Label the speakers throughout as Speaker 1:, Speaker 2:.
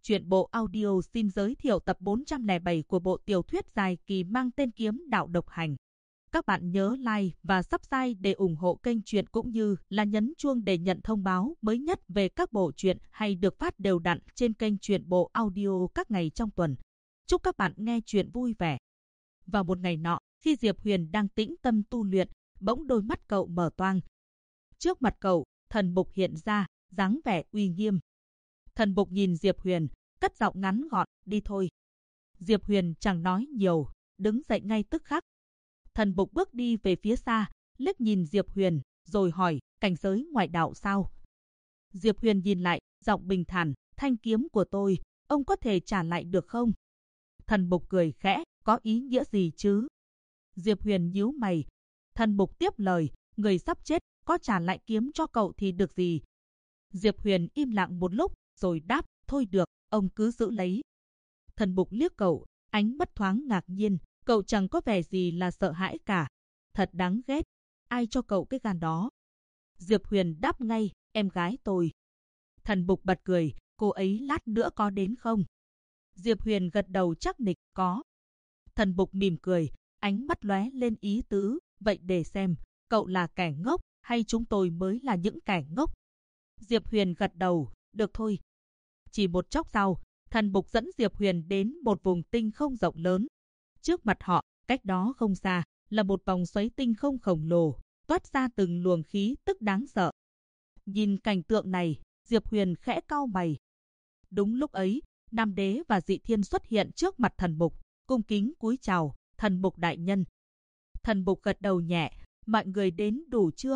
Speaker 1: Truyện bộ audio xin giới thiệu tập 407 của bộ tiểu thuyết dài kỳ mang tên Kiếm Đạo Độc Hành. Các bạn nhớ like và subscribe để ủng hộ kênh truyện cũng như là nhấn chuông để nhận thông báo mới nhất về các bộ truyện hay được phát đều đặn trên kênh truyện bộ audio các ngày trong tuần. Chúc các bạn nghe truyện vui vẻ. Vào một ngày nọ, khi Diệp Huyền đang tĩnh tâm tu luyện, bỗng đôi mắt cậu mở toang. Trước mặt cậu, Thần Bục hiện ra, dáng vẻ uy nghiêm. Thần Bục nhìn Diệp Huyền, cất giọng ngắn gọn, đi thôi. Diệp Huyền chẳng nói nhiều, đứng dậy ngay tức khắc. Thần Bục bước đi về phía xa, liếc nhìn Diệp Huyền, rồi hỏi, cảnh giới ngoại đạo sao? Diệp Huyền nhìn lại, giọng bình thản, thanh kiếm của tôi, ông có thể trả lại được không? Thần Bục cười khẽ, có ý nghĩa gì chứ? Diệp Huyền nhíu mày. Thần Bục tiếp lời, người sắp chết, có trả lại kiếm cho cậu thì được gì? Diệp Huyền im lặng một lúc, rồi đáp, thôi được, ông cứ giữ lấy. Thần Bục liếc cậu, ánh mắt thoáng ngạc nhiên, cậu chẳng có vẻ gì là sợ hãi cả. Thật đáng ghét, ai cho cậu cái gan đó? Diệp Huyền đáp ngay, em gái tôi. Thần Bục bật cười, cô ấy lát nữa có đến không? Diệp Huyền gật đầu chắc nịch, có. Thần Bục mỉm cười, ánh mắt lóe lên ý tứ, vậy để xem, cậu là kẻ ngốc, hay chúng tôi mới là những kẻ ngốc? Diệp Huyền gật đầu, được thôi. Chỉ một chốc sau, Thần Bục dẫn Diệp Huyền đến một vùng tinh không rộng lớn. Trước mặt họ, cách đó không xa, là một vòng xoáy tinh không khổng lồ, toát ra từng luồng khí tức đáng sợ. Nhìn cảnh tượng này, Diệp Huyền khẽ cau mày. Đúng lúc ấy, Nam Đế và Dị Thiên xuất hiện trước mặt Thần Bục, cung kính cúi chào, Thần Bục đại nhân. Thần Bục gật đầu nhẹ, mọi người đến đủ chưa?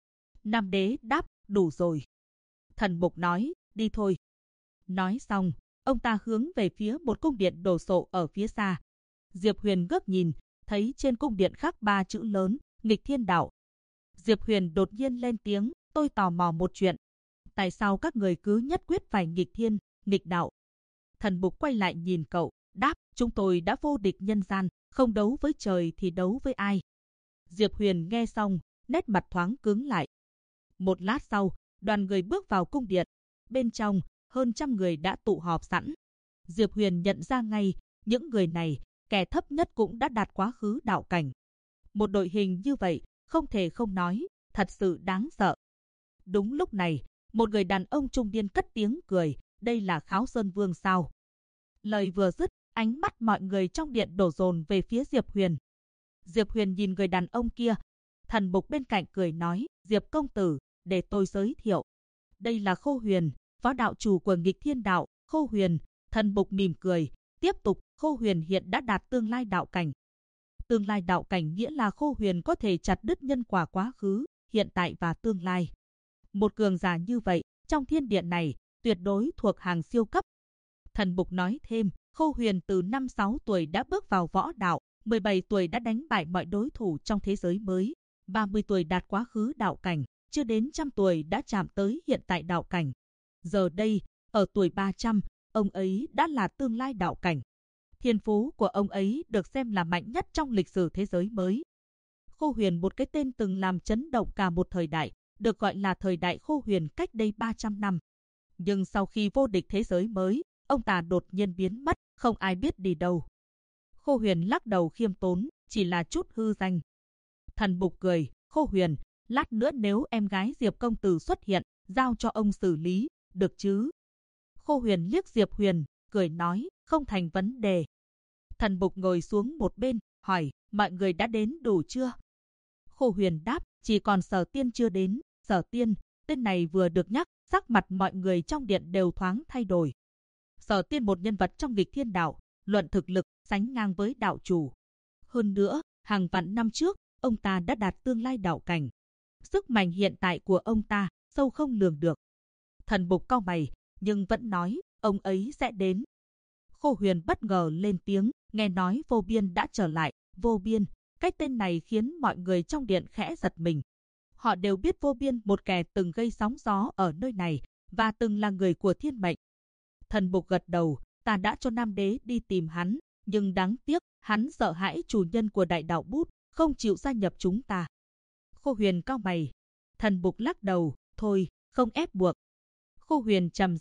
Speaker 1: Nam Đế đáp, đủ rồi. Thần Bục nói, đi thôi. Nói xong, ông ta hướng về phía một cung điện đồ sộ ở phía xa. Diệp Huyền ngước nhìn, thấy trên cung điện khắc 3 chữ lớn, Nghịch Thiên Đạo. Diệp Huyền đột nhiên lên tiếng, tôi tò mò một chuyện. Tại sao các người cứ nhất quyết phải nghịch thiên, nghịch đạo? Thần Bục quay lại nhìn cậu, đáp, chúng tôi đã vô địch nhân gian, không đấu với trời thì đấu với ai? Diệp Huyền nghe xong, nét mặt thoáng cứng lại. Một lát sau, đoàn người bước vào cung điện. Bên trong, hơn 100 người đã tụ họp sẵn. Diệp Huyền nhận ra ngay, những người này, kẻ thấp nhất cũng đã đạt quá khứ đạo cảnh. Một đội hình như vậy, không thể không nói, thật sự đáng sợ. Đúng lúc này, một người đàn ông trung niên cất tiếng cười, đây là Kháo Sơn Vương sao? Lời vừa dứt, ánh mắt mọi người trong điện đổ dồn về phía Diệp Huyền. Diệp Huyền nhìn người đàn ông kia. Thần Bục bên cạnh cười nói, Diệp công tử, để tôi giới thiệu. Đây là Khô Huyền, phó đạo chủ của Nghịch Thiên Đạo. Khô Huyền. Thần Bục mỉm cười, tiếp tục, Khô Huyền hiện đã đạt tương lai đạo cảnh. Tương lai đạo cảnh nghĩa là Khô Huyền có thể chặt đứt nhân quả quá khứ, hiện tại và tương lai. Một cường giả như vậy, trong thiên điện này, tuyệt đối thuộc hàng siêu cấp. Thần Bục nói thêm, Khô Huyền từ năm 6 tuổi đã bước vào võ đạo, 17 tuổi đã đánh bại mọi đối thủ trong thế giới mới, 30 tuổi đạt quá khứ đạo cảnh, chưa đến 100 tuổi đã chạm tới hiện tại đạo cảnh. Giờ đây, ở tuổi 300, ông ấy đã là tương lai đạo cảnh. Thiên phú của ông ấy được xem là mạnh nhất trong lịch sử thế giới mới. Khô Huyền, một cái tên từng làm chấn động cả một thời đại, được gọi là thời đại Khô Huyền cách đây 300 năm. Nhưng sau khi vô địch thế giới mới, ông ta đột nhiên biến mất, không ai biết đi đâu. Khô Huyền lắc đầu khiêm tốn, chỉ là chút hư danh. Thần Bục cười, Khô Huyền, lát nữa nếu em gái Diệp công tử xuất hiện, giao cho ông xử lý, được chứ? Khô Huyền liếc Diệp Huyền, cười nói, không thành vấn đề. Thần Bục ngồi xuống một bên, hỏi, mọi người đã đến đủ chưa? Khô Huyền đáp, chỉ còn Sở Tiên chưa đến. Sở Tiên, tên này vừa được nhắc, sắc mặt mọi người trong điện đều thoáng thay đổi. Sở Tiên một nhân vật trong Nghịch Thiên Đạo, luận thực lực, sánh ngang với đạo chủ. Hơn nữa, hàng vạn năm trước, ông ta đã đạt tương lai đạo cảnh. Sức mạnh hiện tại của ông ta, sâu không lường được. Thần Bục cau mày, nhưng vẫn nói, ông ấy sẽ đến. Khô Huyền bất ngờ lên tiếng, nghe nói Vô Biên đã trở lại. Vô Biên, cái tên này khiến mọi người trong điện khẽ giật mình. Họ đều biết Vô Biên, một kẻ từng gây sóng gió ở nơi này, và từng là người của thiên mệnh. Thần Bục gật đầu, ta đã cho Nam Đế đi tìm hắn, nhưng đáng tiếc, hắn sợ hãi chủ nhân của Đại Đạo Bút, không chịu gia nhập chúng ta. Khô Huyền cau mày. Thần Bục lắc đầu, thôi, không ép buộc. Khô Huyền trầm giọng,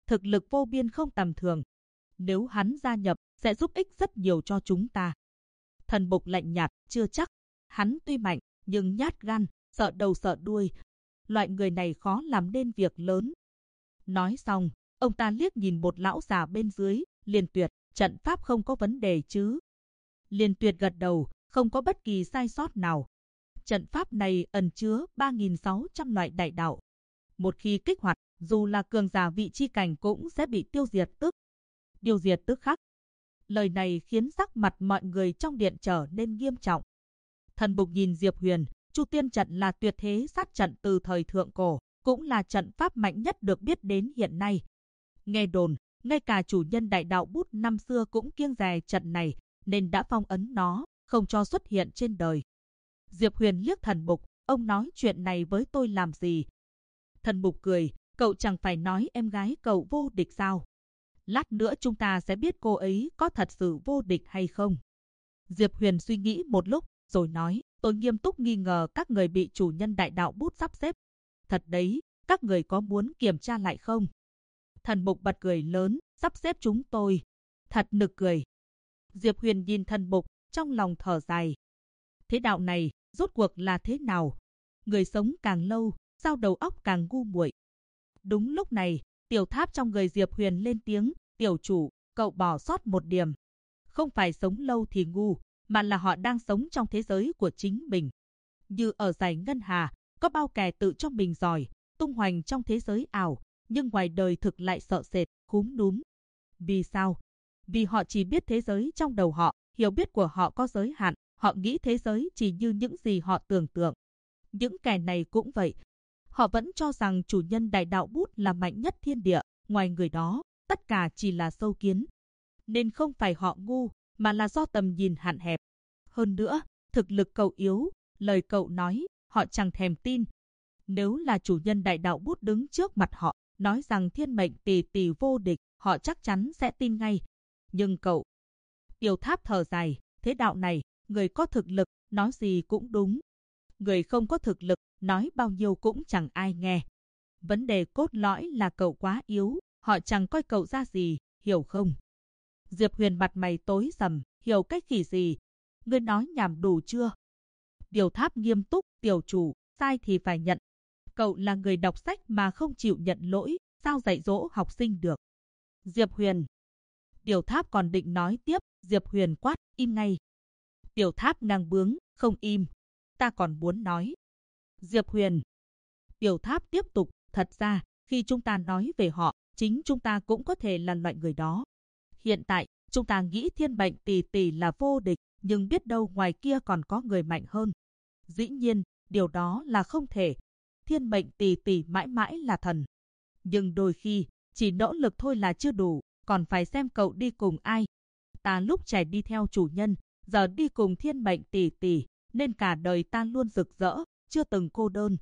Speaker 1: thực lực vô biên không tầm thường. Nếu hắn gia nhập, sẽ giúp ích rất nhiều cho chúng ta. Thần Bục lạnh nhạt, chưa chắc. Hắn tuy mạnh, nhưng nhát gan, sợ đầu sợ đuôi. Loại người này khó làm nên việc lớn. Nói xong, ông ta liếc nhìn một lão già bên dưới, Liên Tuyệt, trận pháp không có vấn đề chứ? Liên Tuyệt gật đầu, không có bất kỳ sai sót nào. Trận pháp này ẩn chứa 3.600 loại đại đạo. Một khi kích hoạt, dù là cường giả vị chi cảnh cũng sẽ bị tiêu diệt tức. Tiêu diệt tức khắc. Lời này khiến sắc mặt mọi người trong điện trở nên nghiêm trọng. Thần Bục nhìn Diệp Huyền, Chu Tiên trận là tuyệt thế sát trận từ thời thượng cổ, cũng là trận pháp mạnh nhất được biết đến hiện nay. Nghe đồn, ngay cả chủ nhân đại đạo bút năm xưa cũng kiêng dè trận này, nên đã phong ấn nó, không cho xuất hiện trên đời. Diệp Huyền liếc Thần Bục, ông nói chuyện này với tôi làm gì? Thần Bục cười, cậu chẳng phải nói em gái cậu vô địch sao? Lát nữa chúng ta sẽ biết cô ấy có thật sự vô địch hay không. Diệp Huyền suy nghĩ một lúc, rồi nói, tôi nghiêm túc nghi ngờ các người bị chủ nhân đại đạo bút sắp xếp. Thật đấy, các người có muốn kiểm tra lại không? Thần Bục bật cười lớn, sắp xếp chúng tôi. Thật nực cười. Diệp Huyền nhìn Thần Bục, trong lòng thở dài. Thế đạo này, rốt cuộc là thế nào? Người sống càng lâu, sao đầu óc càng ngu muội. Đúng lúc này, tiểu tháp trong người Diệp Huyền lên tiếng, tiểu chủ, cậu bỏ sót một điểm. Không phải sống lâu thì ngu, mà là họ đang sống trong thế giới của chính mình. Như ở giải ngân hà, có bao kẻ tự cho mình giỏi, tung hoành trong thế giới ảo, nhưng ngoài đời thực lại sợ sệt, cúm núm. Vì sao? Vì họ chỉ biết thế giới trong đầu họ, hiểu biết của họ có giới hạn, họ nghĩ thế giới chỉ như những gì họ tưởng tượng. Những kẻ này cũng vậy. Họ vẫn cho rằng chủ nhân đại đạo bút là mạnh nhất thiên địa, ngoài người đó, tất cả chỉ là sâu kiến. Nên không phải họ ngu, mà là do tầm nhìn hạn hẹp. Hơn nữa, thực lực cậu yếu, lời cậu nói, họ chẳng thèm tin. Nếu là chủ nhân đại đạo bút đứng trước mặt họ, nói rằng thiên mệnh tỷ tỷ vô địch, họ chắc chắn sẽ tin ngay. Nhưng cậu... Tiểu tháp thở dài, thế đạo này, người có thực lực, nói gì cũng đúng. Người không có thực lực, nói bao nhiêu cũng chẳng ai nghe. Vấn đề cốt lõi là cậu quá yếu, họ chẳng coi cậu ra gì, hiểu không? Diệp Huyền mặt mày tối sầm, hiểu cách khỉ gì? Ngươi nói nhảm đủ chưa? Tiểu tháp nghiêm túc, tiểu chủ, sai thì phải nhận. Cậu là người đọc sách mà không chịu nhận lỗi, sao dạy dỗ học sinh được? Diệp Huyền. Tiểu tháp còn định nói tiếp, Diệp Huyền quát, im ngay. Tiểu tháp ngang bướng, không im. Ta còn muốn nói. Diệp Huyền. Tiểu tháp tiếp tục, thật ra, khi chúng ta nói về họ, chính chúng ta cũng có thể là loại người đó. Hiện tại, chúng ta nghĩ thiên mệnh tỷ tỷ là vô địch, nhưng biết đâu ngoài kia còn có người mạnh hơn. Dĩ nhiên, điều đó là không thể. Thiên mệnh tỷ tỷ mãi mãi là thần. Nhưng đôi khi, chỉ nỗ lực thôi là chưa đủ, còn phải xem cậu đi cùng ai. Ta lúc trẻ đi theo chủ nhân, giờ đi cùng thiên mệnh tỷ tỷ, nên cả đời ta luôn rực rỡ, chưa từng cô đơn.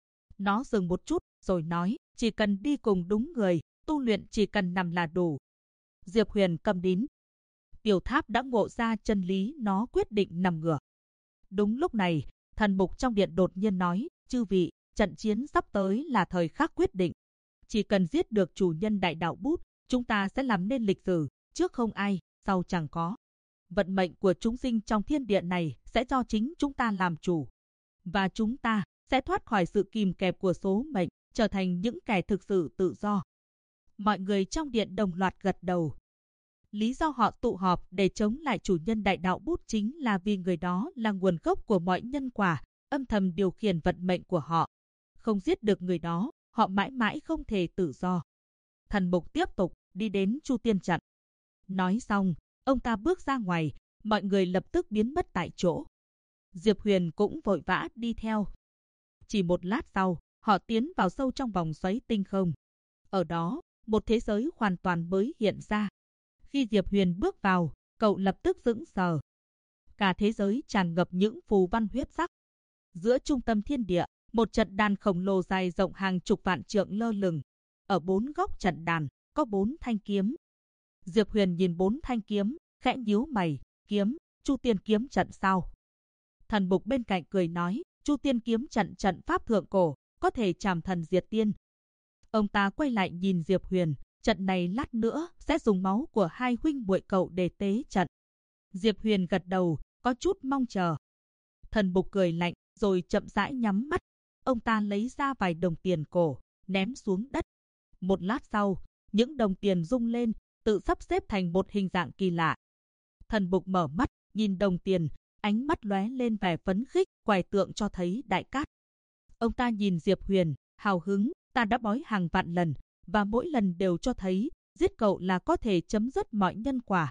Speaker 1: Nó dừng một chút, rồi nói, chỉ cần đi cùng đúng người, tu luyện chỉ cần nằm là đủ. Diệp Huyền câm nín. Tiểu tháp đã ngộ ra chân lý, nó quyết định nằm ngửa. Đúng lúc này, Thần Bục trong điện đột nhiên nói, chư vị, trận chiến sắp tới là thời khắc quyết định. Chỉ cần giết được chủ nhân đại đạo bút, chúng ta sẽ làm nên lịch sử, trước không ai, sau chẳng có. Vận mệnh của chúng sinh trong thiên địa này sẽ do chính chúng ta làm chủ. Và chúng ta sẽ thoát khỏi sự kìm kẹp của số mệnh, trở thành những kẻ thực sự tự do. Mọi người trong điện đồng loạt gật đầu. Lý do họ tụ họp để chống lại chủ nhân đại đạo bút chính là vì người đó là nguồn gốc của mọi nhân quả, âm thầm điều khiển vận mệnh của họ. Không giết được người đó, họ mãi mãi không thể tự do. Thần Bục tiếp tục đi đến Chu Tiên trận. Nói xong, ông ta bước ra ngoài, mọi người lập tức biến mất tại chỗ. Diệp Huyền cũng vội vã đi theo. Chỉ một lát sau, họ tiến vào sâu trong vòng xoáy tinh không. Ở đó, một thế giới hoàn toàn mới hiện ra. Khi Diệp Huyền bước vào, cậu lập tức sững sờ. Cả thế giới tràn ngập những phù văn huyết sắc. Giữa trung tâm thiên địa, một trận đàn khổng lồ dài rộng hàng chục vạn trượng lơ lửng. Ở bốn góc trận đàn, có 4 thanh kiếm. Diệp Huyền nhìn 4 thanh kiếm, khẽ nhíu mày, kiếm, Chu Tiên kiếm trận sao? Thần Bục bên cạnh cười nói, Chu Tiên kiếm trận trận pháp thượng cổ, có thể trảm thần diệt tiên. Ông ta quay lại nhìn Diệp Huyền, Trận này lát nữa sẽ dùng máu của hai huynh muội cậu để tế trận. Diệp Huyền gật đầu, có chút mong chờ. Thần Bục cười lạnh, rồi chậm rãi nhắm mắt. Ông ta lấy ra vài đồng tiền cổ, ném xuống đất. Một lát sau, những đồng tiền rung lên, tự sắp xếp thành một hình dạng kỳ lạ. Thần Bục mở mắt, nhìn đồng tiền, ánh mắt lóe lên vẻ phấn khích, quải tượng cho thấy đại cát. Ông ta nhìn Diệp Huyền, hào hứng, ta đã bói hàng vạn lần, và mỗi lần đều cho thấy, giết cậu là có thể chấm dứt mọi nhân quả.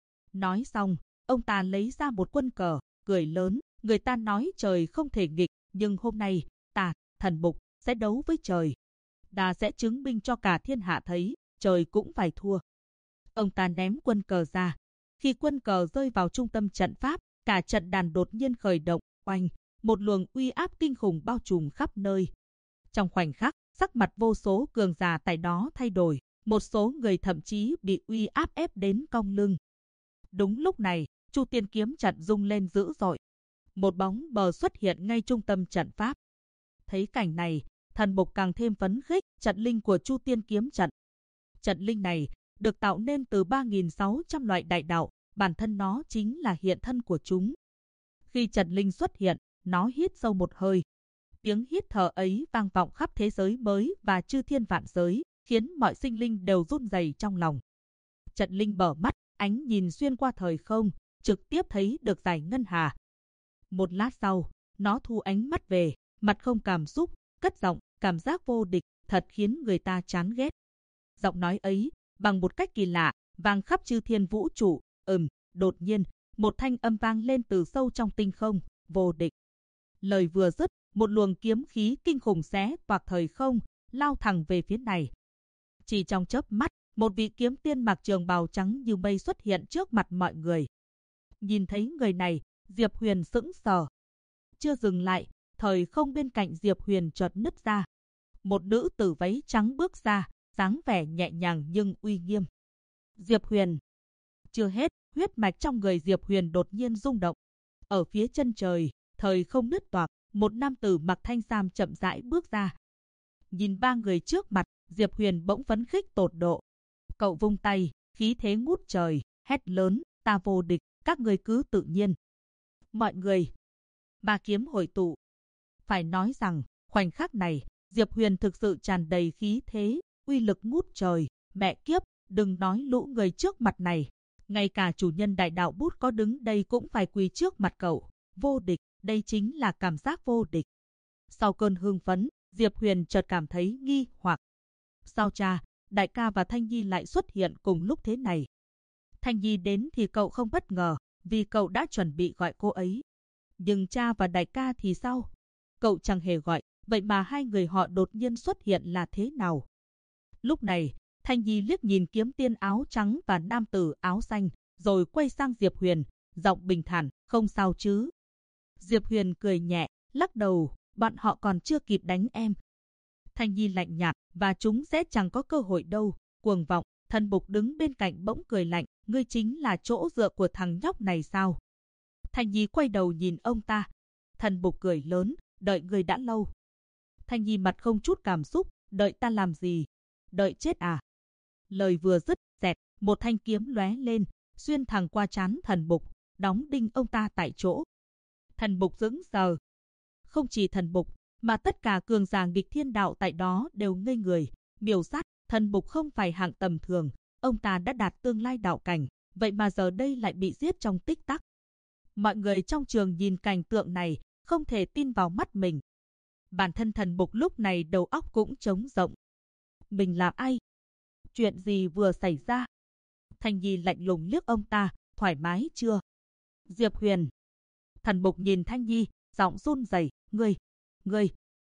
Speaker 1: Nói xong, ông ta lấy ra một quân cờ, cười lớn, người ta nói trời không thể nghịch, nhưng hôm nay, ta, Thần Bục, sẽ đấu với trời. Ta sẽ chứng minh cho cả thiên hạ thấy, trời cũng phải thua. Ông ta ném quân cờ ra. Khi quân cờ rơi vào trung tâm trận pháp, cả trận đàn đột nhiên khởi động, oanh, một luồng uy áp kinh khủng bao trùm khắp nơi. Trong khoảnh khắc, sắc mặt vô số cường giả tại đó thay đổi, một số người thậm chí bị uy áp ép đến cong lưng. Đúng lúc này, Chu Tiên kiếm trận rung lên dữ dội. Một bóng mờ xuất hiện ngay trung tâm trận pháp. Thấy cảnh này, Thần Bục càng thêm phấn khích. Trận linh của Chu Tiên kiếm trận. Trận linh này được tạo nên từ 3.600 loại đại đạo, bản thân nó chính là hiện thân của chúng. Khi trận linh xuất hiện, nó hít sâu một hơi. Tiếng hít thở ấy vang vọng khắp thế giới mới và chư thiên vạn giới, khiến mọi sinh linh đều run rẩy trong lòng. Trận linh mở mắt, ánh nhìn xuyên qua thời không, trực tiếp thấy được dải ngân hà. Một lát sau, nó thu ánh mắt về, mặt không cảm xúc, cất giọng, cảm giác vô địch, thật khiến người ta chán ghét. Giọng nói ấy, bằng một cách kỳ lạ, vang khắp chư thiên vũ trụ. Đột nhiên, một thanh âm vang lên từ sâu trong tinh không, vô địch. Lời vừa dứt, một luồng kiếm khí kinh khủng xé toạc thời không, lao thẳng về phía này. Chỉ trong chớp mắt, một vị kiếm tiên mặc trường bào trắng như mây xuất hiện trước mặt mọi người. Nhìn thấy người này, Diệp Huyền sững sờ. Chưa dừng lại, thời không bên cạnh Diệp Huyền chợt nứt ra. Một nữ tử váy trắng bước ra, dáng vẻ nhẹ nhàng nhưng uy nghiêm. Diệp Huyền. Chưa hết, huyết mạch trong người Diệp Huyền đột nhiên rung động. Ở phía chân trời, thời không nứt toạc, một nam tử mặc thanh sam chậm rãi bước ra. Nhìn ba người trước mặt, Diệp Huyền bỗng phấn khích tột độ. Cậu vung tay, khí thế ngút trời, hét lớn, ta vô địch, các người cứ tự nhiên. Mọi người. Ba kiếm hội tụ. Phải nói rằng, khoảnh khắc này, Diệp Huyền thực sự tràn đầy khí thế, uy lực ngút trời. Mẹ kiếp, đừng nói lũ người trước mặt này. Ngay cả chủ nhân đại đạo bút có đứng đây cũng phải quỳ trước mặt cậu. Vô địch, đây chính là cảm giác vô địch. Sau cơn hưng phấn, Diệp Huyền chợt cảm thấy nghi hoặc. Sao cha, đại ca và Thanh Nhi lại xuất hiện cùng lúc thế này? Thanh Nhi đến thì cậu không bất ngờ, vì cậu đã chuẩn bị gọi cô ấy. Nhưng cha và đại ca thì sao? Cậu chẳng hề gọi, vậy mà hai người họ đột nhiên xuất hiện là thế nào? Lúc này, Thanh Nhi liếc nhìn kiếm tiên áo trắng và nam tử áo xanh, rồi quay sang Diệp Huyền, giọng bình thản, không sao chứ? Diệp Huyền cười nhẹ, lắc đầu, bọn họ còn chưa kịp đánh em. Thanh Nhi lạnh nhạt, và chúng sẽ chẳng có cơ hội đâu. Cuồng vọng, Thần Bục đứng bên cạnh bỗng cười lạnh, ngươi chính là chỗ dựa của thằng nhóc này sao? Thanh Nhi quay đầu nhìn ông ta. Thần Bục cười lớn, đợi ngươi đã lâu. Thanh Nhi mặt không chút cảm xúc, đợi ta làm gì? Đợi chết à? Lời vừa dứt, dẹt, một thanh kiếm lóe lên, xuyên thẳng qua trán Thần Bục, đóng đinh ông ta tại chỗ. Thần Bục sững sờ. Không chỉ Thần Bục, mà tất cả cường giả nghịch thiên đạo tại đó đều ngây người. Miêu sát, Thần Bục không phải hạng tầm thường, ông ta đã đạt tương lai đạo cảnh, vậy mà giờ đây lại bị giết trong tích tắc. Mọi người trong trường nhìn cảnh tượng này, không thể tin vào mắt mình. Bản thân Thần Bục lúc này đầu óc cũng trống rỗng. Mình là ai? Chuyện gì vừa xảy ra? Thanh Nhi lạnh lùng liếc ông ta, thoải mái chưa? Diệp Huyền. Thần Bục nhìn Thanh Nhi, giọng run rẩy, ngươi.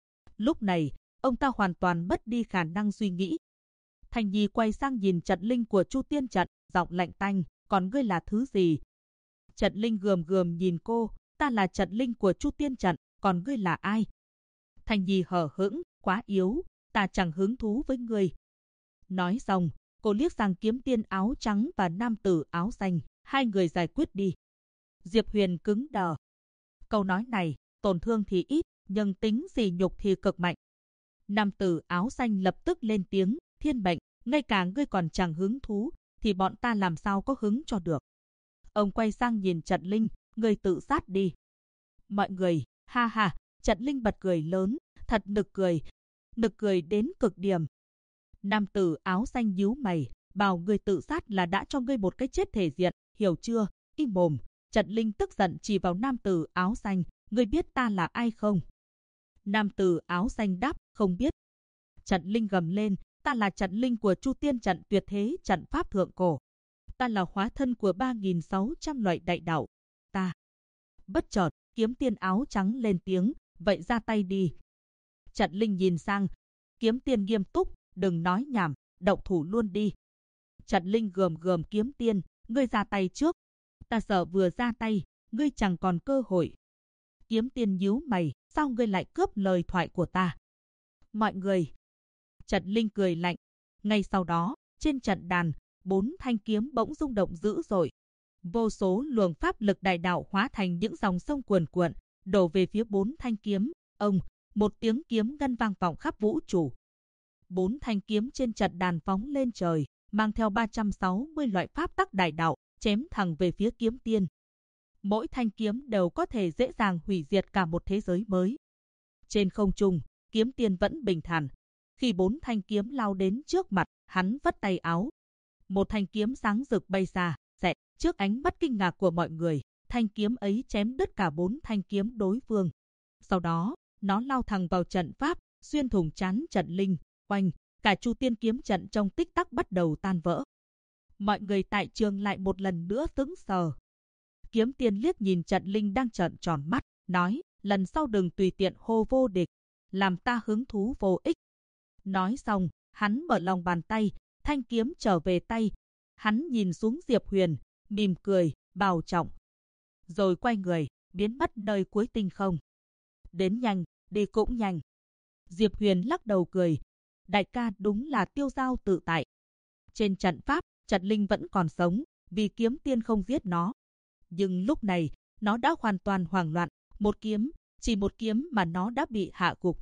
Speaker 1: Lúc này, ông ta hoàn toàn mất đi khả năng suy nghĩ. Thanh Nhi quay sang nhìn trận linh của Chu Tiên trận, giọng lạnh tanh, còn ngươi là thứ gì? Trận linh gườm gườm nhìn cô, ta là trận linh của Chu Tiên trận, còn ngươi là ai? Thanh Nhi hờ hững, quá yếu, ta chẳng hứng thú với ngươi. Nói xong, cô liếc sang kiếm tiên áo trắng và nam tử áo xanh, hai người giải quyết đi. Diệp Huyền cứng đờ. Câu nói này, tổn thương thì ít, nhưng tính sỉ nhục thì cực mạnh. Nam tử áo xanh lập tức lên tiếng, thiên mệnh, ngay cả ngươi còn chẳng hứng thú, thì bọn ta làm sao có hứng cho được. Ông quay sang nhìn Trần Linh, ngươi tự sát đi. Mọi người, ha ha, Trần Linh bật cười lớn, thật nực cười đến cực điểm. Nam tử áo xanh nhíu mày, bảo ngươi tự sát là đã cho ngươi một cái chết thể diện, hiểu chưa? Im mồm. Trần Linh tức giận chỉ vào nam tử áo xanh, ngươi biết ta là ai không? Nam tử áo xanh đáp, không biết. Trần Linh gầm lên, ta là Trần Linh của Chu Tiên trận tuyệt thế trận pháp thượng cổ. Ta là hóa thân của 3.600 loại đại đạo. Ta. Bất chợt, kiếm tiên áo trắng lên tiếng, vậy ra tay đi. Trần Linh nhìn sang, kiếm tiên nghiêm túc, đừng nói nhảm, động thủ luôn đi. Trần Linh gườm kiếm tiên, ngươi ra tay trước. Ta sợ vừa ra tay, ngươi chẳng còn cơ hội. Kiếm tiên nhíu mày, sao ngươi lại cướp lời thoại của ta? Mọi người. Trần Linh cười lạnh. Ngay sau đó, trên trận đàn, 4 thanh kiếm bỗng rung động dữ dội. Vô số luồng pháp lực đại đạo hóa thành những dòng sông cuồn cuộn, đổ về phía 4 thanh kiếm. Ông, một tiếng kiếm ngân vang vọng khắp vũ trụ. 4 thanh kiếm trên trận đàn phóng lên trời, mang theo 360 loại pháp tắc đại đạo, chém thẳng về phía kiếm tiên. Mỗi thanh kiếm đều có thể dễ dàng hủy diệt cả một thế giới mới. Trên không trung, kiếm tiên vẫn bình thản. Khi 4 thanh kiếm lao đến trước mặt, hắn vất tay áo. Một thanh kiếm sáng rực bay ra, xẹt, trước ánh mắt kinh ngạc của mọi người, thanh kiếm ấy chém đứt cả 4 thanh kiếm đối phương. Sau đó, nó lao thẳng vào trận pháp, xuyên thủng trán Trần Linh, oanh, cả Chu Tiên kiếm trận trong tích tắc bắt đầu tan vỡ. Mọi người tại trường lại một lần nữa sững sờ. Kiếm tiên liếc nhìn Trần Linh đang trợn tròn mắt, nói, lần sau đừng tùy tiện hô vô địch, làm ta hứng thú vô ích. Nói xong, hắn mở lòng bàn tay, thanh kiếm trở về tay. Hắn nhìn xuống Diệp Huyền, mỉm cười, bảo trọng. Rồi quay người, biến mất nơi cuối tinh không. Đến nhanh, đi cũng nhanh. Diệp Huyền lắc đầu cười. Đại ca đúng là tiêu dao tự tại. Trên trận pháp, Trần Linh vẫn còn sống, vì kiếm tiên không giết nó. Nhưng lúc này, nó đã hoàn toàn hoảng loạn. Một kiếm, chỉ một kiếm mà nó đã bị hạ gục.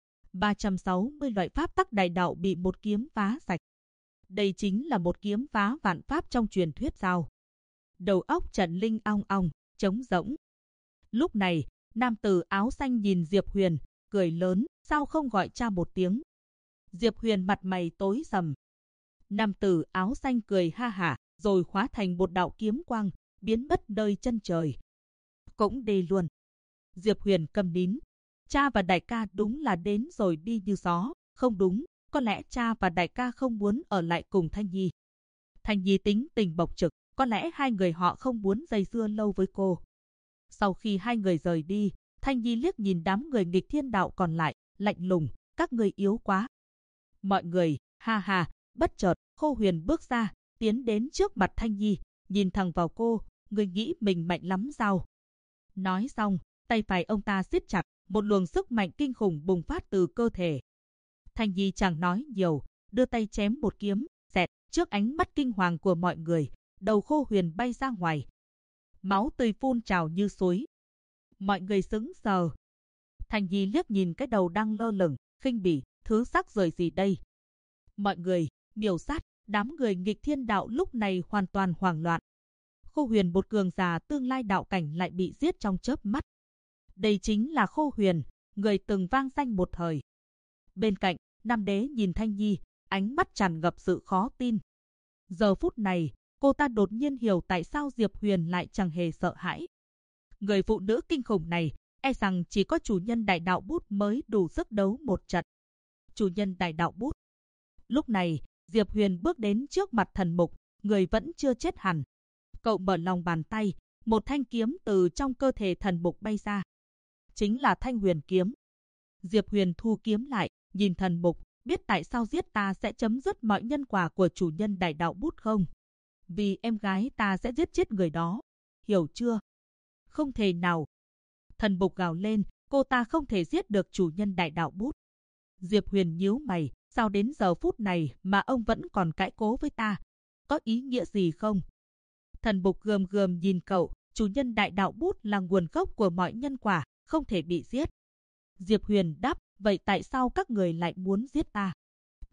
Speaker 1: 360 loại pháp tắc đại đạo bị một kiếm phá sạch. Đây chính là một kiếm phá vạn pháp trong truyền thuyết sao? Đầu óc Trần Linh ong ong, trống rỗng. Lúc này, nam tử áo xanh nhìn Diệp Huyền, cười lớn, sao không gọi cha một tiếng? Diệp Huyền mặt mày tối sầm. Nam tử áo xanh cười ha hả, rồi hóa thành một đạo kiếm quang, biến mất nơi chân trời. Cũng đi luôn. Diệp Huyền câm nín. Cha và đại ca đúng là đến rồi đi như gió. Không đúng, có lẽ cha và đại ca không muốn ở lại cùng Thanh Nhi. Thanh Nhi tính tình bộc trực, có lẽ hai người họ không muốn dây dưa lâu với cô. Sau khi hai người rời đi, Thanh Nhi liếc nhìn đám người nghịch thiên đạo còn lại, lạnh lùng, các người yếu quá. Mọi người, ha ha, bất chợt, Khô Huyền bước ra, tiến đến trước mặt Thanh Nhi, nhìn thẳng vào cô, người nghĩ mình mạnh lắm sao? Nói xong, tay phải ông ta siết chặt, một luồng sức mạnh kinh khủng bùng phát từ cơ thể. Thanh Nhi chẳng nói nhiều, đưa tay chém một kiếm, xẹt, trước ánh mắt kinh hoàng của mọi người, đầu Khô Huyền bay ra ngoài. Máu tươi phun trào như suối. Mọi người sững sờ. Thanh Nhi liếc nhìn cái đầu đang lơ lửng, khinh bỉ, thứ rác rưởi gì đây? Mọi người, miểu sát, đám người nghịch thiên đạo lúc này hoàn toàn hoảng loạn. Khô Huyền một cường giả tương lai đạo cảnh lại bị giết trong chớp mắt. Đây chính là Khô Huyền, người từng vang danh một thời. Bên cạnh, Nam Đế nhìn Thanh Nhi, ánh mắt tràn ngập sự khó tin. Giờ phút này, cô ta đột nhiên hiểu tại sao Diệp Huyền lại chẳng hề sợ hãi. Người phụ nữ kinh khủng này, e rằng chỉ có chủ nhân đại đạo bút mới đủ sức đấu một trận. Chủ nhân đại đạo bút. Lúc này, Diệp Huyền bước đến trước mặt Thần Mục, người vẫn chưa chết hẳn. Cậu mở lòng bàn tay, một thanh kiếm từ trong cơ thể Thần Mục bay ra. Chính là Thanh Huyền kiếm. Diệp Huyền thu kiếm lại, nhìn Thần Mục, biết tại sao giết ta sẽ chấm dứt mọi nhân quả của chủ nhân đại đạo bút không? Vì em gái ta sẽ giết chết người đó. Hiểu chưa? Không thể nào. Thần Mục gào lên, cô ta không thể giết được chủ nhân đại đạo bút. Diệp Huyền nhíu mày, sao đến giờ phút này mà ông vẫn còn cãi cố với ta? Có ý nghĩa gì không? Thần Mục gườm nhìn cậu, chủ nhân đại đạo bút là nguồn gốc của mọi nhân quả, không thể bị giết. Diệp Huyền đáp, vậy tại sao các người lại muốn giết ta?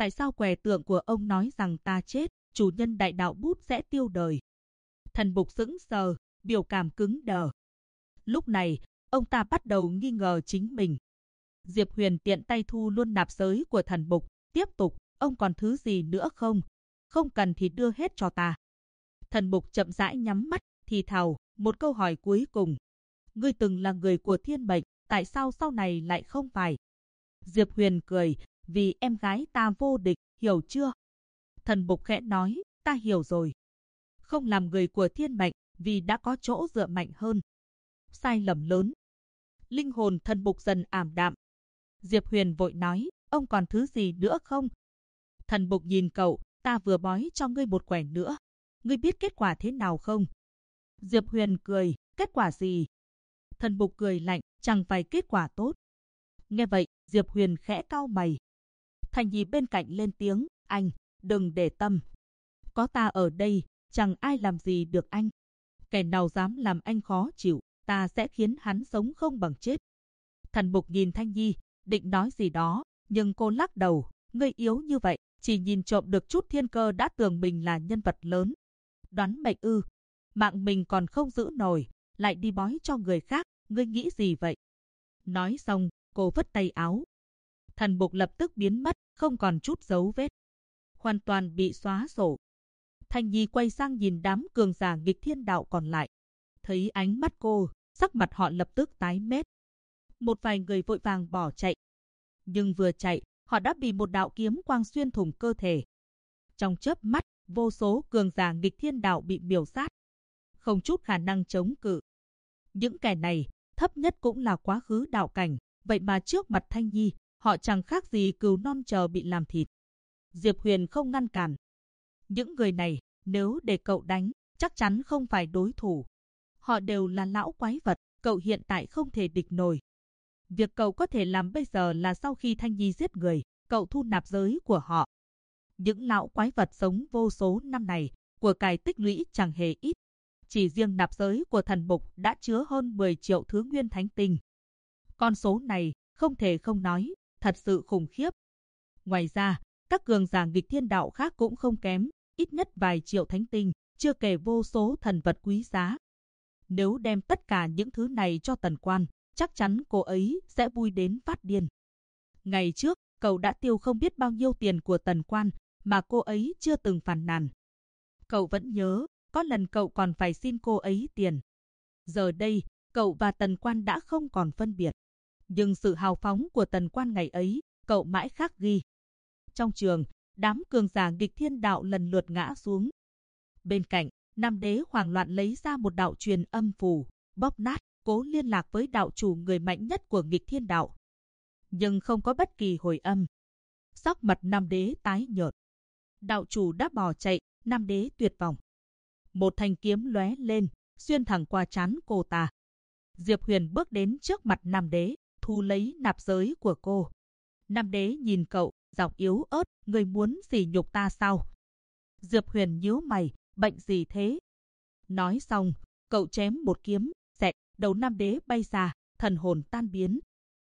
Speaker 1: Tại sao quẻ tượng của ông nói rằng ta chết, chủ nhân đại đạo bút sẽ tiêu đời? Thần Bục sững sờ, biểu cảm cứng đờ. Lúc này, ông ta bắt đầu nghi ngờ chính mình. Diệp Huyền tiện tay thu luôn nạp giới của Thần Bục, tiếp tục, ông còn thứ gì nữa không? Không cần thì đưa hết cho ta. Thần Bục chậm rãi nhắm mắt, thì thào, một câu hỏi cuối cùng. Ngươi từng là người của thiên mệnh, tại sao sau này lại không phải? Diệp Huyền cười, vì em gái ta vô địch, hiểu chưa? Thần Bục khẽ nói, ta hiểu rồi. Không làm người của thiên mệnh, vì đã có chỗ dựa mạnh hơn. Sai lầm lớn. Linh hồn Thần Bục dần ảm đạm. Diệp Huyền vội nói, ông còn thứ gì nữa không? Thần Bục nhìn cậu, ta vừa bói cho ngươi một quẻ nữa. Ngươi biết kết quả thế nào không? Diệp Huyền cười, kết quả gì? Thần Bục cười lạnh, chẳng phải kết quả tốt. Nghe vậy, Diệp Huyền khẽ cau mày. Thành Nhi bên cạnh lên tiếng, anh, đừng để tâm. Có ta ở đây, chẳng ai làm gì được anh. Kẻ nào dám làm anh khó chịu, ta sẽ khiến hắn sống không bằng chết. Thần Bục nhìn Thanh Nhi, định nói gì đó, nhưng cô lắc đầu, ngươi yếu như vậy, chỉ nhìn trộm được chút thiên cơ đã tưởng mình là nhân vật lớn. Đoán mệnh ư? Mạng mình còn không giữ nổi, lại đi bói cho người khác, ngươi nghĩ gì vậy? Nói xong, cô vứt tay áo. Thần Bục lập tức biến mất, không còn chút dấu vết. Hoàn toàn bị xóa sổ. Thanh Nhi quay sang nhìn đám cường giả nghịch thiên đạo còn lại. Thấy ánh mắt cô, sắc mặt họ lập tức tái mét. Một vài người vội vàng bỏ chạy. Nhưng vừa chạy, họ đã bị một đạo kiếm quang xuyên thủng cơ thể. Trong chớp mắt, vô số cường giả nghịch thiên đạo bị miểu sát. Không chút khả năng chống cự. Những kẻ này, thấp nhất cũng là quá khứ đạo cảnh, vậy mà trước mặt Thanh Nhi, họ chẳng khác gì cừu non chờ bị làm thịt. Diệp Huyền không ngăn cản. Những người này, nếu để cậu đánh, chắc chắn không phải đối thủ. Họ đều là lão quái vật, cậu hiện tại không thể địch nổi. Việc cậu có thể làm bây giờ là sau khi Thanh Nhi giết người, cậu thu nạp giới của họ. Những lão quái vật sống vô số năm này, của cải tích lũy chẳng hề ít. Chỉ riêng nạp giới của Thần Bục đã chứa hơn 10 triệu thứ nguyên thánh tinh. Con số này, không thể không nói, thật sự khủng khiếp. Ngoài ra, các cường giả nghịch thiên đạo khác cũng không kém, ít nhất vài triệu thánh tinh, chưa kể vô số thần vật quý giá. Nếu đem tất cả những thứ này cho Tần Quan, chắc chắn cô ấy sẽ vui đến phát điên. Ngày trước, cậu đã tiêu không biết bao nhiêu tiền của Tần Quan, mà cô ấy chưa từng phàn nàn. Cậu vẫn nhớ, có lần cậu còn phải xin cô ấy tiền. Giờ đây, cậu và Tần Quan đã không còn phân biệt. Nhưng sự hào phóng của Tần Quan ngày ấy, cậu mãi khắc ghi. Trong trường, đám cường giả nghịch thiên đạo lần lượt ngã xuống. Bên cạnh, Nam Đế hoảng loạn lấy ra một đạo truyền âm phù, bóp nát, cố liên lạc với đạo chủ người mạnh nhất của nghịch thiên đạo. Nhưng không có bất kỳ hồi âm. Sắc mặt Nam Đế tái nhợt. Đạo chủ đã bỏ chạy, Nam Đế tuyệt vọng. Một thanh kiếm lóe lên, xuyên thẳng qua trán cô ta. Diệp Huyền bước đến trước mặt Nam Đế, thu lấy nạp giới của cô. Nam Đế nhìn cậu, giọng yếu ớt, người muốn sỉ nhục ta sao? Diệp Huyền nhíu mày, bệnh gì thế? Nói xong, cậu chém một kiếm, xẹt, đầu Nam Đế bay ra, thần hồn tan biến.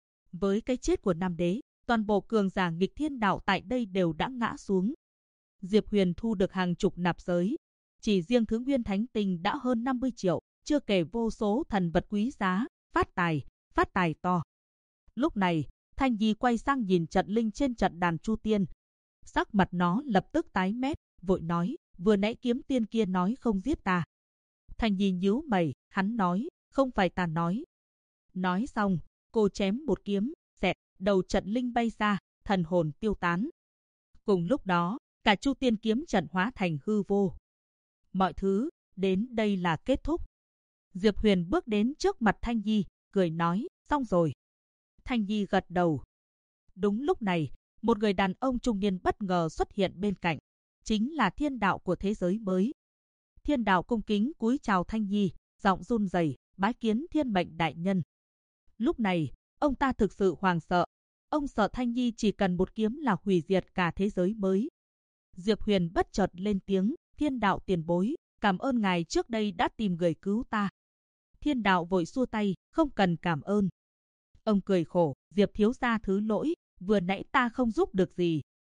Speaker 1: Với cái chết của Nam Đế, toàn bộ cường giả nghịch thiên đạo tại đây đều đã ngã xuống. Diệp Huyền thu được hàng chục nạp giới. Chỉ riêng thứ nguyên thánh tinh đã hơn 50 triệu, chưa kể vô số thần vật quý giá, phát tài to. Lúc này, Thanh Nhi quay sang nhìn trận linh trên trận đàn Chu Tiên. Sắc mặt nó lập tức tái mét, vội nói, vừa nãy kiếm tiên kia nói không giết ta. Thanh Nhi nhíu mày, hắn nói, không phải ta nói. Nói xong, cô chém một kiếm, xẹt, đầu trận linh bay ra, thần hồn tiêu tán. Cùng lúc đó, cả Chu Tiên kiếm trận hóa thành hư vô. Mọi thứ, đến đây là kết thúc. Diệp Huyền bước đến trước mặt Thanh Nhi, cười nói, xong rồi. Thanh Nhi gật đầu. Đúng lúc này, một người đàn ông trung niên bất ngờ xuất hiện bên cạnh. Chính là thiên đạo của thế giới mới. Thiên đạo cung kính cúi chào Thanh Nhi, giọng run rẩy, bái kiến thiên mệnh đại nhân. Lúc này, ông ta thực sự hoảng sợ. Ông sợ Thanh Nhi chỉ cần một kiếm là hủy diệt cả thế giới mới. Diệp Huyền bất chợt lên tiếng, thiên đạo tiền bối, cảm ơn ngài trước đây đã tìm người cứu ta. Thiên đạo vội xua tay, không cần cảm ơn. Ông cười khổ, Diệp thiếu gia thứ lỗi, vừa nãy ta không giúp được gì.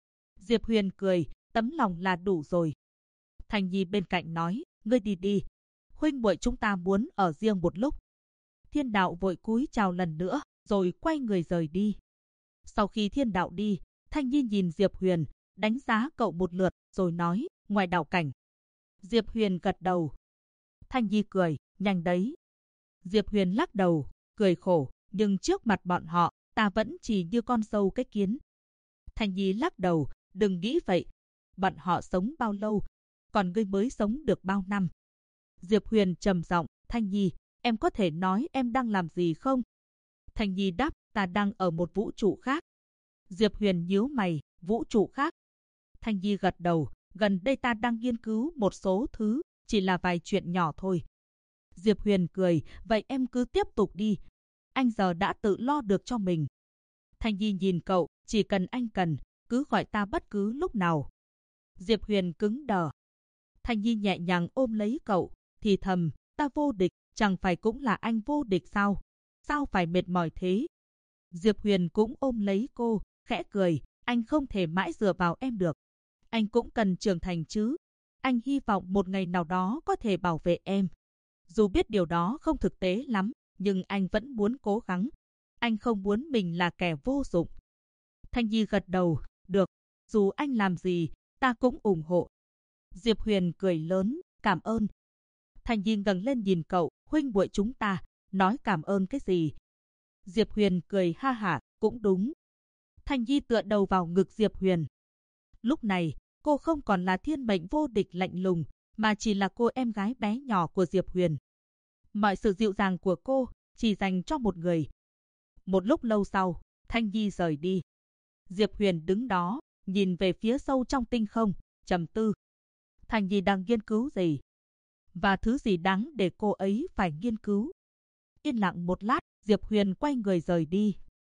Speaker 1: Diệp Huyền cười, tấm lòng là đủ rồi. Thanh Nhi bên cạnh nói, ngươi đi đi. Huynh muội chúng ta muốn ở riêng một lúc. Thiên đạo vội cúi chào lần nữa, rồi quay người rời đi. Sau khi thiên đạo đi, Thanh Nhi nhìn Diệp Huyền, đánh giá cậu một lượt, rồi nói, ngoài đạo cảnh. Diệp Huyền gật đầu. Thanh Nhi cười, nhanh đấy. Diệp Huyền lắc đầu, cười khổ, nhưng trước mặt bọn họ, ta vẫn chỉ như con sâu cái kiến. Thanh Nhi lắc đầu, đừng nghĩ vậy. Bọn họ sống bao lâu, còn ngươi mới sống được bao năm. Diệp Huyền trầm giọng, Thanh Nhi, em có thể nói em đang làm gì không? Thanh Nhi đáp, ta đang ở một vũ trụ khác. Diệp Huyền nhíu mày, vũ trụ khác. Thanh Nhi gật đầu, gần đây ta đang nghiên cứu một số thứ, chỉ là vài chuyện nhỏ thôi. Diệp Huyền cười, vậy em cứ tiếp tục đi. Anh giờ đã tự lo được cho mình. Thanh Nhi nhìn cậu, chỉ cần anh cần, cứ gọi ta bất cứ lúc nào. Diệp Huyền cứng đờ. Thanh Nhi nhẹ nhàng ôm lấy cậu, thì thầm, ta vô địch, chẳng phải cũng là anh vô địch sao? Sao phải mệt mỏi thế? Diệp Huyền cũng ôm lấy cô, khẽ cười, anh không thể mãi dựa vào em được. Anh cũng cần trưởng thành chứ. Anh hy vọng một ngày nào đó có thể bảo vệ em. Dù biết điều đó không thực tế lắm, nhưng anh vẫn muốn cố gắng. Anh không muốn mình là kẻ vô dụng. Thanh Nhi gật đầu, được, dù anh làm gì, ta cũng ủng hộ. Diệp Huyền cười lớn, cảm ơn. Thanh Nhi ngẩng lên nhìn cậu, huynh muội chúng ta, nói cảm ơn cái gì? Diệp Huyền cười ha hả, cũng đúng. Thanh Nhi tựa đầu vào ngực Diệp Huyền. Lúc này, cô không còn là thiên mệnh vô địch lạnh lùng, mà chỉ là cô em gái bé nhỏ của Diệp Huyền. Mọi sự dịu dàng của cô chỉ dành cho một người. Một lúc lâu sau, Thanh Nhi rời đi. Diệp Huyền đứng đó, nhìn về phía sâu trong tinh không, trầm tư. Thanh Nhi đang nghiên cứu gì? Và thứ gì đáng để cô ấy phải nghiên cứu? Yên lặng một lát, Diệp Huyền quay người rời đi.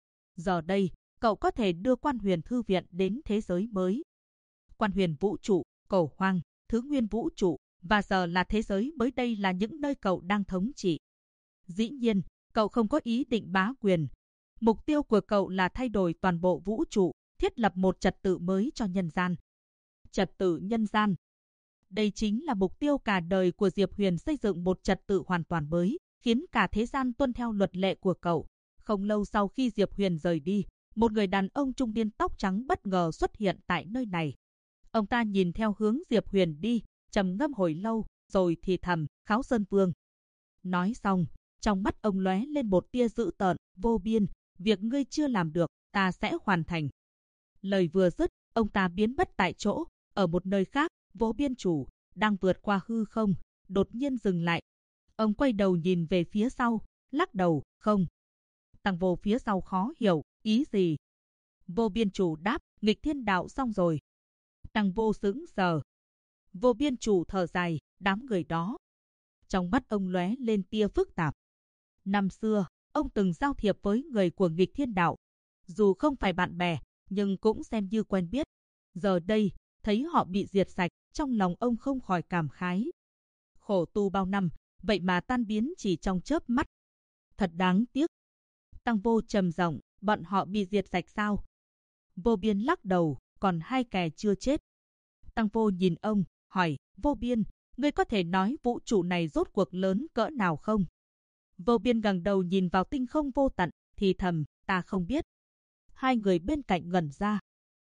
Speaker 1: Giờ đây, cậu có thể đưa Quan Huyền Thư Viện đến thế giới mới. Quan Huyền Vũ Trụ, Cổ Hoang, Thứ Nguyên Vũ Trụ, và giờ là thế giới mới, đây là những nơi cậu đang thống trị. Dĩ nhiên, cậu không có ý định bá quyền. Mục tiêu của cậu là thay đổi toàn bộ vũ trụ, thiết lập một trật tự mới cho nhân gian. Trật tự nhân gian. Đây chính là mục tiêu cả đời của Diệp Huyền, xây dựng một trật tự hoàn toàn mới, khiến cả thế gian tuân theo luật lệ của cậu. Không lâu sau khi Diệp Huyền rời đi, một người đàn ông trung niên tóc trắng bất ngờ xuất hiện tại nơi này. Ông ta nhìn theo hướng Diệp Huyền đi, trầm ngâm hồi lâu, rồi thì thầm, Kháo Sơn Vương. Nói xong, trong mắt ông lóe lên một tia dữ tợn, vô biên, việc ngươi chưa làm được, ta sẽ hoàn thành. Lời vừa dứt, ông ta biến mất tại chỗ, ở một nơi khác, Vô Biên Chủ đang vượt qua hư không, đột nhiên dừng lại. Ông quay đầu nhìn về phía sau, lắc đầu, không. Tăng Vô phía sau khó hiểu, ý gì? Vô Biên Chủ đáp, nghịch thiên đạo xong rồi. Tăng Vô sững sờ. Vô Biên Chủ thở dài, đám người đó. Trong mắt ông lóe lên tia phức tạp. Năm xưa, ông từng giao thiệp với người của nghịch thiên đạo. Dù không phải bạn bè, nhưng cũng xem như quen biết. Giờ đây, thấy họ bị diệt sạch, trong lòng ông không khỏi cảm khái. Khổ tu bao năm, vậy mà tan biến chỉ trong chớp mắt. Thật đáng tiếc. Tăng Vô trầm giọng, bọn họ bị diệt sạch sao? Vô Biên lắc đầu, còn hai kẻ chưa chết. Tăng Vô nhìn ông, hỏi, Vô Biên, ngươi có thể nói vũ trụ này rốt cuộc lớn cỡ nào không? Vô Biên gật đầu nhìn vào tinh không vô tận, thì thầm, ta không biết. Hai người bên cạnh ngẩn ra.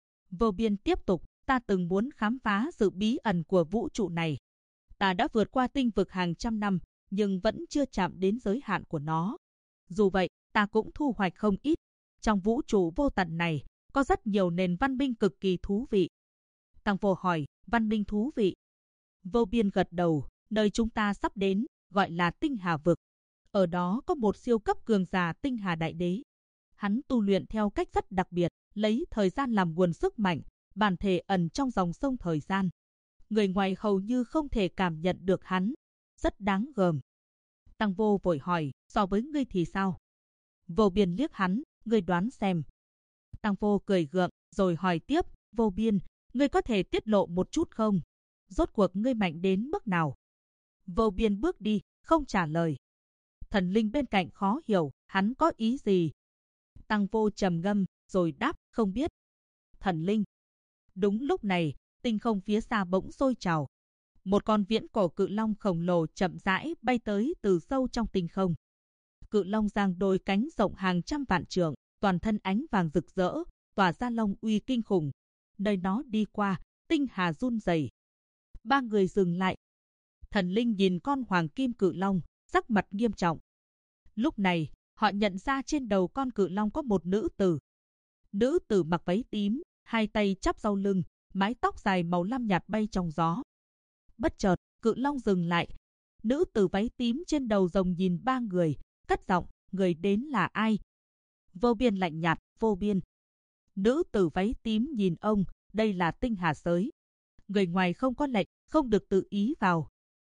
Speaker 1: Vô Biên tiếp tục, ta từng muốn khám phá sự bí ẩn của vũ trụ này. Ta đã vượt qua tinh vực hàng trăm năm, nhưng vẫn chưa chạm đến giới hạn của nó. Dù vậy, ta cũng thu hoạch không ít. Trong vũ trụ vô tận này, có rất nhiều nền văn minh cực kỳ thú vị. Tăng Vô hỏi, văn minh thú vị? Vô Biên gật đầu, nơi chúng ta sắp đến, gọi là Tinh Hà Vực. Ở đó có một siêu cấp cường giả Tinh Hà Đại Đế. Hắn tu luyện theo cách rất đặc biệt, lấy thời gian làm nguồn sức mạnh, bản thể ẩn trong dòng sông thời gian. Người ngoài hầu như không thể cảm nhận được hắn. Rất đáng gờm. Tăng Vô vội hỏi, so với ngươi thì sao? Vô Biên liếc hắn, ngươi đoán xem. Tăng Vô cười gượng, rồi hỏi tiếp, Vô Biên, ngươi có thể tiết lộ một chút không? Rốt cuộc ngươi mạnh đến mức nào? Vô Biên bước đi, không trả lời. Thần linh bên cạnh khó hiểu, hắn có ý gì? Tăng Vô trầm ngâm, rồi đáp, không biết. Thần linh. Đúng lúc này, tinh không phía xa bỗng sôi trào. Một con viễn cổ cự long khổng lồ chậm rãi bay tới từ sâu trong tinh không. Cự long giang đôi cánh rộng hàng trăm vạn trượng, toàn thân ánh vàng rực rỡ, tỏa ra long uy kinh khủng. Nơi nó đi qua, tinh hà run rẩy. Ba người dừng lại. Thần linh nhìn con hoàng kim cự long, sắc mặt nghiêm trọng. Lúc này, họ nhận ra trên đầu con cự long có một nữ tử. Nữ tử mặc váy tím, hai tay chắp sau lưng, mái tóc dài màu lam nhạt bay trong gió. Bất chợt, cự long dừng lại. Nữ tử váy tím trên đầu rồng nhìn ba người, cất giọng, người đến là ai? Vô Biên lạnh nhạt, Vô Biên. Nữ tử váy tím nhìn ông, đây là tinh hà giới. Người ngoài không có lệnh, không được tự ý vào.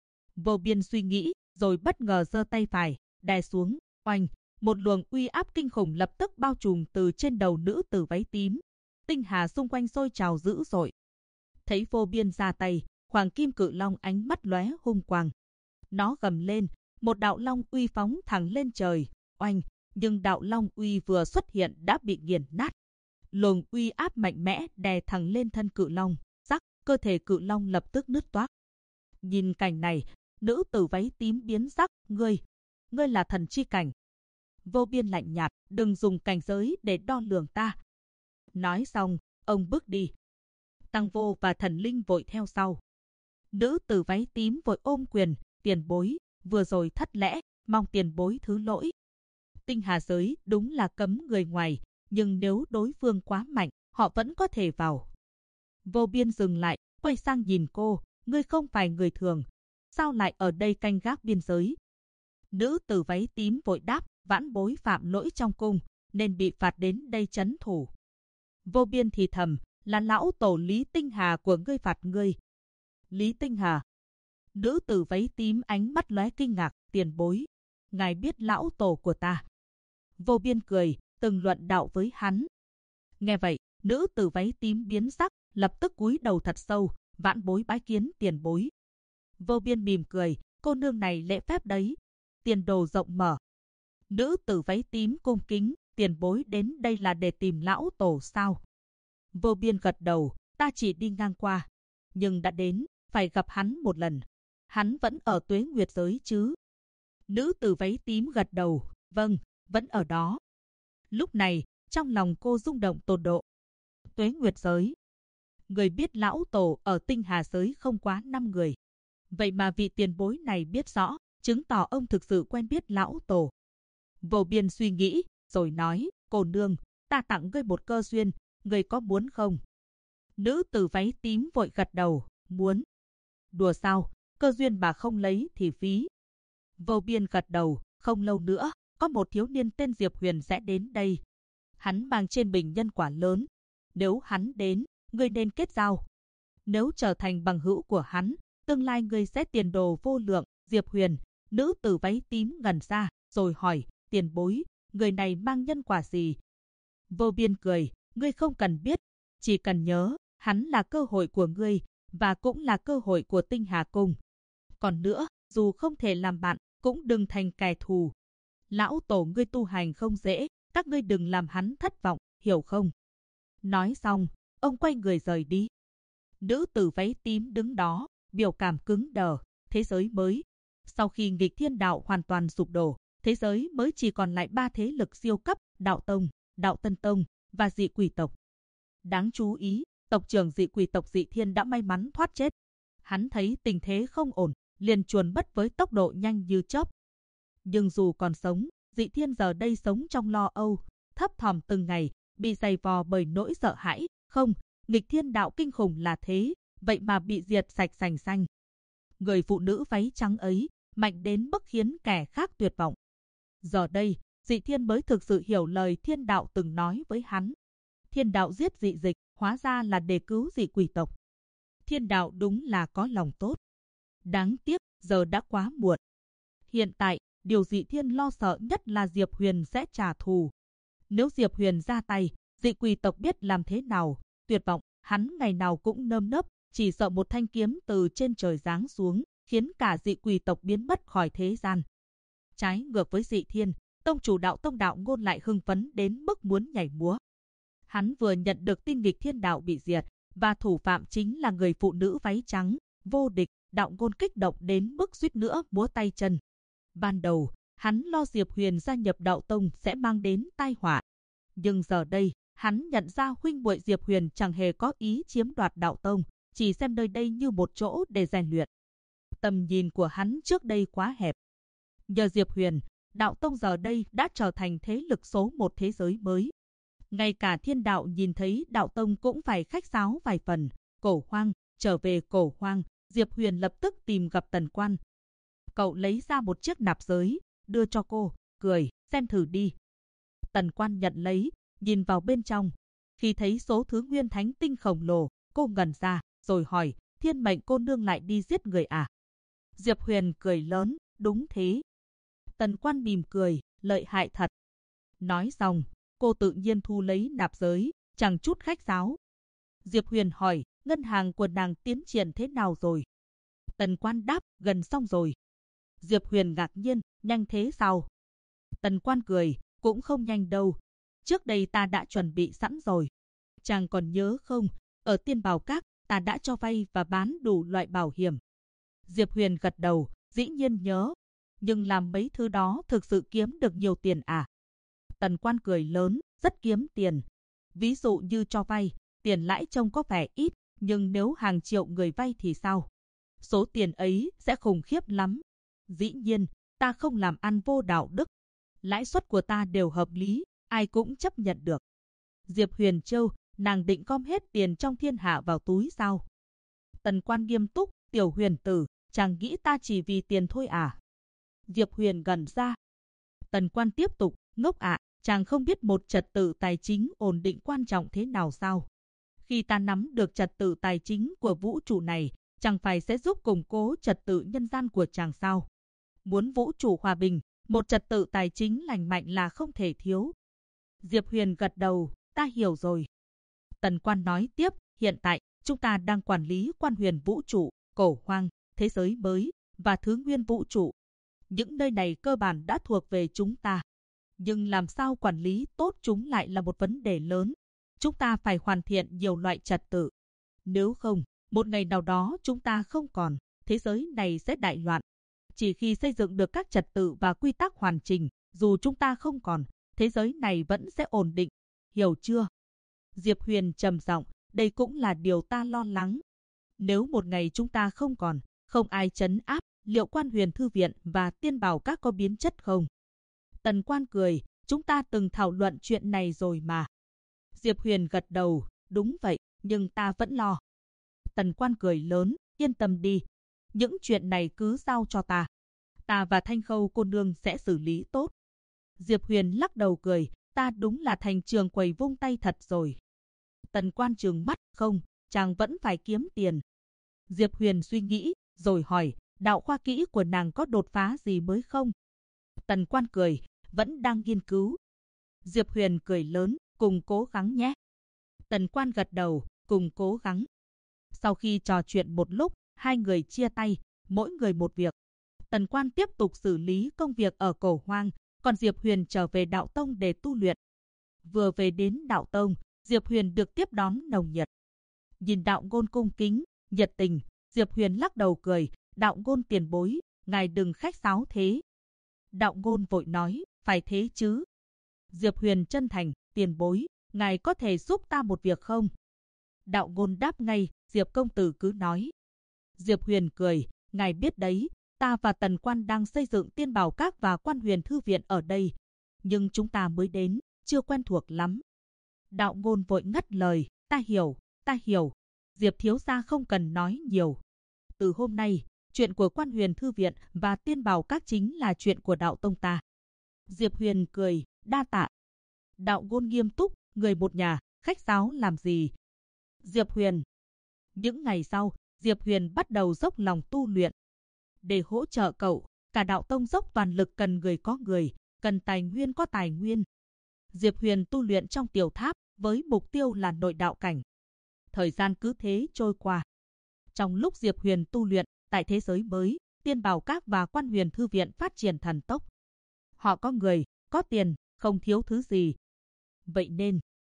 Speaker 1: Vô Biên suy nghĩ, rồi bất ngờ giơ tay phải, đè xuống, oanh, một luồng uy áp kinh khủng lập tức bao trùm từ trên đầu nữ tử váy tím. Tinh hà xung quanh sôi trào dữ dội. Thấy Vô Biên ra tay, hoàng kim cự long ánh mắt lóe hung quang. Nó gầm lên, một đạo long uy phóng thẳng lên trời, oanh, nhưng đạo long uy vừa xuất hiện đã bị nghiền nát. Luồng uy áp mạnh mẽ đè thẳng lên thân cự long, rắc, cơ thể cự long lập tức nứt toác. Nhìn cảnh này, nữ tử váy tím biến sắc, ngươi là thần chi cảnh. Vô Biên lạnh nhạt, đừng dùng cảnh giới để đo lường ta. Nói xong, ông bước đi. Tăng Vô và thần linh vội theo sau. Nữ tử váy tím vội ôm quyền, tiền bối, vừa rồi thất lễ, mong tiền bối thứ lỗi. Tinh hà giới đúng là cấm người ngoài, nhưng nếu đối phương quá mạnh, họ vẫn có thể vào. Vô Biên dừng lại, quay sang nhìn cô, ngươi không phải người thường, sao lại ở đây canh gác biên giới? Nữ tử váy tím vội đáp, vãn bối phạm lỗi trong cung, nên bị phạt đến đây trấn thủ. Vô Biên thì thầm, là lão tổ Lý Tinh Hà của ngươi phạt ngươi. Lý Tinh Hà. Nữ tử váy tím ánh mắt lóe kinh ngạc, tiền bối, ngài biết lão tổ của ta. Vô Biên cười, từng luận đạo với hắn. Nghe vậy, nữ tử váy tím biến sắc, lập tức cúi đầu thật sâu, vãn bối bái kiến tiền bối. Vô Biên mỉm cười, cô nương này lễ phép đấy, tiền đồ rộng mở. Nữ tử váy tím cung kính, tiền bối đến đây là để tìm lão tổ sao? Vô Biên gật đầu, ta chỉ đi ngang qua, nhưng đã đến, phải gặp hắn một lần. Hắn vẫn ở Tuế Nguyệt giới chứ? Nữ tử váy tím gật đầu, vâng, vẫn ở đó. Lúc này, trong lòng cô rung động tột độ. Tuế Nguyệt giới. Người biết lão tổ ở tinh hà giới không quá 5 người. Vậy mà vị tiền bối này biết rõ, chứng tỏ ông thực sự quen biết lão tổ. Vô Biên suy nghĩ, rồi nói, cô nương, ta tặng ngươi một cơ duyên, ngươi có muốn không? Nữ tử váy tím vội gật đầu, muốn. Đùa sao, cơ duyên mà không lấy thì phí. Vô Biên gật đầu, không lâu nữa, có một thiếu niên tên Diệp Huyền sẽ đến đây. Hắn mang trên mình nhân quả lớn. Nếu hắn đến, ngươi nên kết giao. Nếu trở thành bằng hữu của hắn, tương lai ngươi sẽ tiền đồ vô lượng. Diệp Huyền, nữ tử váy tím ngẩn ra, rồi hỏi, tiền bối, người này mang nhân quả gì? Vô Biên cười, ngươi không cần biết, chỉ cần nhớ, hắn là cơ hội của ngươi, và cũng là cơ hội của Tinh Hà Cung. Còn nữa, dù không thể làm bạn, cũng đừng thành kẻ thù. Lão tổ ngươi tu hành không dễ, các ngươi đừng làm hắn thất vọng, hiểu không? Nói xong, ông quay người rời đi. Nữ tử váy tím đứng đó, biểu cảm cứng đờ, thế giới mới. Sau khi nghịch thiên đạo hoàn toàn sụp đổ, thế giới mới chỉ còn lại 3 thế lực siêu cấp, đạo tông, đạo tân tông và dị quỷ tộc. Đáng chú ý, tộc trưởng dị quỷ tộc Dị Thiên đã may mắn thoát chết. Hắn thấy tình thế không ổn, liền chuồn bất với tốc độ nhanh như chớp. Nhưng dù còn sống, Dị Thiên giờ đây sống trong lo âu, thấp thỏm từng ngày, bị dày vò bởi nỗi sợ hãi. Không, nghịch thiên đạo kinh khủng là thế, vậy mà bị diệt sạch sành xanh. Người phụ nữ váy trắng ấy, mạnh đến mức khiến kẻ khác tuyệt vọng. Giờ đây, Dị Thiên mới thực sự hiểu lời thiên đạo từng nói với hắn. Thiên đạo giết dị dịch, hóa ra là để cứu dị quỷ tộc. Thiên đạo đúng là có lòng tốt. Đáng tiếc, giờ đã quá muộn. Hiện tại, điều Dị Thiên lo sợ nhất là Diệp Huyền sẽ trả thù. Nếu Diệp Huyền ra tay, dị quỷ tộc biết làm thế nào, tuyệt vọng, hắn ngày nào cũng nơm nớp, chỉ sợ một thanh kiếm từ trên trời giáng xuống, khiến cả dị quỷ tộc biến mất khỏi thế gian. Trái ngược với Dị Thiên, tông chủ đạo tông đạo ngôn lại hưng phấn đến mức muốn nhảy múa. Hắn vừa nhận được tin nghịch thiên đạo bị diệt, và thủ phạm chính là người phụ nữ váy trắng, vô địch. Đạo Ngôn kích động đến mức suýt nữa múa tay chân. Ban đầu, hắn lo Diệp Huyền gia nhập Đạo Tông sẽ mang đến tai họa. Nhưng giờ đây, hắn nhận ra huynh muội Diệp Huyền chẳng hề có ý chiếm đoạt Đạo Tông, chỉ xem nơi đây như một chỗ để rèn luyện. Tầm nhìn của hắn trước đây quá hẹp. Nhờ Diệp Huyền, Đạo Tông giờ đây đã trở thành thế lực số một thế giới mới. Ngay cả thiên đạo nhìn thấy Đạo Tông cũng phải khách sáo vài phần. Cổ Hoang, trở về Cổ Hoang, Diệp Huyền lập tức tìm gặp Tần Quan. Cậu lấy ra một chiếc nạp giới, đưa cho cô, cười, xem thử đi. Tần Quan nhận lấy, nhìn vào bên trong. Khi thấy số thứ nguyên thánh tinh khổng lồ, cô ngẩn ra, rồi hỏi, Thiên Mệnh cô nương lại đi giết người à? Diệp Huyền cười lớn, đúng thế. Tần Quan mỉm cười, lợi hại thật. Nói xong, cô tự nhiên thu lấy nạp giới, chẳng chút khách sáo. Diệp Huyền hỏi, ngân hàng của nàng tiến triển thế nào rồi? Tần Quan đáp, gần xong rồi. Diệp Huyền ngạc nhiên, nhanh thế sao? Tần Quan cười, cũng không nhanh đâu. Trước đây ta đã chuẩn bị sẵn rồi. Chàng còn nhớ không, ở Tiên Bảo Các, ta đã cho vay và bán đủ loại bảo hiểm. Diệp Huyền gật đầu, dĩ nhiên nhớ. Nhưng làm mấy thứ đó thực sự kiếm được nhiều tiền à? Tần Quan cười lớn, rất kiếm tiền. Ví dụ như cho vay, tiền lãi trông có vẻ ít, nhưng nếu hàng triệu người vay thì sao? Số tiền ấy sẽ khủng khiếp lắm. Dĩ nhiên, ta không làm ăn vô đạo đức. Lãi suất của ta đều hợp lý, ai cũng chấp nhận được. Diệp Huyền Châu, nàng định gom hết tiền trong thiên hạ vào túi sao? Tần Quan nghiêm túc, Tiểu Huyền tử, chàng nghĩ ta chỉ vì tiền thôi à? Diệp Huyền gần ra. Tần Quan tiếp tục, ngốc ạ, chàng không biết một trật tự tài chính ổn định quan trọng thế nào sao? Khi ta nắm được trật tự tài chính của vũ trụ này, chẳng phải sẽ giúp củng cố trật tự nhân gian của chàng sao? Muốn vũ trụ hòa bình, một trật tự tài chính lành mạnh là không thể thiếu. Diệp Huyền gật đầu, ta hiểu rồi. Tần Quan nói tiếp, hiện tại, chúng ta đang quản lý Quan Huyền vũ trụ, Cổ Hoang, thế giới mới, và Thứ Nguyên vũ trụ. Những nơi này cơ bản đã thuộc về chúng ta. Nhưng làm sao quản lý tốt chúng lại là một vấn đề lớn. Chúng ta phải hoàn thiện nhiều loại trật tự. Nếu không, một ngày nào đó chúng ta không còn, thế giới này sẽ đại loạn. Chỉ khi xây dựng được các trật tự và quy tắc hoàn chỉnh, dù chúng ta không còn, thế giới này vẫn sẽ ổn định. Hiểu chưa? Diệp Huyền trầm giọng, đây cũng là điều ta lo lắng. Nếu một ngày chúng ta không còn, không ai trấn áp, liệu Quan Huyền Thư Viện và Tiên Bảo Các có biến chất không? Tần Quan cười, chúng ta từng thảo luận chuyện này rồi mà. Diệp Huyền gật đầu, đúng vậy, nhưng ta vẫn lo. Tần Quan cười lớn, yên tâm đi. Những chuyện này cứ giao cho ta. Ta và Thanh Khâu cô nương sẽ xử lý tốt. Diệp Huyền lắc đầu cười, ta đúng là thành trường quầy vung tay thật rồi. Tần Quan trừng mắt, không, chàng vẫn phải kiếm tiền. Diệp Huyền suy nghĩ, rồi hỏi, đạo khoa kỹ của nàng có đột phá gì mới không? Tần Quan cười, vẫn đang nghiên cứu. Diệp Huyền cười lớn, cùng cố gắng nhé. Tần Quan gật đầu, cùng cố gắng. Sau khi trò chuyện một lúc, hai người chia tay, mỗi người một việc. Tần Quan tiếp tục xử lý công việc ở Cổ Hoang, còn Diệp Huyền trở về Đạo Tông để tu luyện. Vừa về đến Đạo Tông, Diệp Huyền được tiếp đón nồng nhiệt. Nhìn Đạo Ngôn cung kính, nhiệt tình, Diệp Huyền lắc đầu cười, Đạo Ngôn tiền bối, ngài đừng khách sáo thế. Đạo Ngôn vội nói, phải thế chứ. Diệp Huyền chân thành, tiền bối, ngài có thể giúp ta một việc không? Đạo Ngôn đáp ngay, Diệp công tử cứ nói. Diệp Huyền cười, ngài biết đấy, ta và Tần Quan đang xây dựng Tiên Bảo Các và Quan Huyền Thư Viện ở đây. Nhưng chúng ta mới đến, chưa quen thuộc lắm. Đạo Ngôn vội ngắt lời, ta hiểu. Diệp thiếu gia không cần nói nhiều. Từ hôm nay, chuyện của Quan Huyền Thư Viện và Tiên Bảo Các chính là chuyện của Đạo Tông ta. Diệp Huyền cười, đa tạ. Đạo Ngôn nghiêm túc, người một nhà, khách sáo làm gì? Diệp Huyền. Những ngày sau, Diệp Huyền bắt đầu dốc lòng tu luyện. Để hỗ trợ cậu, cả Đạo Tông dốc toàn lực, cần người có người, cần tài nguyên có tài nguyên. Diệp Huyền tu luyện trong tiểu tháp với mục tiêu là nội đạo cảnh. Thời gian cứ thế trôi qua. Trong lúc Diệp Huyền tu luyện, tại thế giới mới, Tiên Bảo Các và Quan Huyền Thư Viện phát triển thần tốc. Họ có người, có tiền, không thiếu thứ gì. Vậy nên,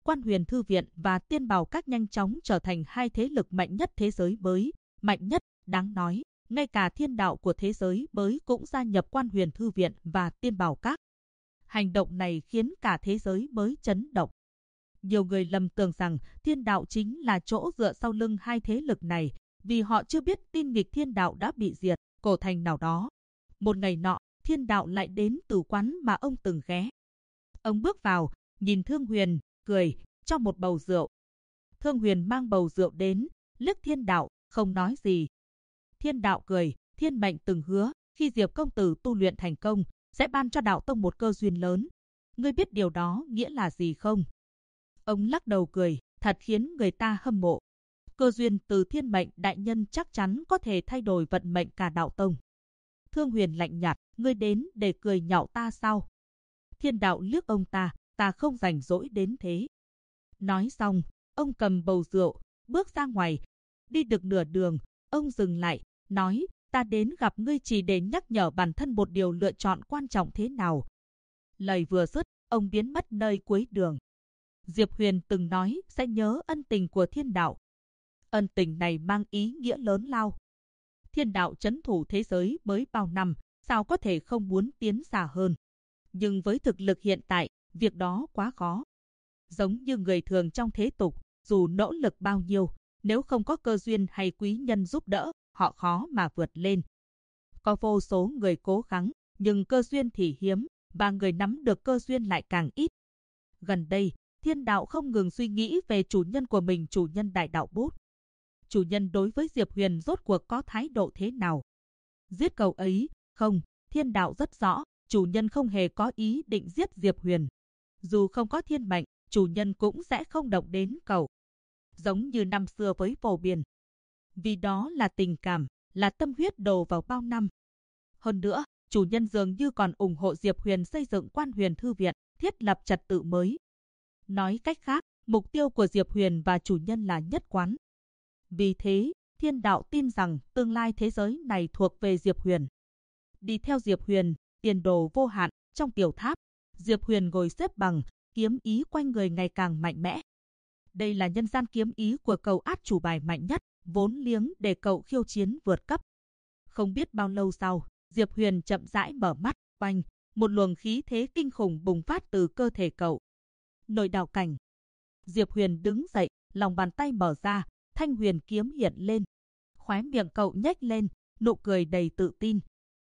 Speaker 1: Quan Huyền Thư Viện và Tiên Bảo Các nhanh chóng trở thành hai thế lực mạnh nhất thế giới mới. Mạnh nhất, đáng nói, ngay cả thiên đạo của thế giới mới cũng gia nhập Quan Huyền Thư Viện và Tiên Bảo Các. Hành động này khiến cả thế giới mới chấn động. Nhiều người lầm tưởng rằng thiên đạo chính là chỗ dựa sau lưng hai thế lực này, vì họ chưa biết tin nghịch thiên đạo đã bị diệt, cổ thành nào đó. Một ngày nọ, thiên đạo lại đến từ quán mà ông từng ghé. Ông bước vào, nhìn Thương Huyền, cười, cho một bầu rượu. Thương Huyền mang bầu rượu đến, liếc thiên đạo, không nói gì. Thiên đạo cười, thiên mệnh từng hứa, khi Diệp công tử tu luyện thành công, sẽ ban cho đạo tông một cơ duyên lớn. Ngươi biết điều đó nghĩa là gì không? Ông lắc đầu cười, thật khiến người ta hâm mộ. Cơ duyên từ thiên mệnh đại nhân chắc chắn có thể thay đổi vận mệnh cả đạo tông. Thương Huyền lạnh nhạt, ngươi đến để cười nhạo ta sao? Thiên đạo liếc ông ta không rảnh rỗi đến thế. Nói xong, ông cầm bầu rượu, bước ra ngoài. Đi được nửa đường, ông dừng lại, nói, ta đến gặp ngươi chỉ để nhắc nhở bản thân một điều lựa chọn quan trọng thế nào. Lời vừa dứt, ông biến mất nơi cuối đường. Diệp Huyền từng nói sẽ nhớ ân tình của thiên đạo. Ân tình này mang ý nghĩa lớn lao. Thiên đạo trấn thủ thế giới mới bao năm, sao có thể không muốn tiến xa hơn. Nhưng với thực lực hiện tại, việc đó quá khó. Giống như người thường trong thế tục, dù nỗ lực bao nhiêu, nếu không có cơ duyên hay quý nhân giúp đỡ, họ khó mà vượt lên. Có vô số người cố gắng, nhưng cơ duyên thì hiếm, và người nắm được cơ duyên lại càng ít. Gần đây, thiên đạo không ngừng suy nghĩ về chủ nhân của mình, chủ nhân đại đạo bút. Chủ nhân đối với Diệp Huyền rốt cuộc có thái độ thế nào? Giết cậu ấy? Không, thiên đạo rất rõ, chủ nhân không hề có ý định giết Diệp Huyền. Dù không có thiên mệnh, chủ nhân cũng sẽ không động đến cậu. Giống như năm xưa với Vô Biên. Vì đó là tình cảm, là tâm huyết đổ vào bao năm. Hơn nữa, chủ nhân dường như còn ủng hộ Diệp Huyền xây dựng Quan Huyền Thư Viện, thiết lập trật tự mới. Nói cách khác, mục tiêu của Diệp Huyền và chủ nhân là nhất quán. Vì thế, thiên đạo tin rằng tương lai thế giới này thuộc về Diệp Huyền. Đi theo Diệp Huyền, tiền đồ vô hạn. Trong tiểu tháp, Diệp Huyền ngồi xếp bằng, kiếm ý quanh người ngày càng mạnh mẽ. Đây là nhân gian kiếm ý của cậu át chủ bài mạnh nhất, vốn liếng để cậu khiêu chiến vượt cấp. Không biết bao lâu sau, Diệp Huyền chậm rãi mở mắt, oanh, một luồng khí thế kinh khủng bùng phát từ cơ thể cậu. Nội đạo cảnh. Diệp Huyền đứng dậy, lòng bàn tay mở ra, thanh huyền kiếm hiện lên. Khóe miệng cậu nhếch lên, nụ cười đầy tự tin.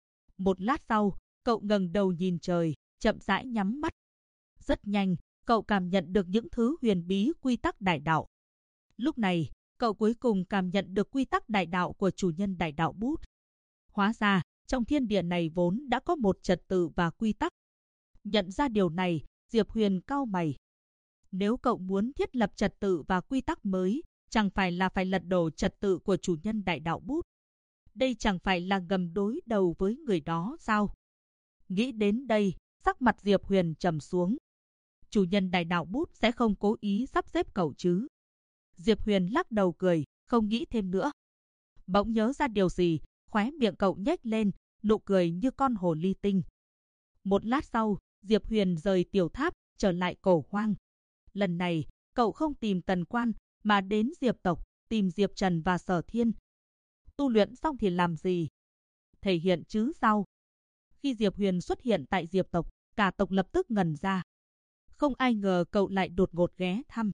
Speaker 1: Một lát sau, cậu ngẩng đầu nhìn trời, chậm rãi nhắm mắt. Rất nhanh, cậu cảm nhận được những thứ huyền bí quy tắc đại đạo. Lúc này, cậu cuối cùng cảm nhận được quy tắc đại đạo của chủ nhân đại đạo bút. Hóa ra, trong thiên địa này vốn đã có một trật tự và quy tắc. Nhận ra điều này, Diệp Huyền cau mày. Nếu cậu muốn thiết lập trật tự và quy tắc mới, chẳng phải là phải lật đổ trật tự của chủ nhân đại đạo bút. Đây chẳng phải là ngầm đối đầu với người đó sao? Nghĩ đến đây, sắc mặt Diệp Huyền trầm xuống. Chủ nhân đại đạo bút sẽ không cố ý sắp xếp cậu chứ? Diệp Huyền lắc đầu cười, không nghĩ thêm nữa. Bỗng nhớ ra điều gì, khóe miệng cậu nhếch lên, nụ cười như con hồ ly tinh. Một lát sau, Diệp Huyền rời tiểu tháp, trở lại Cổ Hoang. Lần này, cậu không tìm Tần Quan, mà đến Diệp tộc, tìm Diệp Trần và Sở Thiên. Tu luyện xong thì làm gì? Thể hiện chứ sao? Khi Diệp Huyền xuất hiện tại Diệp tộc, cả tộc lập tức ngẩn ra. Không ai ngờ cậu lại đột ngột ghé thăm.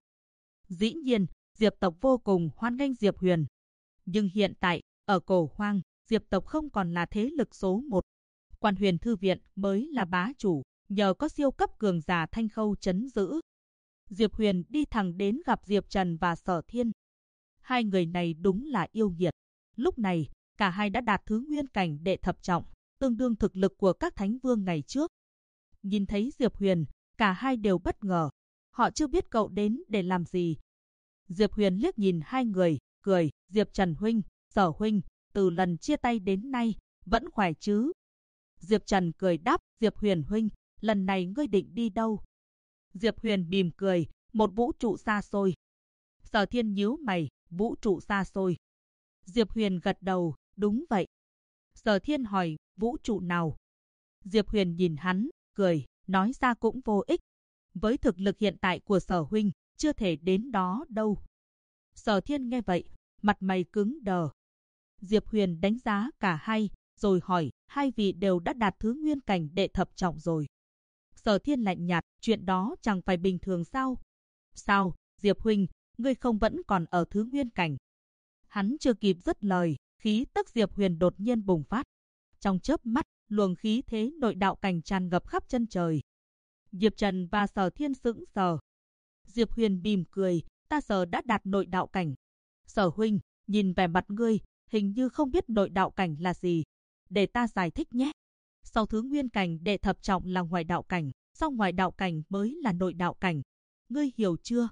Speaker 1: Dĩ nhiên, Diệp tộc vô cùng hoan nghênh Diệp Huyền. Nhưng hiện tại, ở Cổ Hoang, Diệp tộc không còn là thế lực số 1. Quan Huyền Thư Viện mới là bá chủ, nhờ có siêu cấp cường giả Thanh Khâu trấn giữ. Diệp Huyền đi thẳng đến gặp Diệp Trần và Sở Thiên. Hai người này đúng là yêu nghiệt. Lúc này, cả hai đã đạt thứ nguyên cảnh đệ thập trọng, tương đương thực lực của các thánh vương ngày trước. Nhìn thấy Diệp Huyền, cả hai đều bất ngờ. Họ chưa biết cậu đến để làm gì. Diệp Huyền liếc nhìn hai người, cười, Diệp Trần huynh, Sở huynh, từ lần chia tay đến nay, vẫn khỏe chứ? Diệp Trần cười đáp, Diệp Huyền huynh, lần này ngươi định đi đâu? Diệp Huyền mỉm cười, một vũ trụ xa xôi. Sở Thiên nhíu mày, vũ trụ xa xôi. Diệp Huyền gật đầu, đúng vậy. Sở Thiên hỏi, vũ trụ nào? Diệp Huyền nhìn hắn, cười, nói ra cũng vô ích. Với thực lực hiện tại của Sở huynh, chưa thể đến đó đâu. Sở Thiên nghe vậy, mặt mày cứng đờ. Diệp Huyền đánh giá cả hai, rồi hỏi, hai vị đều đã đạt thứ nguyên cảnh đệ thập trọng rồi. Sở Thiên lạnh nhạt, chuyện đó chẳng phải bình thường sao? Sao, Diệp huynh, ngươi không vẫn còn ở thứ nguyên cảnh? Hắn chưa kịp dứt lời, khí tức Diệp Huyền đột nhiên bùng phát. Trong chớp mắt, luồng khí thế nội đạo cảnh tràn ngập khắp chân trời. Diệp Trần và Sở Thiên sững sờ. Diệp Huyền mỉm cười, ta giờ đã đạt nội đạo cảnh. Sở huynh, nhìn vẻ mặt ngươi, hình như không biết nội đạo cảnh là gì. Để ta giải thích nhé. Sau thứ nguyên cảnh đệ thập trọng là ngoại đạo cảnh, sau ngoại đạo cảnh mới là nội đạo cảnh. Ngươi hiểu chưa?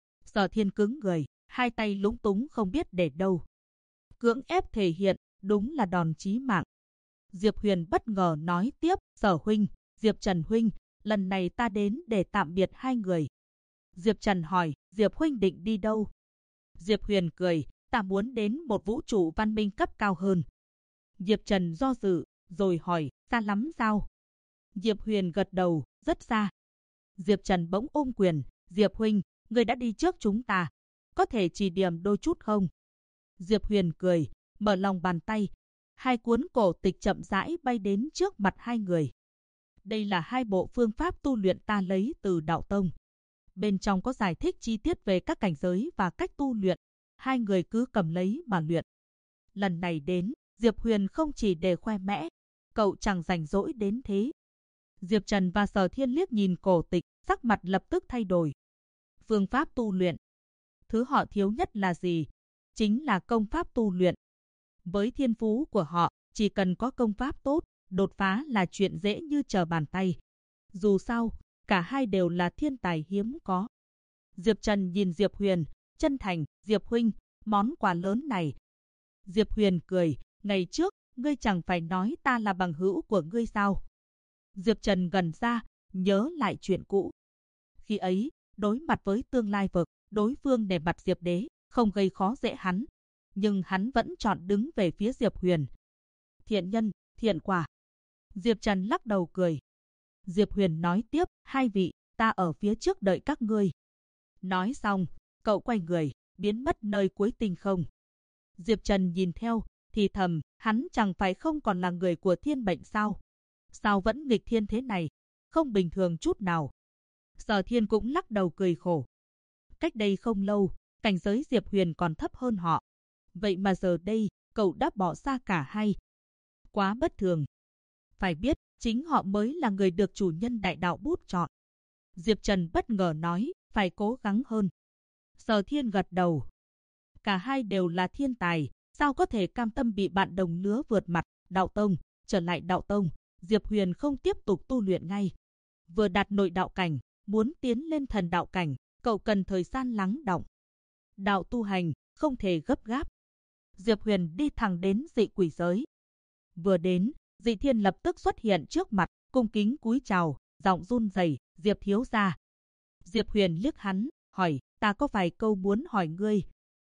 Speaker 1: Sở Thiên cứng người, hai tay lúng túng không biết để đâu. Cưỡng ép thể hiện, đúng là đòn chí mạng. Diệp Huyền bất ngờ nói tiếp, Sở huynh, Diệp Trần huynh, lần này ta đến để tạm biệt hai người. Diệp Trần hỏi, Diệp huynh định đi đâu? Diệp Huyền cười, ta muốn đến một vũ trụ văn minh cấp cao hơn. Diệp Trần do dự, rồi hỏi, xa lắm sao? Diệp Huyền gật đầu, rất xa. Diệp Trần bỗng ôm quyền, Diệp huynh, người đã đi trước chúng ta, có thể chỉ điểm đôi chút không? Diệp Huyền cười, mở lòng bàn tay, hai cuốn cổ tịch chậm rãi bay đến trước mặt hai người. Đây là hai bộ phương pháp tu luyện ta lấy từ Đạo Tông. Bên trong có giải thích chi tiết về các cảnh giới và cách tu luyện. Hai người cứ cầm lấy mà luyện. Lần này đến, Diệp Huyền không chỉ để khoe mẽ, cậu chẳng rảnh rỗi đến thế. Diệp Trần và Sở Thiên liếc nhìn cổ tịch, sắc mặt lập tức thay đổi. Phương pháp tu luyện. Thứ họ thiếu nhất là gì? Chính là công pháp tu luyện. Với thiên phú của họ, chỉ cần có công pháp tốt, đột phá là chuyện dễ như trở bàn tay. Dù sao, cả hai đều là thiên tài hiếm có. Diệp Trần nhìn Diệp Huyền, chân thành, Diệp huynh, món quà lớn này. Diệp Huyền cười, ngày trước, ngươi chẳng phải nói ta là bằng hữu của ngươi sao? Diệp Trần gần ra, nhớ lại chuyện cũ. Khi ấy, đối mặt với tương lai vực, đối phương để mặt Diệp Đế, không gây khó dễ hắn. Nhưng hắn vẫn chọn đứng về phía Diệp Huyền. Thiện nhân, thiện quả. Diệp Trần lắc đầu cười. Diệp Huyền nói tiếp, hai vị, ta ở phía trước đợi các ngươi. Nói xong, cậu quay người, biến mất nơi cuối tinh không. Diệp Trần nhìn theo, thì thầm, hắn chẳng phải không còn là người của thiên mệnh sao? Sao vẫn nghịch thiên thế này? Không bình thường chút nào. Sở Thiên cũng lắc đầu cười khổ. Cách đây không lâu, cảnh giới Diệp Huyền còn thấp hơn họ. Vậy mà giờ đây, cậu đã bỏ xa cả hai. Quá bất thường. Phải biết, chính họ mới là người được chủ nhân đại đạo bút chọn. Diệp Trần bất ngờ nói, phải cố gắng hơn. Sở Thiên gật đầu. Cả hai đều là thiên tài, sao có thể cam tâm bị bạn đồng lứa vượt mặt? Đạo Tông, trở lại Đạo Tông, Diệp Huyền không tiếp tục tu luyện ngay. Vừa đạt nội đạo cảnh, muốn tiến lên thần đạo cảnh, cậu cần thời gian lắng đọng. Đạo tu hành, không thể gấp gáp. Diệp Huyền đi thẳng đến dị quỷ giới. Vừa đến, Dị Thiên lập tức xuất hiện trước mặt, cung kính cúi chào, giọng run rẩy, Diệp thiếu gia. Diệp Huyền liếc hắn, hỏi, ta có vài câu muốn hỏi ngươi.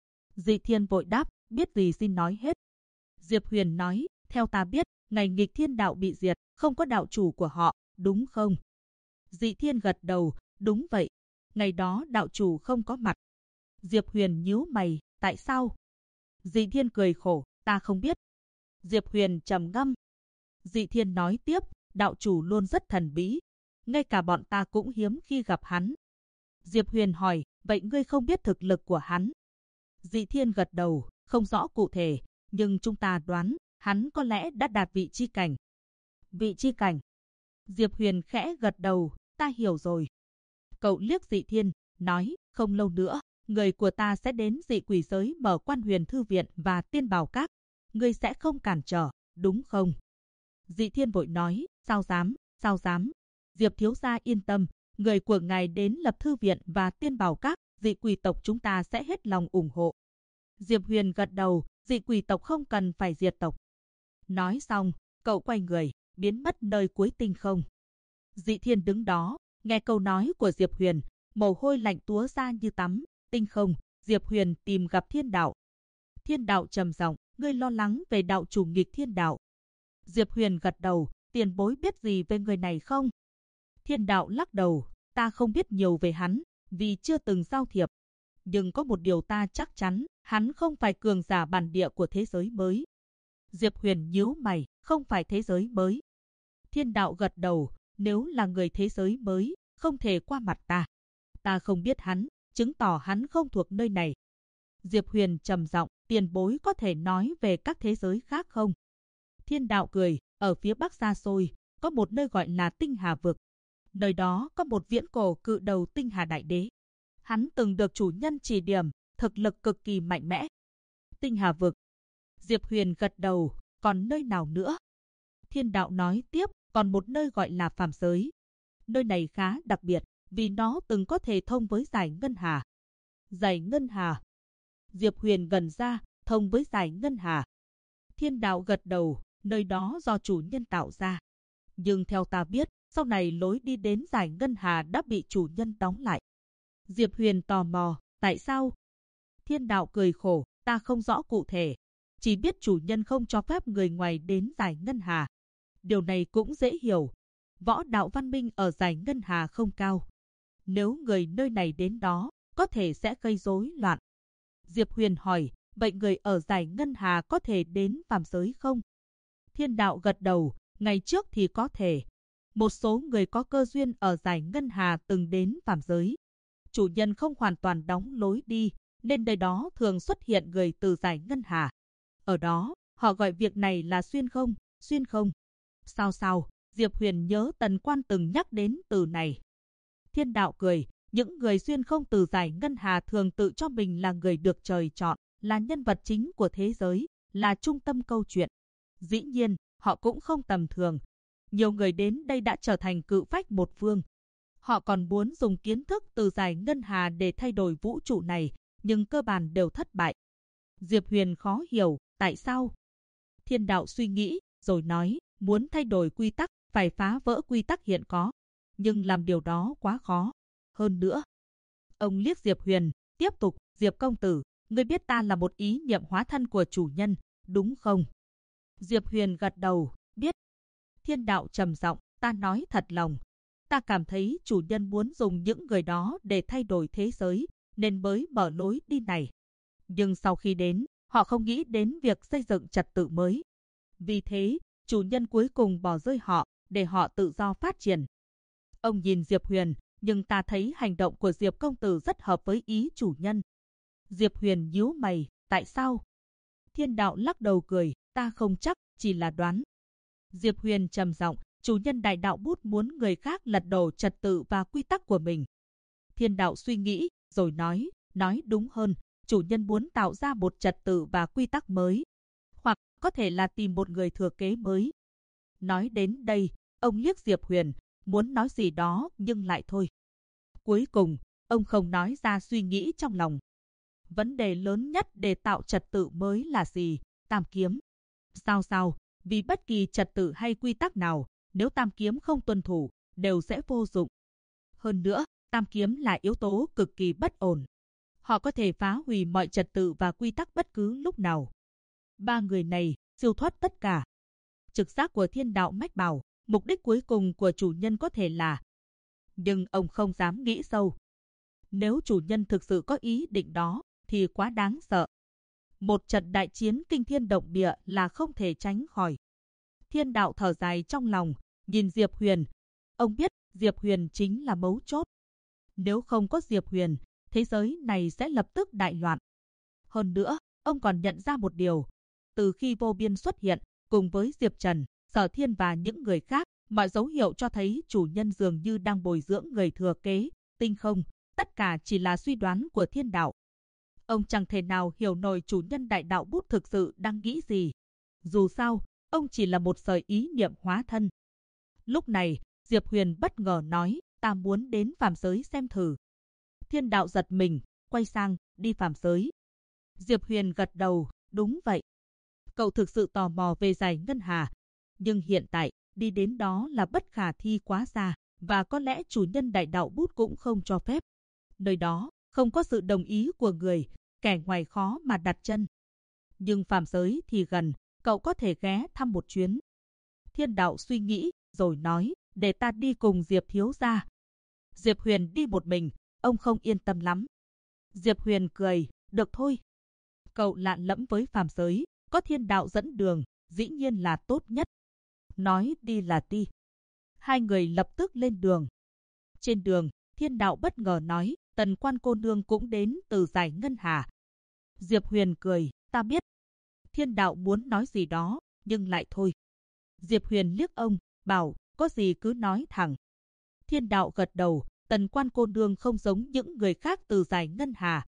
Speaker 1: Dị Thiên vội đáp, biết gì xin nói hết. Diệp Huyền nói, theo ta biết, ngày nghịch thiên đạo bị diệt, không có đạo chủ của họ, đúng không? Dị Thiên gật đầu, đúng vậy. Ngày đó đạo chủ không có mặt. Diệp Huyền nhíu mày, tại sao? Dị Thiên cười khổ, ta không biết. Diệp Huyền trầm ngâm. Dị Thiên nói tiếp, đạo chủ luôn rất thần bí. Ngay cả bọn ta cũng hiếm khi gặp hắn. Diệp Huyền hỏi, vậy ngươi không biết thực lực của hắn? Dị Thiên gật đầu, không rõ cụ thể, nhưng chúng ta đoán, hắn có lẽ đã đạt vị chi cảnh. Vị chi cảnh? Diệp Huyền khẽ gật đầu, ta hiểu rồi. Cậu liếc Dị Thiên, nói, không lâu nữa, người của ta sẽ đến dị quỷ giới mở Quan Huyền Thư Viện và Tiên Bảo Các. Ngươi sẽ không cản trở, đúng không? Dị Thiên vội nói, sao dám, sao dám. Diệp thiếu gia yên tâm, người của ngài đến lập thư viện và Tiên Bảo Các, dị quỷ tộc chúng ta sẽ hết lòng ủng hộ. Diệp Huyền gật đầu, dị quỷ tộc không cần phải diệt tộc. Nói xong, cậu quay người, biến mất nơi cuối tinh không. Dị Thiên đứng đó, nghe câu nói của Diệp Huyền, mồ hôi lạnh túa ra như tắm. Tinh không, Diệp Huyền tìm gặp Thiên Đạo. Thiên Đạo trầm giọng, ngươi lo lắng về đạo chủ nghịch Thiên Đạo. Diệp Huyền gật đầu, tiền bối biết gì về người này không? Thiên Đạo lắc đầu, ta không biết nhiều về hắn, vì chưa từng giao thiệp. Nhưng có một điều ta chắc chắn, hắn không phải cường giả bản địa của thế giới mới. Diệp Huyền nhíu mày, không phải thế giới mới. Thiên đạo gật đầu, nếu là người thế giới mới, không thể qua mặt ta. Ta không biết hắn, chứng tỏ hắn không thuộc nơi này. Diệp Huyền trầm giọng, tiền bối có thể nói về các thế giới khác không? Thiên đạo cười, ở phía bắc xa xôi, có một nơi gọi là Tinh Hà Vực. Nơi đó có một viễn cổ cự đầu Tinh Hà Đại Đế. Hắn từng được chủ nhân chỉ điểm, thực lực cực kỳ mạnh mẽ. Tinh Hà Vực. Diệp Huyền gật đầu, còn nơi nào nữa? Thiên đạo nói tiếp, còn một nơi gọi là phàm giới. Nơi này khá đặc biệt, vì nó từng có thể thông với Giải Ngân Hà. Giải Ngân Hà. Diệp Huyền gần ra, thông với Giải Ngân Hà. Thiên đạo gật đầu, nơi đó do chủ nhân tạo ra. Nhưng theo ta biết, sau này lối đi đến Giải Ngân Hà đã bị chủ nhân đóng lại. Diệp Huyền tò mò, tại sao? Thiên đạo cười khổ, ta không rõ cụ thể. Chỉ biết chủ nhân không cho phép người ngoài đến Giải Ngân Hà. Điều này cũng dễ hiểu. Võ đạo văn minh ở Giải Ngân Hà không cao. Nếu người nơi này đến đó, có thể sẽ gây rối loạn. Diệp Huyền hỏi, vậy người ở Giải Ngân Hà có thể đến phàm giới không? Thiên đạo gật đầu, ngày trước thì có thể. Một số người có cơ duyên ở Giải Ngân Hà từng đến phàm giới. Chủ nhân không hoàn toàn đóng lối đi, nên nơi đó thường xuất hiện người từ Giải Ngân Hà. Ở đó, họ gọi việc này là xuyên không. Sao, Diệp Huyền nhớ Tần Quan từng nhắc đến từ này. Thiên đạo cười, những người xuyên không từ Giải Ngân Hà thường tự cho mình là người được trời chọn, là nhân vật chính của thế giới, là trung tâm câu chuyện. Dĩ nhiên, họ cũng không tầm thường. Nhiều người đến đây đã trở thành cự phách một phương. Họ còn muốn dùng kiến thức từ Giải Ngân Hà để thay đổi vũ trụ này, nhưng cơ bản đều thất bại. Diệp Huyền khó hiểu, tại sao? Thiên đạo suy nghĩ, rồi nói, muốn thay đổi quy tắc, phải phá vỡ quy tắc hiện có. Nhưng làm điều đó quá khó. Hơn nữa, ông liếc Diệp Huyền, tiếp tục, Diệp công tử, ngươi biết ta là một ý niệm hóa thân của chủ nhân, đúng không? Diệp Huyền gật đầu, biết. Thiên đạo trầm giọng, ta nói thật lòng. Ta cảm thấy chủ nhân muốn dùng những người đó để thay đổi thế giới, nên mới mở lối đi này. Nhưng sau khi đến, họ không nghĩ đến việc xây dựng trật tự mới. Vì thế, chủ nhân cuối cùng bỏ rơi họ, để họ tự do phát triển. Ông nhìn Diệp Huyền, nhưng ta thấy hành động của Diệp công tử rất hợp với ý chủ nhân. Diệp Huyền nhíu mày, tại sao? Thiên đạo lắc đầu cười, ta không chắc, chỉ là đoán. Diệp Huyền trầm giọng, chủ nhân đại đạo bút muốn người khác lật đổ trật tự và quy tắc của mình. Thiên đạo suy nghĩ, rồi nói đúng hơn, chủ nhân muốn tạo ra một trật tự và quy tắc mới. Hoặc có thể là tìm một người thừa kế mới. Nói đến đây, ông liếc Diệp Huyền, muốn nói gì đó nhưng lại thôi. Cuối cùng, ông không nói ra suy nghĩ trong lòng. Vấn đề lớn nhất để tạo trật tự mới là gì? Tam kiếm. Sao? Vì bất kỳ trật tự hay quy tắc nào, nếu tam kiếm không tuân thủ, đều sẽ vô dụng. Hơn nữa, tam kiếm là yếu tố cực kỳ bất ổn. Họ có thể phá hủy mọi trật tự và quy tắc bất cứ lúc nào. Ba người này siêu thoát tất cả. Trực giác của thiên đạo mách bảo, mục đích cuối cùng của chủ nhân có thể là... Nhưng ông không dám nghĩ sâu. Nếu chủ nhân thực sự có ý định đó, thì quá đáng sợ. Một trận đại chiến kinh thiên động địa là không thể tránh khỏi. Thiên đạo thở dài trong lòng, nhìn Diệp Huyền. Ông biết Diệp Huyền chính là mấu chốt. Nếu không có Diệp Huyền, thế giới này sẽ lập tức đại loạn. Hơn nữa, ông còn nhận ra một điều. Từ khi Vô Biên xuất hiện, cùng với Diệp Trần, Sở Thiên và những người khác, mọi dấu hiệu cho thấy chủ nhân dường như đang bồi dưỡng người thừa kế, tinh không. Tất cả chỉ là suy đoán của thiên đạo. Ông chẳng thể nào hiểu nổi chủ nhân đại đạo bút thực sự đang nghĩ gì. Dù sao, ông chỉ là một sợi ý niệm hóa thân. Lúc này, Diệp Huyền bất ngờ nói, ta muốn đến phàm giới xem thử. Thiên đạo giật mình, quay sang, đi phàm giới. Diệp Huyền gật đầu, đúng vậy. Cậu thực sự tò mò về Giải Ngân Hà. Nhưng hiện tại, đi đến đó là bất khả thi quá xa, và có lẽ chủ nhân đại đạo bút cũng không cho phép. Nơi đó, không có sự đồng ý của người, kẻ ngoài khó mà đặt chân. Nhưng phàm giới thì gần, cậu có thể ghé thăm một chuyến. Thiên đạo suy nghĩ, rồi nói, để ta đi cùng Diệp thiếu gia. Diệp Huyền đi một mình, ông không yên tâm lắm. Diệp Huyền cười, được thôi. Cậu lạ lẫm với phàm giới, có thiên đạo dẫn đường, dĩ nhiên là tốt nhất. Nói đi là đi. Hai người lập tức lên đường. Trên đường, thiên đạo bất ngờ nói, Tần Quan cô nương cũng đến từ Giải Ngân Hà. Diệp Huyền cười, ta biết. Thiên đạo muốn nói gì đó, nhưng lại thôi. Diệp Huyền liếc ông, bảo, có gì cứ nói thẳng. Thiên đạo gật đầu, Tần Quan cô nương không giống những người khác từ Giải Ngân Hà.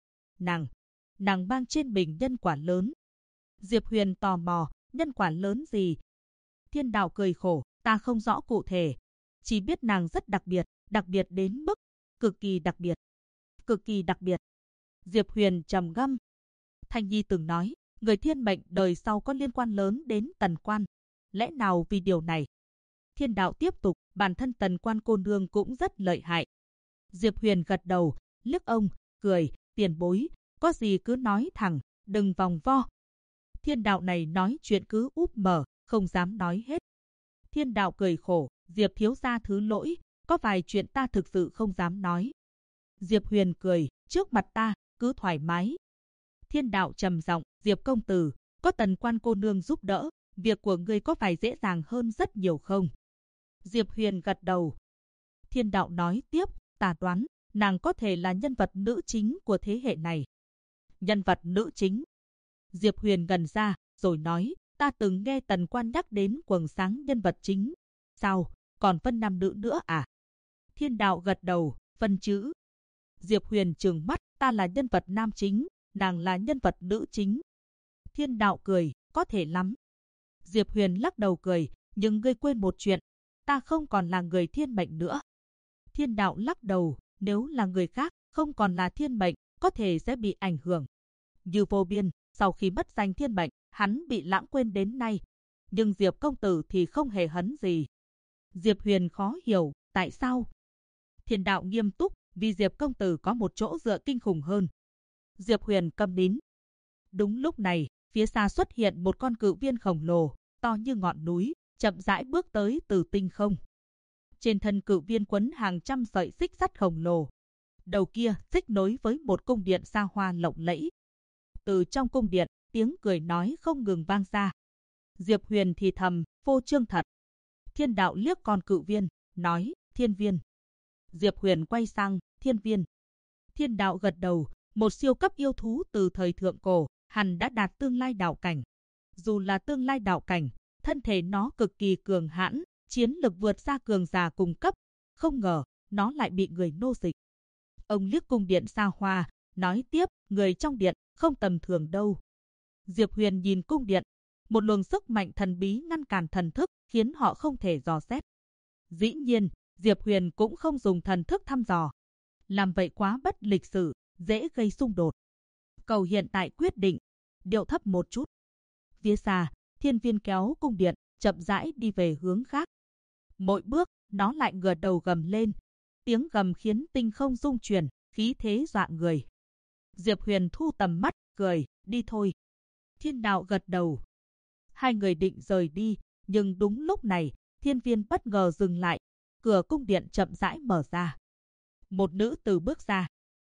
Speaker 1: Nàng mang trên mình nhân quả lớn. Diệp Huyền tò mò, nhân quả lớn gì? Thiên đạo cười khổ, ta không rõ cụ thể. Chỉ biết nàng rất đặc biệt đến mức cực kỳ đặc biệt. Cực kỳ đặc biệt. Diệp Huyền trầm ngâm. Thanh Nhi từng nói, người thiên mệnh đời sau có liên quan lớn đến Tần Quan. Lẽ nào vì điều này? Thiên đạo tiếp tục, bản thân Tần Quan cô nương cũng rất lợi hại. Diệp Huyền gật đầu, liếc ông, cười, tiền bối, có gì cứ nói thẳng, đừng vòng vo. Thiên đạo này nói chuyện cứ úp mở, không dám nói hết. Thiên đạo cười khổ, Diệp thiếu gia thứ lỗi, có vài chuyện ta thực sự không dám nói. Diệp Huyền cười, trước mặt ta, cứ thoải mái. Thiên đạo trầm giọng, Diệp công tử, có Tần Quan cô nương giúp đỡ, việc của ngươi có phải dễ dàng hơn rất nhiều không? Diệp Huyền gật đầu. Thiên đạo nói tiếp, ta đoán, nàng có thể là nhân vật nữ chính của thế hệ này. Nhân vật nữ chính? Diệp Huyền ngần ra, rồi nói, ta từng nghe Tần Quan nhắc đến quầng sáng nhân vật chính. Sao, còn phân nam nữ nữa à? Thiên đạo gật đầu, phân chữ. Diệp Huyền trừng mắt, ta là nhân vật nam chính, nàng là nhân vật nữ chính. Thiên đạo cười, có thể lắm. Diệp Huyền lắc đầu cười, nhưng ngươi quên một chuyện, ta không còn là người thiên mệnh nữa. Thiên đạo lắc đầu, nếu là người khác, không còn là thiên mệnh, có thể sẽ bị ảnh hưởng. Như Vô Biên, sau khi mất danh thiên mệnh, hắn bị lãng quên đến nay. Nhưng Diệp công tử thì không hề hấn gì. Diệp Huyền khó hiểu, tại sao? Thiên đạo nghiêm túc, vì Diệp công tử có một chỗ dựa kinh khủng hơn. Diệp Huyền câm nín. Đúng lúc này, phía xa xuất hiện một con cự viên khổng lồ, to như ngọn núi, chậm rãi bước tới từ tinh không. Trên thân cự viên quấn hàng trăm sợi xích sắt khổng lồ. Đầu kia xích nối với một cung điện xa hoa lộng lẫy. Từ trong cung điện, tiếng cười nói không ngừng vang ra. Diệp Huyền thì thầm, phô trương thật. Thiên đạo liếc con cự viên, nói, Thiên Viên. Diệp Huyền quay sang, Thiên Viên. Thiên đạo gật đầu, một siêu cấp yêu thú từ thời thượng cổ, hẳn đã đạt tương lai đạo cảnh. Dù là tương lai đạo cảnh, thân thể nó cực kỳ cường hãn, chiến lực vượt xa cường giả cùng cấp. Không ngờ, nó lại bị người nô dịch. Ông liếc cung điện xa hoa, nói tiếp, người trong điện, không tầm thường đâu. Diệp Huyền nhìn cung điện, một luồng sức mạnh thần bí ngăn cản thần thức, khiến họ không thể dò xét. Dĩ nhiên, Diệp Huyền cũng không dùng thần thức thăm dò. Làm vậy quá bất lịch sự, dễ gây xung đột. Cậu hiện tại quyết định, điệu thấp một chút. Phía xa, Thiên Viên kéo cung điện, chậm rãi đi về hướng khác. Mỗi bước, nó lại ngửa đầu gầm lên. Tiếng gầm khiến tinh không rung chuyển, khí thế dọa người. Diệp Huyền thu tầm mắt, cười, đi thôi. Thiên đạo gật đầu. Hai người định rời đi, nhưng đúng lúc này, Thiên Viên bất ngờ dừng lại. Cửa cung điện chậm rãi mở ra. Một nữ tử bước ra.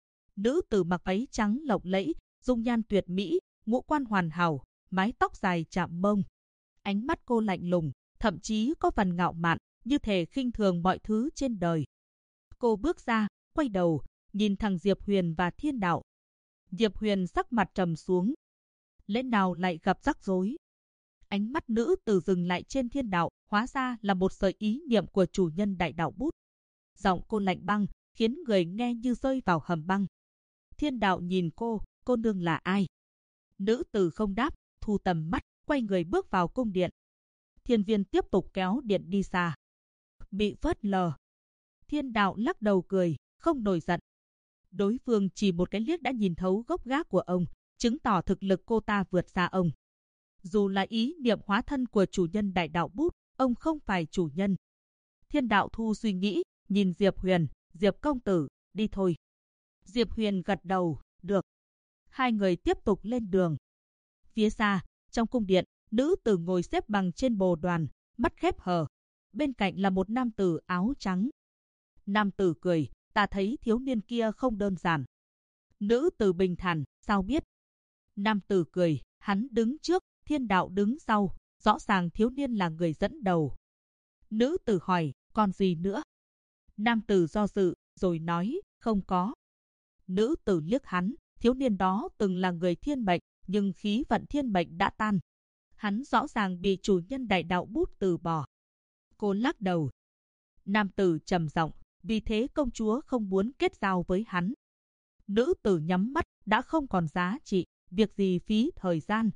Speaker 1: Nữ tử mặc váy trắng lộng lẫy, dung nhan tuyệt mỹ, ngũ quan hoàn hảo, mái tóc dài chạm mông. Ánh mắt cô lạnh lùng, thậm chí có phần ngạo mạn, như thể khinh thường mọi thứ trên đời. Cô bước ra, quay đầu, nhìn thẳng Diệp Huyền và Thiên đạo. Diệp Huyền sắc mặt trầm xuống. Lẽ nào lại gặp rắc rối? Ánh mắt nữ tử dừng lại trên Thiên đạo, hóa ra là một sợi ý niệm của chủ nhân đại đạo bút. Giọng cô lạnh băng, khiến người nghe như rơi vào hầm băng. Thiên đạo nhìn cô nương là ai? Nữ tử không đáp, thu tầm mắt, quay người bước vào cung điện. Thiên Viên tiếp tục kéo điện đi xa. Bị phớt lờ. Thiên đạo lắc đầu cười, không nổi giận. Đối phương chỉ một cái liếc đã nhìn thấu gốc gác của ông, chứng tỏ thực lực cô ta vượt xa ông. Dù là ý niệm hóa thân của chủ nhân đại đạo bút, ông không phải chủ nhân. Thiên đạo thu suy nghĩ, nhìn Diệp Huyền, Diệp công tử, đi thôi. Diệp Huyền gật đầu, được. Hai người tiếp tục lên đường. Phía xa, trong cung điện, nữ tử ngồi xếp bằng trên bồ đoàn, mắt khép hờ. Bên cạnh là một nam tử áo trắng. Nam tử cười, ta thấy thiếu niên kia không đơn giản. Nữ tử bình thản, sao biết? Nam tử cười, hắn đứng trước, Thiên Đạo đứng sau, rõ ràng thiếu niên là người dẫn đầu. Nữ tử hỏi, còn gì nữa? Nam tử do dự, rồi nói, không có. Nữ tử liếc hắn, thiếu niên đó từng là người thiên mệnh, nhưng khí vận thiên mệnh đã tan. Hắn rõ ràng bị chủ nhân đại đạo bút từ bỏ. Cô lắc đầu. Nam tử trầm giọng, vì thế công chúa không muốn kết giao với hắn. Nữ tử nhắm mắt, đã không còn giá trị, việc gì phí thời gian.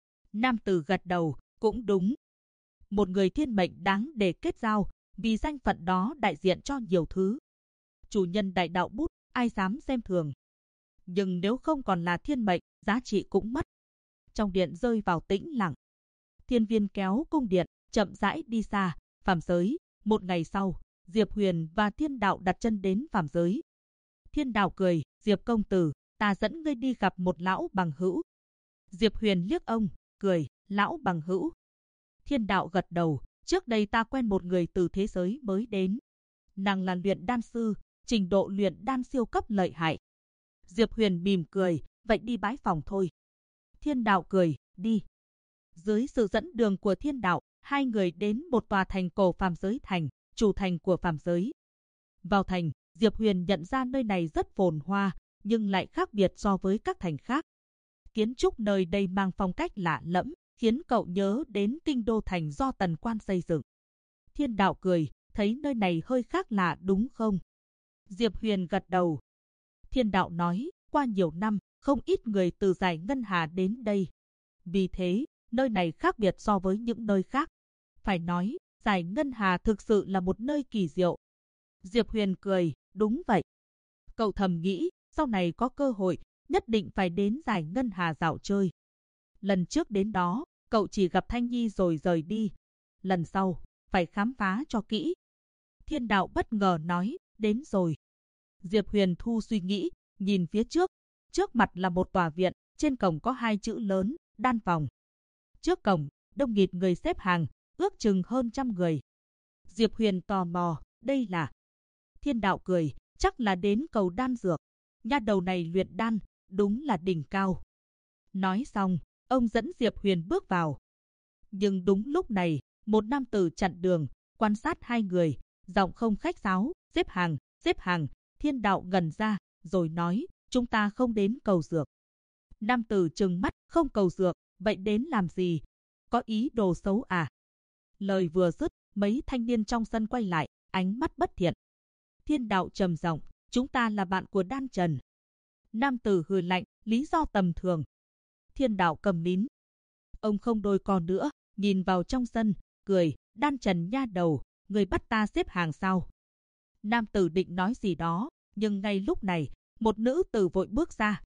Speaker 1: Nam tử gật đầu, cũng đúng. Một người thiên mệnh đáng để kết giao, vì danh phận đó đại diện cho nhiều thứ. Chủ nhân đại đạo bút, ai dám xem thường. Nhưng nếu không còn là thiên mệnh, giá trị cũng mất. Trong điện rơi vào tĩnh lặng. Thiên Viên kéo cung điện, chậm rãi đi xa, phàm giới. Một ngày sau, Diệp Huyền và Thiên Đạo đặt chân đến phàm giới. Thiên Đạo cười, Diệp công tử, ta dẫn ngươi đi gặp một lão bằng hữu. Diệp Huyền liếc ông, cười, lão bằng hữu. Thiên Đạo gật đầu, trước đây ta quen một người từ thế giới mới đến. Nàng là luyện đan sư, trình độ luyện đan siêu cấp lợi hại. Diệp Huyền mỉm cười, vậy đi bái phòng thôi. Thiên Đạo cười, đi. Dưới sự dẫn đường của Thiên Đạo, hai người đến một tòa thành cổ phàm giới thành, chủ thành của phàm giới. Vào thành, Diệp Huyền nhận ra nơi này rất phồn hoa, nhưng lại khác biệt so với các thành khác. Kiến trúc nơi đây mang phong cách lạ lẫm, khiến cậu nhớ đến kinh đô thành do Tần Quan xây dựng. Thiên Đạo cười, thấy nơi này hơi khác lạ đúng không? Diệp Huyền gật đầu. Thiên Đạo nói, qua nhiều năm, không ít người từ Giải Ngân Hà đến đây. Vì thế, nơi này khác biệt so với những nơi khác. Phải nói, Giải Ngân Hà thực sự là một nơi kỳ diệu. Diệp Huyền cười, đúng vậy. Cậu thầm nghĩ, sau này có cơ hội, nhất định phải đến Giải Ngân Hà dạo chơi. Lần trước đến đó, cậu chỉ gặp Thanh Nhi rồi rời đi. Lần sau, phải khám phá cho kỹ. Thiên Đạo bất ngờ nói, đến rồi. Diệp Huyền thu suy nghĩ, nhìn phía trước. Trước mặt là một tòa viện, trên cổng có hai chữ lớn, đan phòng. Trước cổng, đông nghịt người xếp hàng, ước chừng hơn 100 người. Diệp Huyền tò mò, đây là... Thiên Đạo cười, chắc là đến cầu đan dược. Nha đầu này luyện đan, đúng là đỉnh cao. Nói xong, ông dẫn Diệp Huyền bước vào. Nhưng đúng lúc này, một nam tử chặn đường, quan sát hai người, giọng không khách sáo, xếp hàng. Thiên Đạo ngẩn ra, rồi nói, chúng ta không đến cầu dược. Nam tử trừng mắt, không cầu dược, vậy đến làm gì? Có ý đồ xấu à? Lời vừa dứt, mấy thanh niên trong sân quay lại, ánh mắt bất thiện. Thiên Đạo trầm giọng, chúng ta là bạn của Đan Trần. Nam tử hừ lạnh, lý do tầm thường. Thiên Đạo cầm nín. Ông không đôi co nữa, nhìn vào trong sân, cười, Đan Trần nha đầu, người bắt ta xếp hàng sao? Nam tử định nói gì đó, nhưng ngay lúc này, một nữ tử vội bước ra.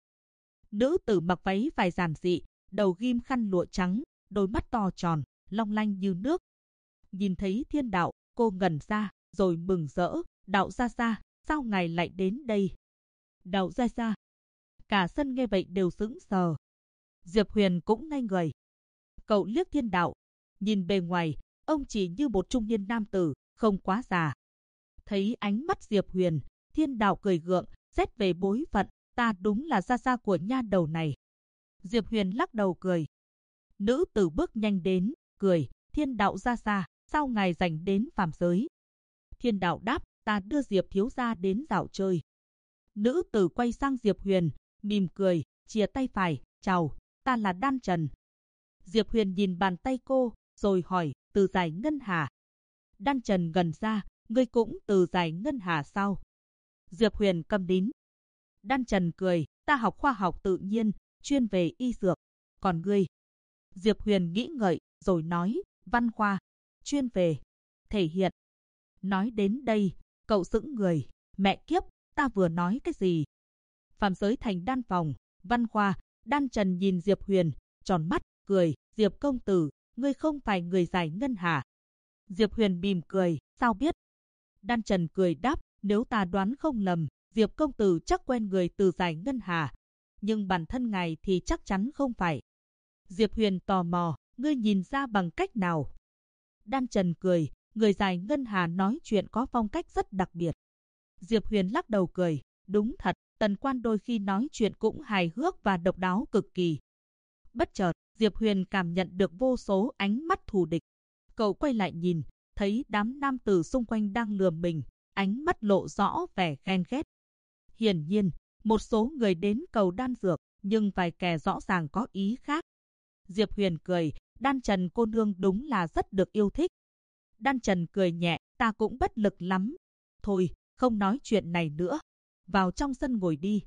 Speaker 1: Nữ tử mặc váy vải giản dị, đầu ghim khăn lụa trắng, đôi mắt to tròn, long lanh như nước. Nhìn thấy Thiên Đạo, cô ngẩn ra, rồi mừng rỡ, Đạo gia gia, sao ngài lại đến đây? Đạo gia gia. Cả sân nghe vậy đều sững sờ. Diệp Huyền cũng ngây người. Cậu liếc Thiên Đạo, nhìn bề ngoài, ông chỉ như một trung niên nam tử, không quá già. Thấy ánh mắt Diệp Huyền, Thiên Đạo cười gượng, xét về bối phận, ta đúng là gia gia của nha đầu này. Diệp Huyền lắc đầu cười. Nữ tử bước nhanh đến, cười, Thiên Đạo gia gia, sao ngài rảnh đến phàm giới? Thiên Đạo đáp, ta đưa Diệp thiếu gia đến dạo chơi. Nữ tử quay sang Diệp Huyền, mỉm cười, chìa tay phải, chào, ta là Đan Trần. Diệp Huyền nhìn bàn tay cô, rồi hỏi, từ Giải Ngân Hà. Đan Trần gần ra, ngươi cũng từ Giải Ngân Hà sao? Diệp Huyền câm nín. Đan Trần cười, ta học khoa học tự nhiên, chuyên về y dược. Còn ngươi? Diệp Huyền nghĩ ngợi, rồi nói, văn khoa, chuyên về thể hiện. Nói đến đây, cậu sững người, mẹ kiếp, ta vừa nói cái gì? Phàm giới thành đan phòng, văn khoa, Đan Trần nhìn Diệp Huyền, tròn mắt, cười, Diệp công tử, ngươi không phải người Giải Ngân Hà. Diệp Huyền mỉm cười, sao biết? Đan Trần cười đáp, nếu ta đoán không lầm, Diệp công tử chắc quen người từ Giải Ngân Hà. Nhưng bản thân ngài thì chắc chắn không phải. Diệp Huyền tò mò, ngươi nhìn ra bằng cách nào? Đan Trần cười, người Giải Ngân Hà nói chuyện có phong cách rất đặc biệt. Diệp Huyền lắc đầu cười, đúng thật, Tần Quan đôi khi nói chuyện cũng hài hước và độc đáo cực kỳ. Bất chợt, Diệp Huyền cảm nhận được vô số ánh mắt thù địch. Cậu quay lại nhìn, thấy đám nam tử xung quanh đang lườm mình, ánh mắt lộ rõ vẻ ghen ghét. Hiển nhiên, một số người đến cầu đan dược, nhưng vài kẻ rõ ràng có ý khác. Diệp Huyền cười, Đan Trần cô nương đúng là rất được yêu thích. Đan Trần cười nhẹ, ta cũng bất lực lắm. Thôi, không nói chuyện này nữa. Vào trong sân ngồi đi.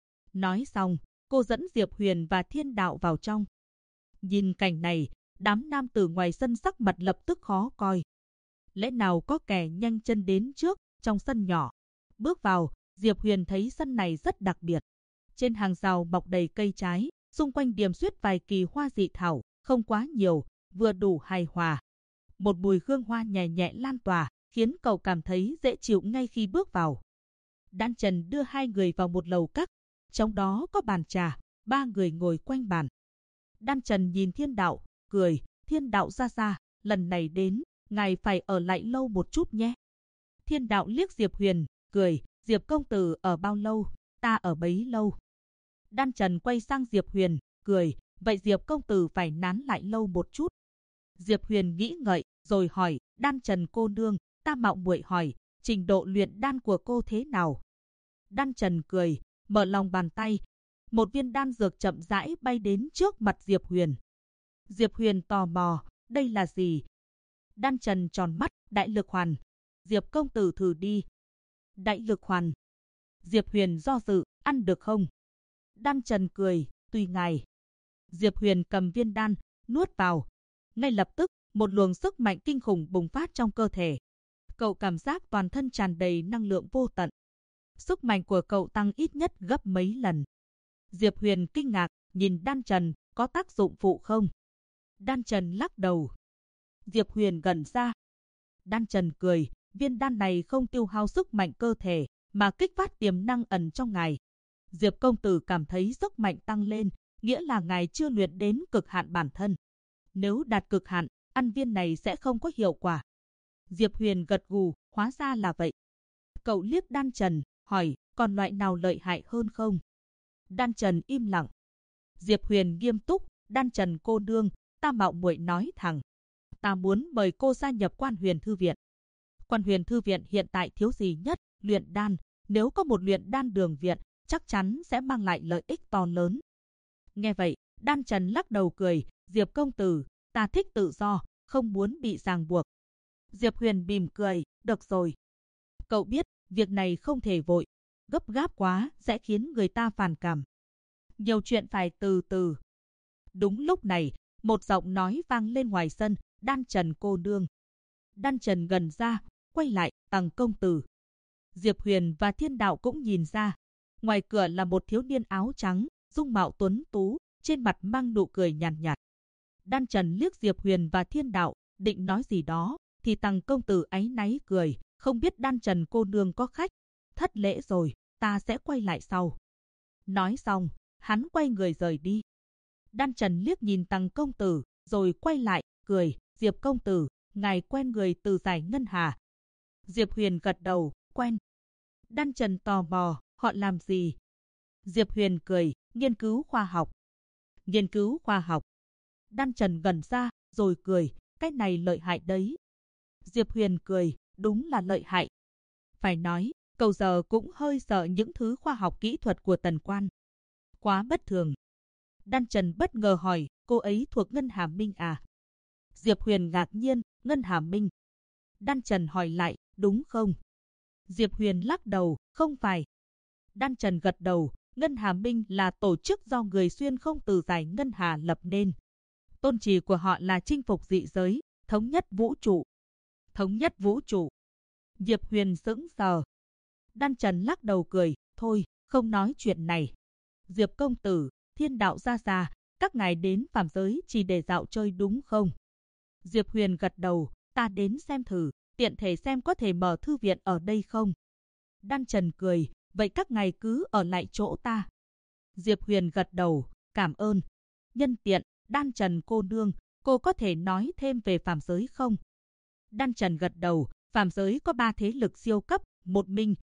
Speaker 1: Nói xong, cô dẫn Diệp Huyền và Thiên Đạo vào trong. Nhìn cảnh này, đám nam tử ngoài sân sắc mặt lập tức khó coi. Lẽ nào có kẻ nhanh chân đến trước, trong sân nhỏ. Bước vào, Diệp Huyền thấy sân này rất đặc biệt. Trên hàng rào mọc đầy cây trái, xung quanh điểm xuyết vài kỳ hoa dị thảo, không quá nhiều, vừa đủ hài hòa. Một mùi hương hoa nhẹ nhẹ lan tỏa, khiến cậu cảm thấy dễ chịu ngay khi bước vào. Đan Trần đưa hai người vào một lầu các, trong đó có bàn trà, ba người ngồi quanh bàn. Đan Trần nhìn Thiên Đạo, cười, Thiên Đạo ra ra, lần này đến, ngài phải ở lại lâu một chút nhé. Thiên Đạo liếc Diệp Huyền, cười, Diệp công tử ở bao lâu, ta ở bấy lâu. Đan Trần quay sang Diệp Huyền, cười, vậy Diệp công tử phải nán lại lâu một chút. Diệp Huyền nghĩ ngợi, rồi hỏi, Đan Trần cô nương, ta mạo muội hỏi, trình độ luyện đan của cô thế nào? Đan Trần cười, mở lòng bàn tay, một viên đan dược chậm rãi bay đến trước mặt Diệp Huyền. Diệp Huyền tò mò, đây là gì? Đan Trần tròn mắt, đại lực hoàn. Diệp công tử thử đi. Đại lực hoàn. Diệp Huyền do dự, ăn được không? Đan Trần cười, tùy ngài. Diệp Huyền cầm viên đan, nuốt vào. Ngay lập tức, một luồng sức mạnh kinh khủng bùng phát trong cơ thể. Cậu cảm giác toàn thân tràn đầy năng lượng vô tận. Sức mạnh của cậu tăng ít nhất gấp mấy lần. Diệp Huyền kinh ngạc, nhìn Đan Trần, có tác dụng phụ không? Đan Trần lắc đầu. Diệp Huyền gần ra. Đan Trần cười, viên đan này không tiêu hao sức mạnh cơ thể, mà kích phát tiềm năng ẩn trong ngài. Diệp công tử cảm thấy sức mạnh tăng lên, nghĩa là ngài chưa luyện đến cực hạn bản thân. Nếu đạt cực hạn, ăn viên này sẽ không có hiệu quả. Diệp Huyền gật gù, hóa ra là vậy. Cậu liếc Đan Trần, hỏi, còn loại nào lợi hại hơn không? Đan Trần im lặng. Diệp Huyền nghiêm túc, Đan Trần cô nương, ta mạo muội nói thẳng. Ta muốn mời cô gia nhập Quan Huyền Thư Viện. Quan Huyền Thư Viện hiện tại thiếu gì nhất? Luyện đan. Nếu có một luyện đan đường viện, chắc chắn sẽ mang lại lợi ích to lớn. Nghe vậy, Đan Trần lắc đầu cười, Diệp công tử, ta thích tự do, không muốn bị ràng buộc. Diệp Huyền mỉm cười, được rồi. Cậu biết, việc này không thể vội, gấp gáp quá sẽ khiến người ta phản cảm. Nhiều chuyện phải từ từ. Đúng lúc này, một giọng nói vang lên ngoài sân, Đan Trần cô nương. Đan Trần gần ra, quay lại, Tằng công tử. Diệp Huyền và Thiên Đạo cũng nhìn ra. Ngoài cửa là một thiếu niên áo trắng, dung mạo tuấn tú, trên mặt mang nụ cười nhàn nhạt. Đan Trần liếc Diệp Huyền và Thiên Đạo, định nói gì đó, thì Tằng công tử áy náy cười, không biết Đan Trần cô nương có khách. Thất lễ rồi, ta sẽ quay lại sau. Nói xong, hắn quay người rời đi. Đan Trần liếc nhìn Tằng công tử, rồi quay lại, cười, Diệp công tử, ngài quen người từ giải ngân hà. Diệp Huyền gật đầu, quen. Đan Trần tò mò, họ làm gì? Diệp Huyền cười, nghiên cứu khoa học. Nghiên cứu khoa học. Đan Trần gần ra, rồi cười, cái này lợi hại đấy. Diệp Huyền cười, đúng là lợi hại. Phải nói, cậu giờ cũng hơi sợ những thứ khoa học kỹ thuật của Tần Quan. Quá bất thường. Đan Trần bất ngờ hỏi, cô ấy thuộc Ngân Hà Minh à? Diệp Huyền ngạc nhiên, Ngân Hà Minh. Đan Trần hỏi lại, đúng không? Diệp Huyền lắc đầu, không phải. Đan Trần gật đầu, Ngân Hà Minh là tổ chức do người xuyên không từ giải Ngân Hà lập nên. Tôn chỉ của họ là chinh phục dị giới, thống nhất vũ trụ. Thống nhất vũ trụ. Diệp Huyền sững sờ. Đan Trần lắc đầu cười, thôi, không nói chuyện này. Diệp công tử, Thiên Đạo ra ra, các ngài đến phàm giới chỉ để dạo chơi đúng không? Diệp Huyền gật đầu, ta đến xem thử, tiện thể xem có thể mở thư viện ở đây không? Đan Trần cười, vậy các ngài cứ ở lại chỗ ta. Diệp Huyền gật đầu, cảm ơn. Nhân tiện, Đan Trần cô nương, cô có thể nói thêm về phàm giới không? Đan Trần gật đầu, phàm giới có 3 thế lực siêu cấp, một Minh,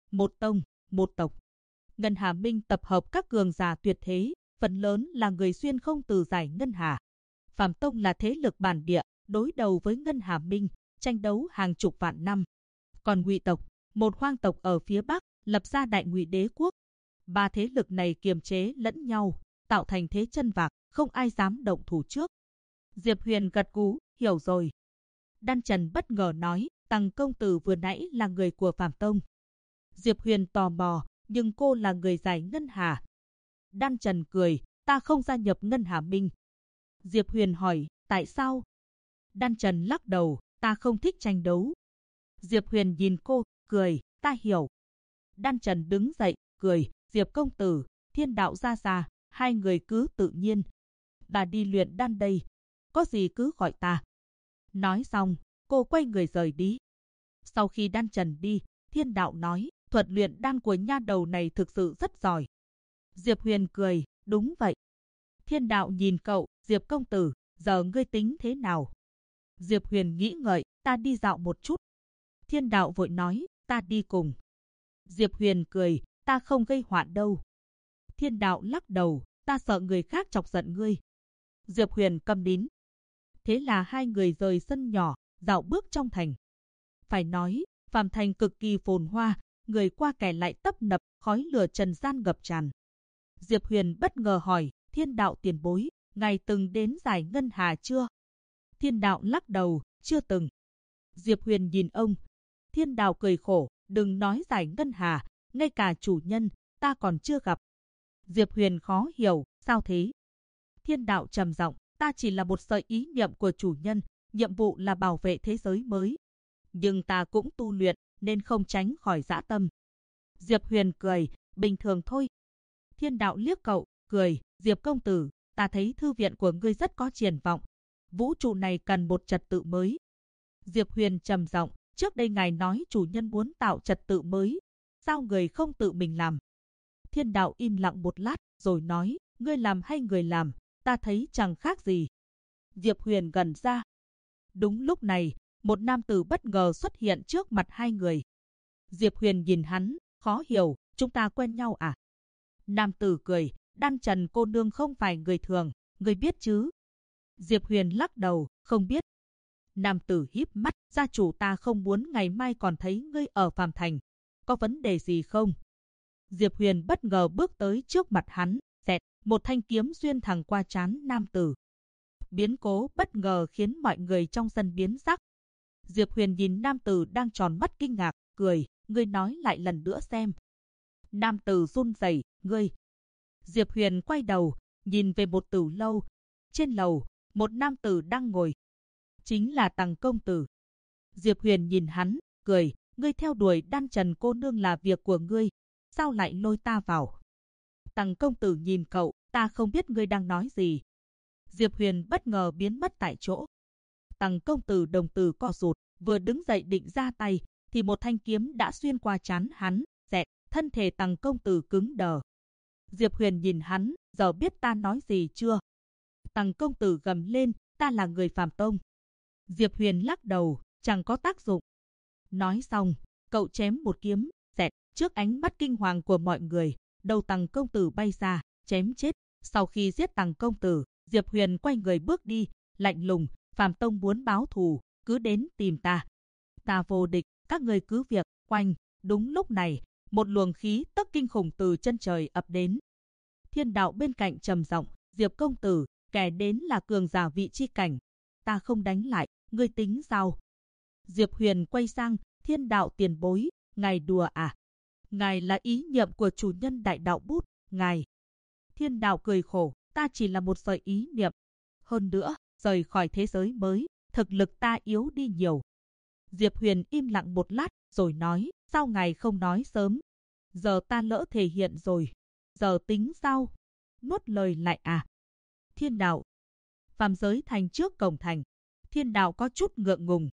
Speaker 1: một tông, một tộc. Ngân Hà Minh tập hợp các cường giả tuyệt thế, phần lớn là người xuyên không từ giải Ngân Hà. Phàm Tông là thế lực bản địa, đối đầu với Ngân Hà Minh, tranh đấu hàng chục vạn năm. Còn Ngụy tộc, một hoang tộc ở phía Bắc, lập ra Đại Ngụy Đế quốc. Ba thế lực này kiềm chế lẫn nhau, tạo thành thế chân vạc, không ai dám động thủ trước. Diệp Huyền gật gú, hiểu rồi. Đan Trần bất ngờ nói, Tằng công tử vừa nãy là người của Phàm Tông. Diệp Huyền tò mò, nhưng cô là người giải Ngân Hà. Đan Trần cười, ta không gia nhập Ngân Hà Minh. Diệp Huyền hỏi, tại sao? Đan Trần lắc đầu, ta không thích tranh đấu. Diệp Huyền nhìn cô, cười, ta hiểu. Đan Trần đứng dậy, cười, Diệp công tử, Thiên đạo ra, hai người cứ tự nhiên. Ta đi luyện đan đây, có gì cứ gọi ta. Nói xong, cô quay người rời đi. Sau khi Đan Trần đi, Thiên đạo nói, thuật luyện đan của nha đầu này thực sự rất giỏi. Diệp Huyền cười, đúng vậy. Thiên đạo nhìn cậu, Diệp công tử, giờ ngươi tính thế nào? Diệp Huyền nghĩ ngợi, ta đi dạo một chút. Thiên đạo vội nói, ta đi cùng. Diệp Huyền cười, ta không gây hoạn đâu. Thiên đạo lắc đầu, ta sợ người khác chọc giận ngươi. Diệp Huyền câm nín. Thế là hai người rời sân nhỏ, dạo bước trong thành. Phải nói, Phàm Thành cực kỳ phồn hoa, người qua kẻ lại tấp nập, khói lửa trần gian ngập tràn. Diệp Huyền bất ngờ hỏi, Thiên đạo tiền bối, ngài từng đến giải Ngân Hà chưa? Thiên đạo lắc đầu, chưa từng. Diệp Huyền nhìn ông. Thiên đạo cười khổ, đừng nói giải Ngân Hà, ngay cả chủ nhân, ta còn chưa gặp. Diệp Huyền khó hiểu, sao thế? Thiên đạo trầm giọng, ta chỉ là một sợi ý niệm của chủ nhân, nhiệm vụ là bảo vệ thế giới mới. Nhưng ta cũng tu luyện, nên không tránh khỏi dã tâm. Diệp Huyền cười, bình thường thôi. Thiên đạo liếc cậu, cười, Diệp công tử, ta thấy thư viện của ngươi rất có triển vọng. Vũ trụ này cần một trật tự mới. Diệp Huyền trầm giọng, trước đây ngài nói chủ nhân muốn tạo trật tự mới, sao người không tự mình làm? Thiên đạo im lặng một lát, rồi nói, ngươi làm hay người làm, ta thấy chẳng khác gì. Diệp Huyền gần ra. Đúng lúc này, một nam tử bất ngờ xuất hiện trước mặt hai người. Diệp Huyền nhìn hắn, khó hiểu, chúng ta quen nhau à? Nam tử cười, Đan Trần cô nương không phải người thường, ngươi biết chứ? Diệp Huyền lắc đầu, không biết. Nam tử híp mắt, gia chủ ta không muốn ngày mai còn thấy ngươi ở Phàm Thành. Có vấn đề gì không? Diệp Huyền bất ngờ bước tới trước mặt hắn, xẹt, một thanh kiếm xuyên thẳng qua trán nam tử. Biến cố bất ngờ khiến mọi người trong sân biến sắc. Diệp Huyền nhìn nam tử đang tròn mắt kinh ngạc, cười, ngươi nói lại lần nữa xem. Nam tử run rẩy, ngươi. Diệp Huyền quay đầu, nhìn về một tử lâu. Trên lầu, một nam tử đang ngồi. Chính là Tằng công tử. Diệp Huyền nhìn hắn, cười, ngươi theo đuổi Đan Trần cô nương là việc của ngươi, sao lại lôi ta vào? Tằng công tử nhìn cậu, ta không biết ngươi đang nói gì. Diệp Huyền bất ngờ biến mất tại chỗ. Tằng công tử đồng tử co rụt, vừa đứng dậy định ra tay, thì một thanh kiếm đã xuyên qua trán hắn, xẹt, thân thể Tằng công tử cứng đờ. Diệp Huyền nhìn hắn, giờ biết ta nói gì chưa? Tằng công tử gầm lên, ta là người Phàm Tông. Diệp Huyền lắc đầu, chẳng có tác dụng. Nói xong, cậu chém một kiếm, xẹt, trước ánh mắt kinh hoàng của mọi người, đầu Tằng công tử bay ra, chém chết. Sau khi giết Tằng công tử, Diệp Huyền quay người bước đi, lạnh lùng, Phàm Tông muốn báo thù, cứ đến tìm ta. Ta vô địch, các người cứ việc, quanh. Đúng lúc này, một luồng khí tức kinh khủng từ chân trời ập đến. Thiên đạo bên cạnh trầm giọng, Diệp công tử, kẻ đến là cường giả vị chi cảnh. Ta không đánh lại, ngươi tính sao? Diệp Huyền quay sang, Thiên đạo tiền bối, ngài đùa à? Ngài là ý niệm của chủ nhân đại đạo bút, ngài. Thiên đạo cười khổ, ta chỉ là một sợi ý niệm. Hơn nữa, rời khỏi thế giới mới, thực lực ta yếu đi nhiều. Diệp Huyền im lặng một lát, rồi nói, sao ngài không nói sớm? Giờ ta lỡ thể hiện rồi. Giờ tính sao? Nuốt lời lại à? Thiên đạo. Phàm giới thành trước cổng thành. Thiên đạo có chút ngượng ngùng.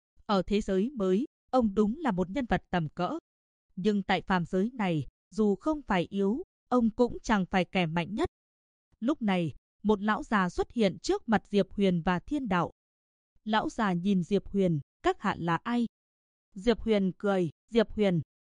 Speaker 1: Ở thế giới mới, ông đúng là một nhân vật tầm cỡ. Nhưng tại phàm giới này, dù không phải yếu, ông cũng chẳng phải kẻ mạnh nhất. Lúc này, một lão già xuất hiện trước mặt Diệp Huyền và Thiên đạo. Lão già nhìn Diệp Huyền, các hạ là ai? Diệp Huyền cười, Diệp Huyền.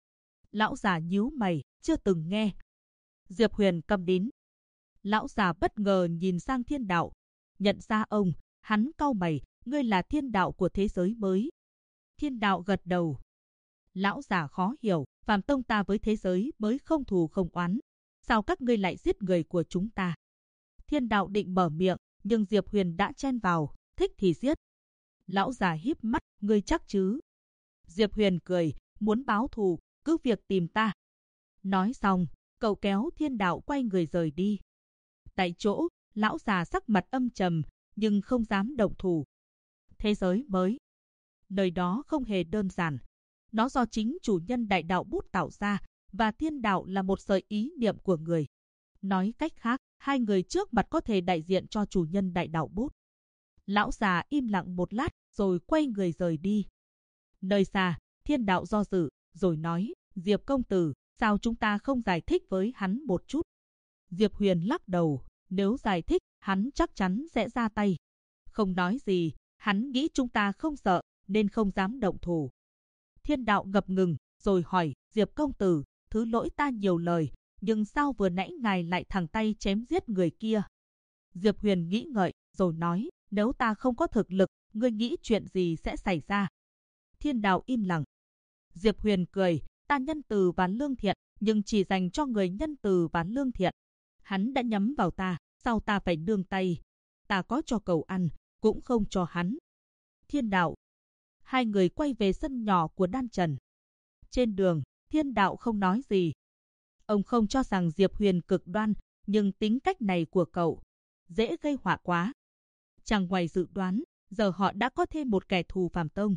Speaker 1: Lão già nhíu mày, chưa từng nghe. Diệp Huyền câm nín. Lão già bất ngờ nhìn sang Thiên Đạo. Nhận ra ông, hắn cau mày, ngươi là Thiên Đạo của thế giới mới. Thiên Đạo gật đầu. Lão già khó hiểu, Phàm tông ta với thế giới mới không thù không oán. Sao các ngươi lại giết người của chúng ta? Thiên Đạo định mở miệng, nhưng Diệp Huyền đã chen vào, thích thì giết. Lão già híp mắt, ngươi chắc chứ? Diệp Huyền cười, muốn báo thù, cứ việc tìm ta. Nói xong, cậu kéo Thiên Đạo quay người rời đi. Tại chỗ, lão già sắc mặt âm trầm, nhưng không dám động thủ. Thế giới mới. Nơi đó không hề đơn giản. Nó do chính chủ nhân đại đạo bút tạo ra, và Thiên Đạo là một sợi ý niệm của người. Nói cách khác, hai người trước mặt có thể đại diện cho chủ nhân đại đạo bút. Lão già im lặng một lát, rồi quay người rời đi. Nơi xa, Thiên Đạo do dự, rồi nói, Diệp công tử, sao chúng ta không giải thích với hắn một chút? Diệp Huyền lắc đầu, nếu giải thích, hắn chắc chắn sẽ ra tay. Không nói gì, hắn nghĩ chúng ta không sợ, nên không dám động thủ. Thiên Đạo ngập ngừng, rồi hỏi, Diệp công tử, thứ lỗi ta nhiều lời, nhưng sao vừa nãy ngài lại thẳng tay chém giết người kia? Diệp Huyền nghĩ ngợi, rồi nói, nếu ta không có thực lực, ngươi nghĩ chuyện gì sẽ xảy ra? Thiên Đạo im lặng. Diệp Huyền cười, ta nhân từ và lương thiện, nhưng chỉ dành cho người nhân từ và lương thiện. Hắn đã nhắm vào ta, sao ta phải nương tay? Ta có cho cậu ăn, cũng không cho hắn. Thiên Đạo. Hai người quay về sân nhỏ của Đan Trần. Trên đường, Thiên Đạo không nói gì. Ông không cho rằng Diệp Huyền cực đoan, nhưng tính cách này của cậu dễ gây họa quá. Chẳng ngoài dự đoán, giờ họ đã có thêm một kẻ thù Phàm Tông.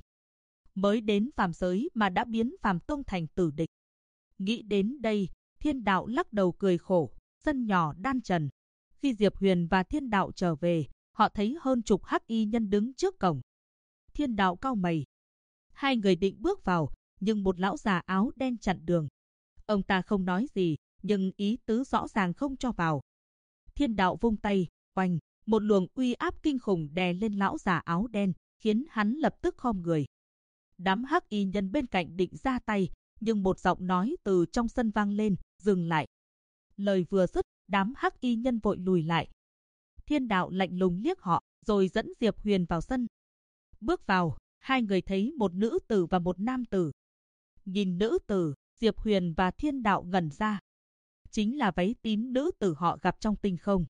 Speaker 1: Mới đến phàm giới mà đã biến Phàm Tông thành tử địch. Nghĩ đến đây, Thiên Đạo lắc đầu cười khổ. Sân nhỏ Đan Trần. Khi Diệp Huyền và Thiên Đạo trở về, họ thấy hơn chục hắc y nhân đứng trước cổng. Thiên Đạo cau mày. Hai người định bước vào, nhưng một lão già áo đen chặn đường. Ông ta không nói gì, nhưng ý tứ rõ ràng không cho vào. Thiên Đạo vung tay, oanh, một luồng uy áp kinh khủng đè lên lão già áo đen, khiến hắn lập tức khom người. Đám hắc y nhân bên cạnh định ra tay, nhưng một giọng nói từ trong sân vang lên, dừng lại. Lời vừa dứt, đám hắc y nhân vội lùi lại. Thiên Đạo lạnh lùng liếc họ, rồi dẫn Diệp Huyền vào sân. Bước vào, hai người thấy một nữ tử và một nam tử. Nhìn nữ tử, Diệp Huyền và Thiên Đạo ngẩn ra. Chính là váy tím nữ tử họ gặp trong tinh không.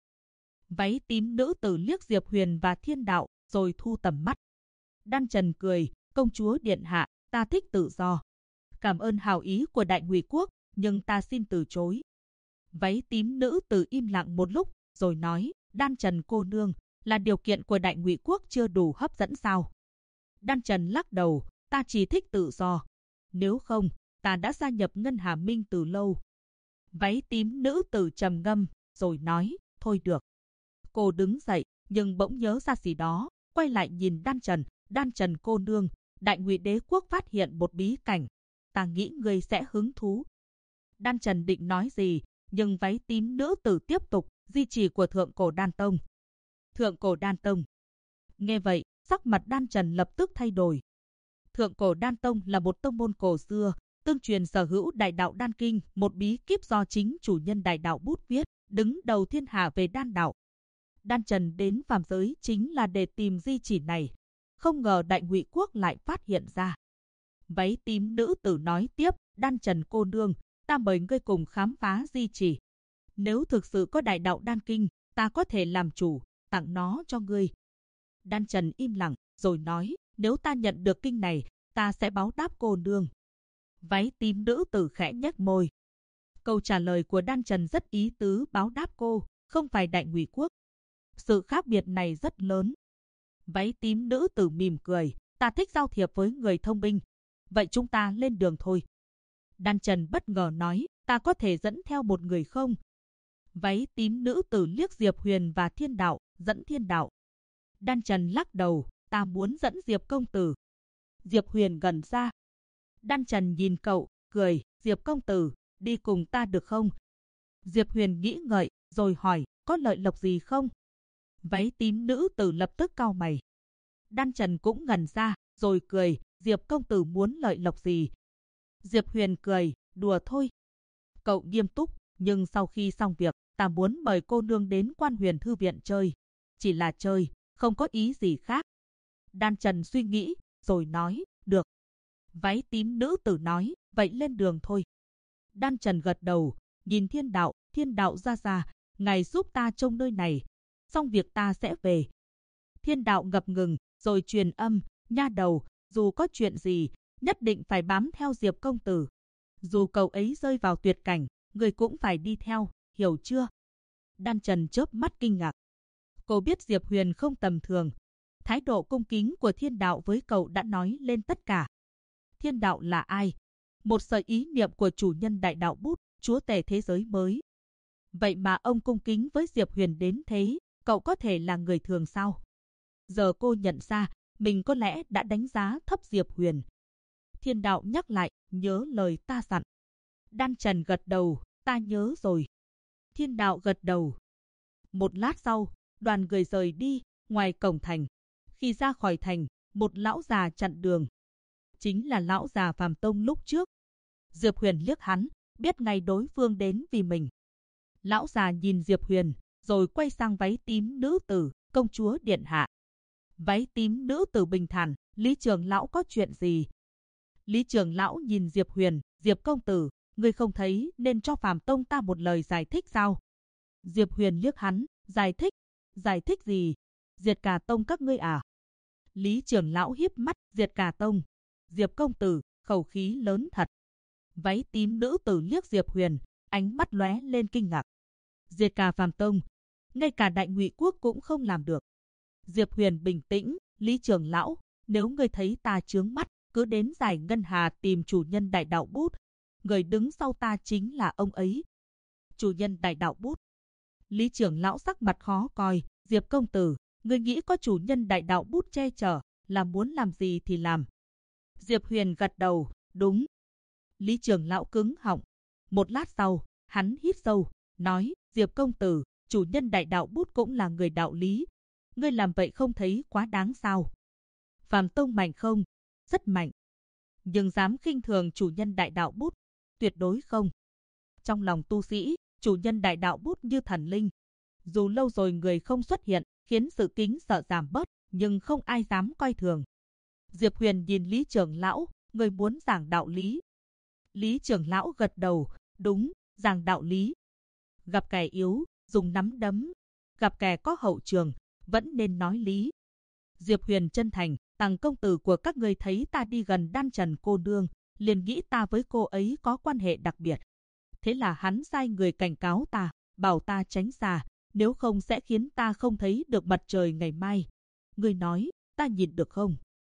Speaker 1: Váy tím nữ tử liếc Diệp Huyền và Thiên Đạo, rồi thu tầm mắt. Đan Trần cười, công chúa điện hạ, ta thích tự do. Cảm ơn hảo ý của Đại Ngụy Quốc, nhưng ta xin từ chối. Váy tím nữ tử im lặng một lúc, rồi nói, Đan Trần cô nương, là điều kiện của Đại Ngụy Quốc chưa đủ hấp dẫn sao? Đan Trần lắc đầu, ta chỉ thích tự do. Nếu không, ta đã gia nhập Ngân Hà Minh từ lâu. Váy tím nữ tử trầm ngâm, rồi nói, thôi được. Cô đứng dậy, nhưng bỗng nhớ ra gì đó, quay lại nhìn Đan Trần cô nương, Đại Ngụy Đế Quốc phát hiện một bí cảnh. Ta nghĩ ngươi sẽ hứng thú. Đan Trần định nói gì, nhưng váy tím nữ tử tiếp tục, di chỉ của Thượng Cổ Đan Tông. Thượng Cổ Đan Tông. Nghe vậy, sắc mặt Đan Trần lập tức thay đổi. Thượng Cổ Đan Tông là một tông môn cổ xưa, tương truyền sở hữu Đại Đạo Đan Kinh, một bí kíp do chính chủ nhân Đại Đạo bút viết, đứng đầu thiên hạ về đan đạo. Đan Trần đến phàm giới chính là để tìm di chỉ này. Không ngờ Đại Ngụy Quốc lại phát hiện ra. Váy tím nữ tử nói tiếp, Đan Trần cô nương, ta mời ngươi cùng khám phá di chỉ. Nếu thực sự có Đại Đạo Đan Kinh, ta có thể làm chủ, tặng nó cho ngươi. Đan Trần im lặng, rồi nói, nếu ta nhận được kinh này, ta sẽ báo đáp cô nương. Váy tím nữ tử khẽ nhếch môi. Câu trả lời của Đan Trần rất ý tứ báo đáp cô, không phải Đại Ngụy Quốc. Sự khác biệt này rất lớn. Váy tím nữ tử mỉm cười, ta thích giao thiệp với người thông minh. Vậy chúng ta lên đường thôi. Đan Trần bất ngờ nói, ta có thể dẫn theo một người không? Váy tím nữ tử liếc Diệp Huyền và Thiên Đạo, dẫn Thiên Đạo. Đan Trần lắc đầu, ta muốn dẫn Diệp công tử. Diệp Huyền gần ra. Đan Trần nhìn cậu, cười, Diệp công tử, đi cùng ta được không? Diệp Huyền nghĩ ngợi, rồi hỏi, có lợi lộc gì không? Váy tím nữ tử lập tức cau mày. Đan Trần cũng ngẩn ra, rồi cười, Diệp công tử muốn lợi lộc gì? Diệp Huyền cười, Đùa thôi. Cậu nghiêm túc, nhưng sau khi xong việc, ta muốn mời cô nương đến Quan Huyền Thư viện chơi. Chỉ là chơi, không có ý gì khác. Đan Trần suy nghĩ, rồi nói, được. Váy tím nữ tử nói, vậy lên đường thôi. Đan Trần gật đầu, nhìn Thiên Đạo ra, ngài giúp ta trông nơi này, xong việc ta sẽ về. Thiên Đạo ngập ngừng, rồi truyền âm, nha đầu, dù có chuyện gì, nhất định phải bám theo Diệp công tử. Dù cậu ấy rơi vào tuyệt cảnh, người cũng phải đi theo, hiểu chưa? Đan Trần chớp mắt kinh ngạc. Cô biết Diệp Huyền không tầm thường. Thái độ cung kính của Thiên Đạo với cậu đã nói lên tất cả. Thiên Đạo là ai? Một sợi ý niệm của chủ nhân đại đạo bút, chúa tể thế giới mới. Vậy mà ông cung kính với Diệp Huyền đến thế, cậu có thể là người thường sao? Giờ cô nhận ra, mình có lẽ đã đánh giá thấp Diệp Huyền. Thiên Đạo nhắc lại, nhớ lời ta dặn. Đan Trần gật đầu, ta nhớ rồi. Thiên Đạo gật đầu. Một lát sau, đoàn người rời đi, ngoài cổng thành. Khi ra khỏi thành, một lão già chặn đường. Chính là lão già Phàm Tông lúc trước. Diệp Huyền liếc hắn, biết ngay đối phương đến vì mình. Lão già nhìn Diệp Huyền, rồi quay sang váy tím nữ tử, công chúa điện hạ. Váy tím nữ tử bình thản, Lý Trường Lão có chuyện gì? Lý Trường Lão nhìn Diệp Huyền, Diệp công tử, ngươi không thấy nên cho Phàm Tông ta một lời giải thích sao? Diệp Huyền liếc hắn, giải thích gì? Diệt cả tông các ngươi à? Lý Trường Lão hiếp mắt, diệt cả tông. Diệp công tử, khẩu khí lớn thật. Váy tím nữ tử liếc Diệp Huyền, ánh mắt lóe lên kinh ngạc. Diệt cả Phàm Tông, ngay cả Đại Ngụy Quốc cũng không làm được. Diệp Huyền bình tĩnh, Lý Trường Lão, nếu ngươi thấy ta chướng mắt, cứ đến Giải Ngân Hà tìm chủ nhân đại đạo bút. Người đứng sau ta chính là ông ấy. Chủ nhân đại đạo bút. Lý Trường Lão sắc mặt khó coi, Diệp công tử, ngươi nghĩ có chủ nhân đại đạo bút che chở, là muốn làm gì thì làm. Diệp Huyền gật đầu, đúng. Lý Trường Lão cứng họng. Một lát sau, hắn hít sâu, nói, Diệp công tử, chủ nhân đại đạo bút cũng là người đạo lý. Ngươi làm vậy không thấy quá đáng sao? Phàm Tông mạnh không? Rất mạnh. Nhưng dám khinh thường chủ nhân đại đạo bút? Tuyệt đối không. Trong lòng tu sĩ, chủ nhân đại đạo bút như thần linh. Dù lâu rồi người không xuất hiện, khiến sự kính sợ giảm bớt, nhưng không ai dám coi thường. Diệp Huyền nhìn Lý Trường Lão, người muốn giảng đạo lý. Lý Trường Lão gật đầu, đúng, giảng đạo lý. Gặp kẻ yếu, dùng nắm đấm. Gặp kẻ có hậu trường, vẫn nên nói lý. Diệp Huyền chân thành, Tằng công tử của các ngươi thấy ta đi gần Đan Trần cô nương, liền nghĩ ta với cô ấy có quan hệ đặc biệt. Thế là hắn sai người cảnh cáo ta, bảo ta tránh xa, nếu không sẽ khiến ta không thấy được mặt trời ngày mai. Ngươi nói, ta nhìn được không?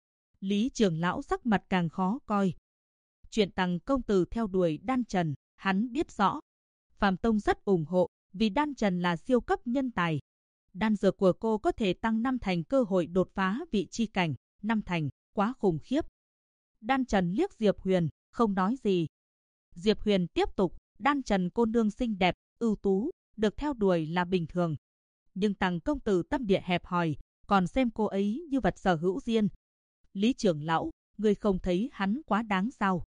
Speaker 1: Lý Trường Lão sắc mặt càng khó coi. Chuyện Tằng công tử theo đuổi Đan Trần, hắn biết rõ. Phàm Tông rất ủng hộ, vì Đan Trần là siêu cấp nhân tài. Đan dược của cô có thể tăng 5 thành cơ hội đột phá vị chi cảnh, 5 thành, quá khủng khiếp. Đan Trần liếc Diệp Huyền, không nói gì. Diệp Huyền tiếp tục, Đan Trần cô nương xinh đẹp, ưu tú, được theo đuổi là bình thường. Nhưng Tằng công tử tâm địa hẹp hòi, còn xem cô ấy như vật sở hữu riêng. Lý Trường Lão, ngươi không thấy hắn quá đáng sao?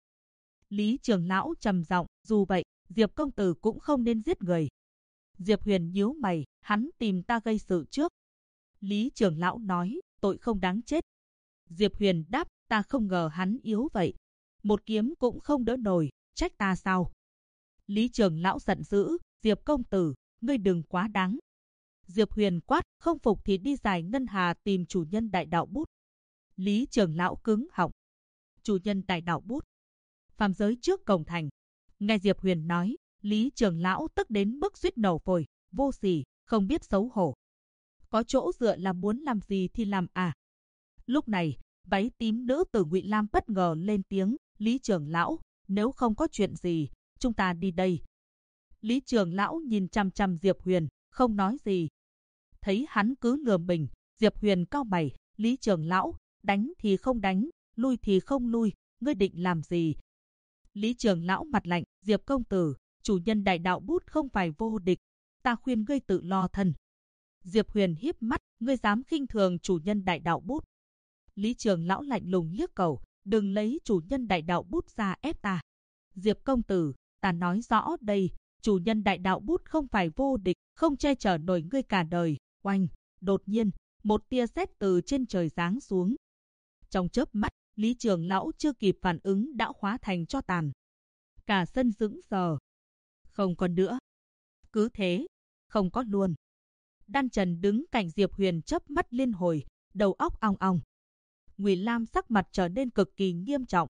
Speaker 1: Lý Trường Lão trầm giọng, dù vậy, Diệp công tử cũng không nên giết người. Diệp Huyền nhíu mày, hắn tìm ta gây sự trước. Lý Trường Lão nói, tội không đáng chết. Diệp Huyền đáp, ta không ngờ hắn yếu vậy. Một kiếm cũng không đỡ nổi, trách ta sao? Lý Trường Lão giận dữ, Diệp công tử, ngươi đừng quá đáng. Diệp Huyền quát, không phục thì đi Giải Ngân Hà tìm chủ nhân đại đạo bút. Lý Trường Lão cứng họng. Chủ nhân đại đạo bút. Phàm giới trước cổng thành. Nghe Diệp Huyền nói, Lý Trường Lão tức đến mức suýt nổ phổi, vô sỉ, không biết xấu hổ. Có chỗ dựa là muốn làm gì thì làm à? Lúc này, váy tím nữ tử Ngụy Lam bất ngờ lên tiếng, Lý Trường Lão, nếu không có chuyện gì, chúng ta đi đây. Lý Trường Lão nhìn chằm chằm Diệp Huyền, không nói gì. Thấy hắn cứ lừa mình, Diệp Huyền cau mày, Lý Trường Lão, đánh thì không đánh, lui thì không lui, ngươi định làm gì? Lý Trường Lão mặt lạnh, Diệp công tử, chủ nhân đại đạo bút không phải vô địch, ta khuyên ngươi tự lo thân. Diệp Huyền híp mắt, ngươi dám khinh thường chủ nhân đại đạo bút? Lý Trường Lão lạnh lùng liếc cậu, đừng lấy chủ nhân đại đạo bút ra ép ta. Diệp công tử, ta nói rõ đây, chủ nhân đại đạo bút không phải vô địch, không che chở nổi ngươi cả đời. Oanh, đột nhiên, một tia sét từ trên trời giáng xuống. Trong chớp mắt, Lý Trường Lão chưa kịp phản ứng đã hóa thành tro tàn. Cả sân sững sờ. Không còn nữa. Cứ thế, không có luôn. Đan Trần đứng cạnh Diệp Huyền chớp mắt liên hồi, đầu óc ong ong. Ngụy Lam sắc mặt trở nên cực kỳ nghiêm trọng.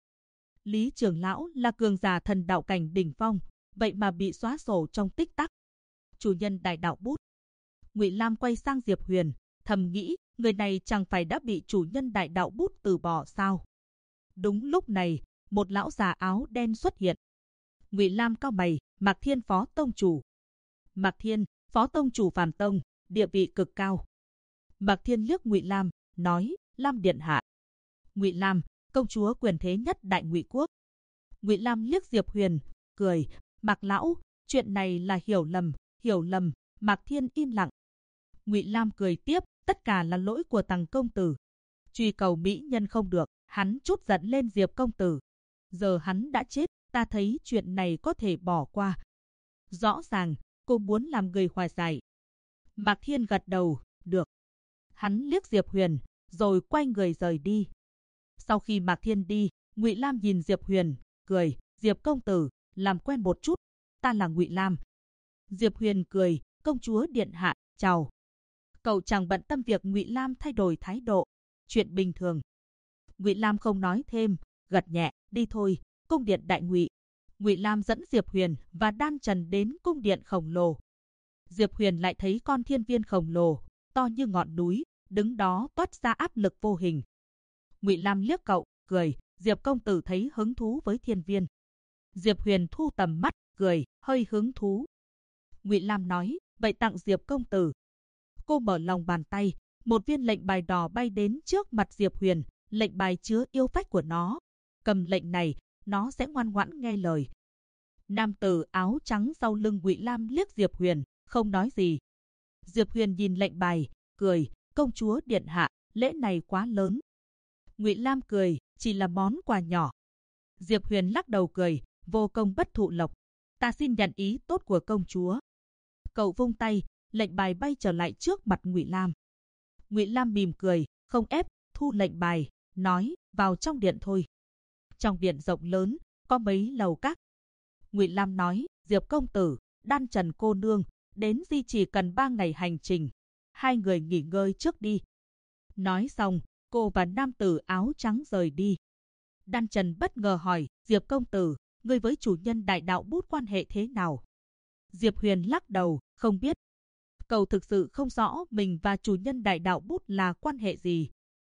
Speaker 1: Lý Trường Lão là cường giả thần đạo cảnh đỉnh phong, vậy mà bị xóa sổ trong tích tắc. Chủ nhân đại đạo bút. Ngụy Lam quay sang Diệp Huyền, thầm nghĩ, người này chẳng phải đã bị chủ nhân đại đạo bút từ bỏ sao? Đúng lúc này, một lão già áo đen xuất hiện. Ngụy Lam cau mày, Mạc Thiên phó tông chủ. Mạc Thiên, phó tông chủ Phàm Tông, địa vị cực cao. Mạc Thiên liếc Ngụy Lam, nói, Lam điện hạ. Ngụy Lam, công chúa quyền thế nhất Đại Ngụy quốc. Ngụy Lam liếc Diệp Huyền, cười, Mạc lão, chuyện này là hiểu lầm. Mạc Thiên im lặng. Ngụy Lam cười tiếp, tất cả là lỗi của Tằng công tử. Truy cầu mỹ nhân không được, hắn trút giận lên Diệp công tử. Giờ hắn đã chết, ta thấy chuyện này có thể bỏ qua. Rõ ràng, cô muốn làm người hòa giải. Mạc Thiên gật đầu, được. Hắn liếc Diệp Huyền, rồi quay người rời đi. Sau khi Mạc Thiên đi, Ngụy Lam nhìn Diệp Huyền, cười, Diệp công tử, làm quen một chút, ta là Ngụy Lam. Diệp Huyền cười, công chúa điện hạ, chào. Cậu chẳng bận tâm việc Ngụy Lam thay đổi thái độ, chuyện bình thường. Ngụy Lam không nói thêm, gật nhẹ, đi thôi, cung điện Đại Ngụy. Ngụy Lam dẫn Diệp Huyền và Đan Trần đến cung điện khổng lồ. Diệp Huyền lại thấy con thiên viên khổng lồ, to như ngọn núi, đứng đó toát ra áp lực vô hình. Ngụy Lam liếc cậu, cười, Diệp công tử thấy hứng thú với thiên viên. Diệp Huyền thu tầm mắt, cười, hơi hứng thú. Ngụy Lam nói, vậy tặng Diệp công tử. Cô mở lòng bàn tay, một viên lệnh bài đỏ bay đến trước mặt Diệp Huyền, lệnh bài chứa yêu phách của nó. Cầm lệnh này, nó sẽ ngoan ngoãn nghe lời. Nam tử áo trắng sau lưng Ngụy Lam liếc Diệp Huyền, không nói gì. Diệp Huyền nhìn lệnh bài, cười, công chúa điện hạ, lễ này quá lớn. Ngụy Lam cười, chỉ là món quà nhỏ. Diệp Huyền lắc đầu cười, vô công bất thụ lộc. Ta xin nhận ý tốt của công chúa. Cậu vung tay, lệnh bài bay trở lại trước mặt Ngụy Lam. Ngụy Lam mỉm cười, không ép, thu lệnh bài, nói, vào trong điện thôi. Trong điện rộng lớn, có mấy lầu các. Ngụy Lam nói, Diệp công tử, Đan Trần cô nương, đến Di chỉ cần 3 ngày hành trình. Hai người nghỉ ngơi trước đi. Nói xong, cô và nam tử áo trắng rời đi. Đan Trần bất ngờ hỏi, Diệp công tử, ngươi với chủ nhân đại đạo bút quan hệ thế nào? Diệp Huyền lắc đầu, không biết. Cậu thực sự không rõ mình và chủ nhân đại đạo bút là quan hệ gì.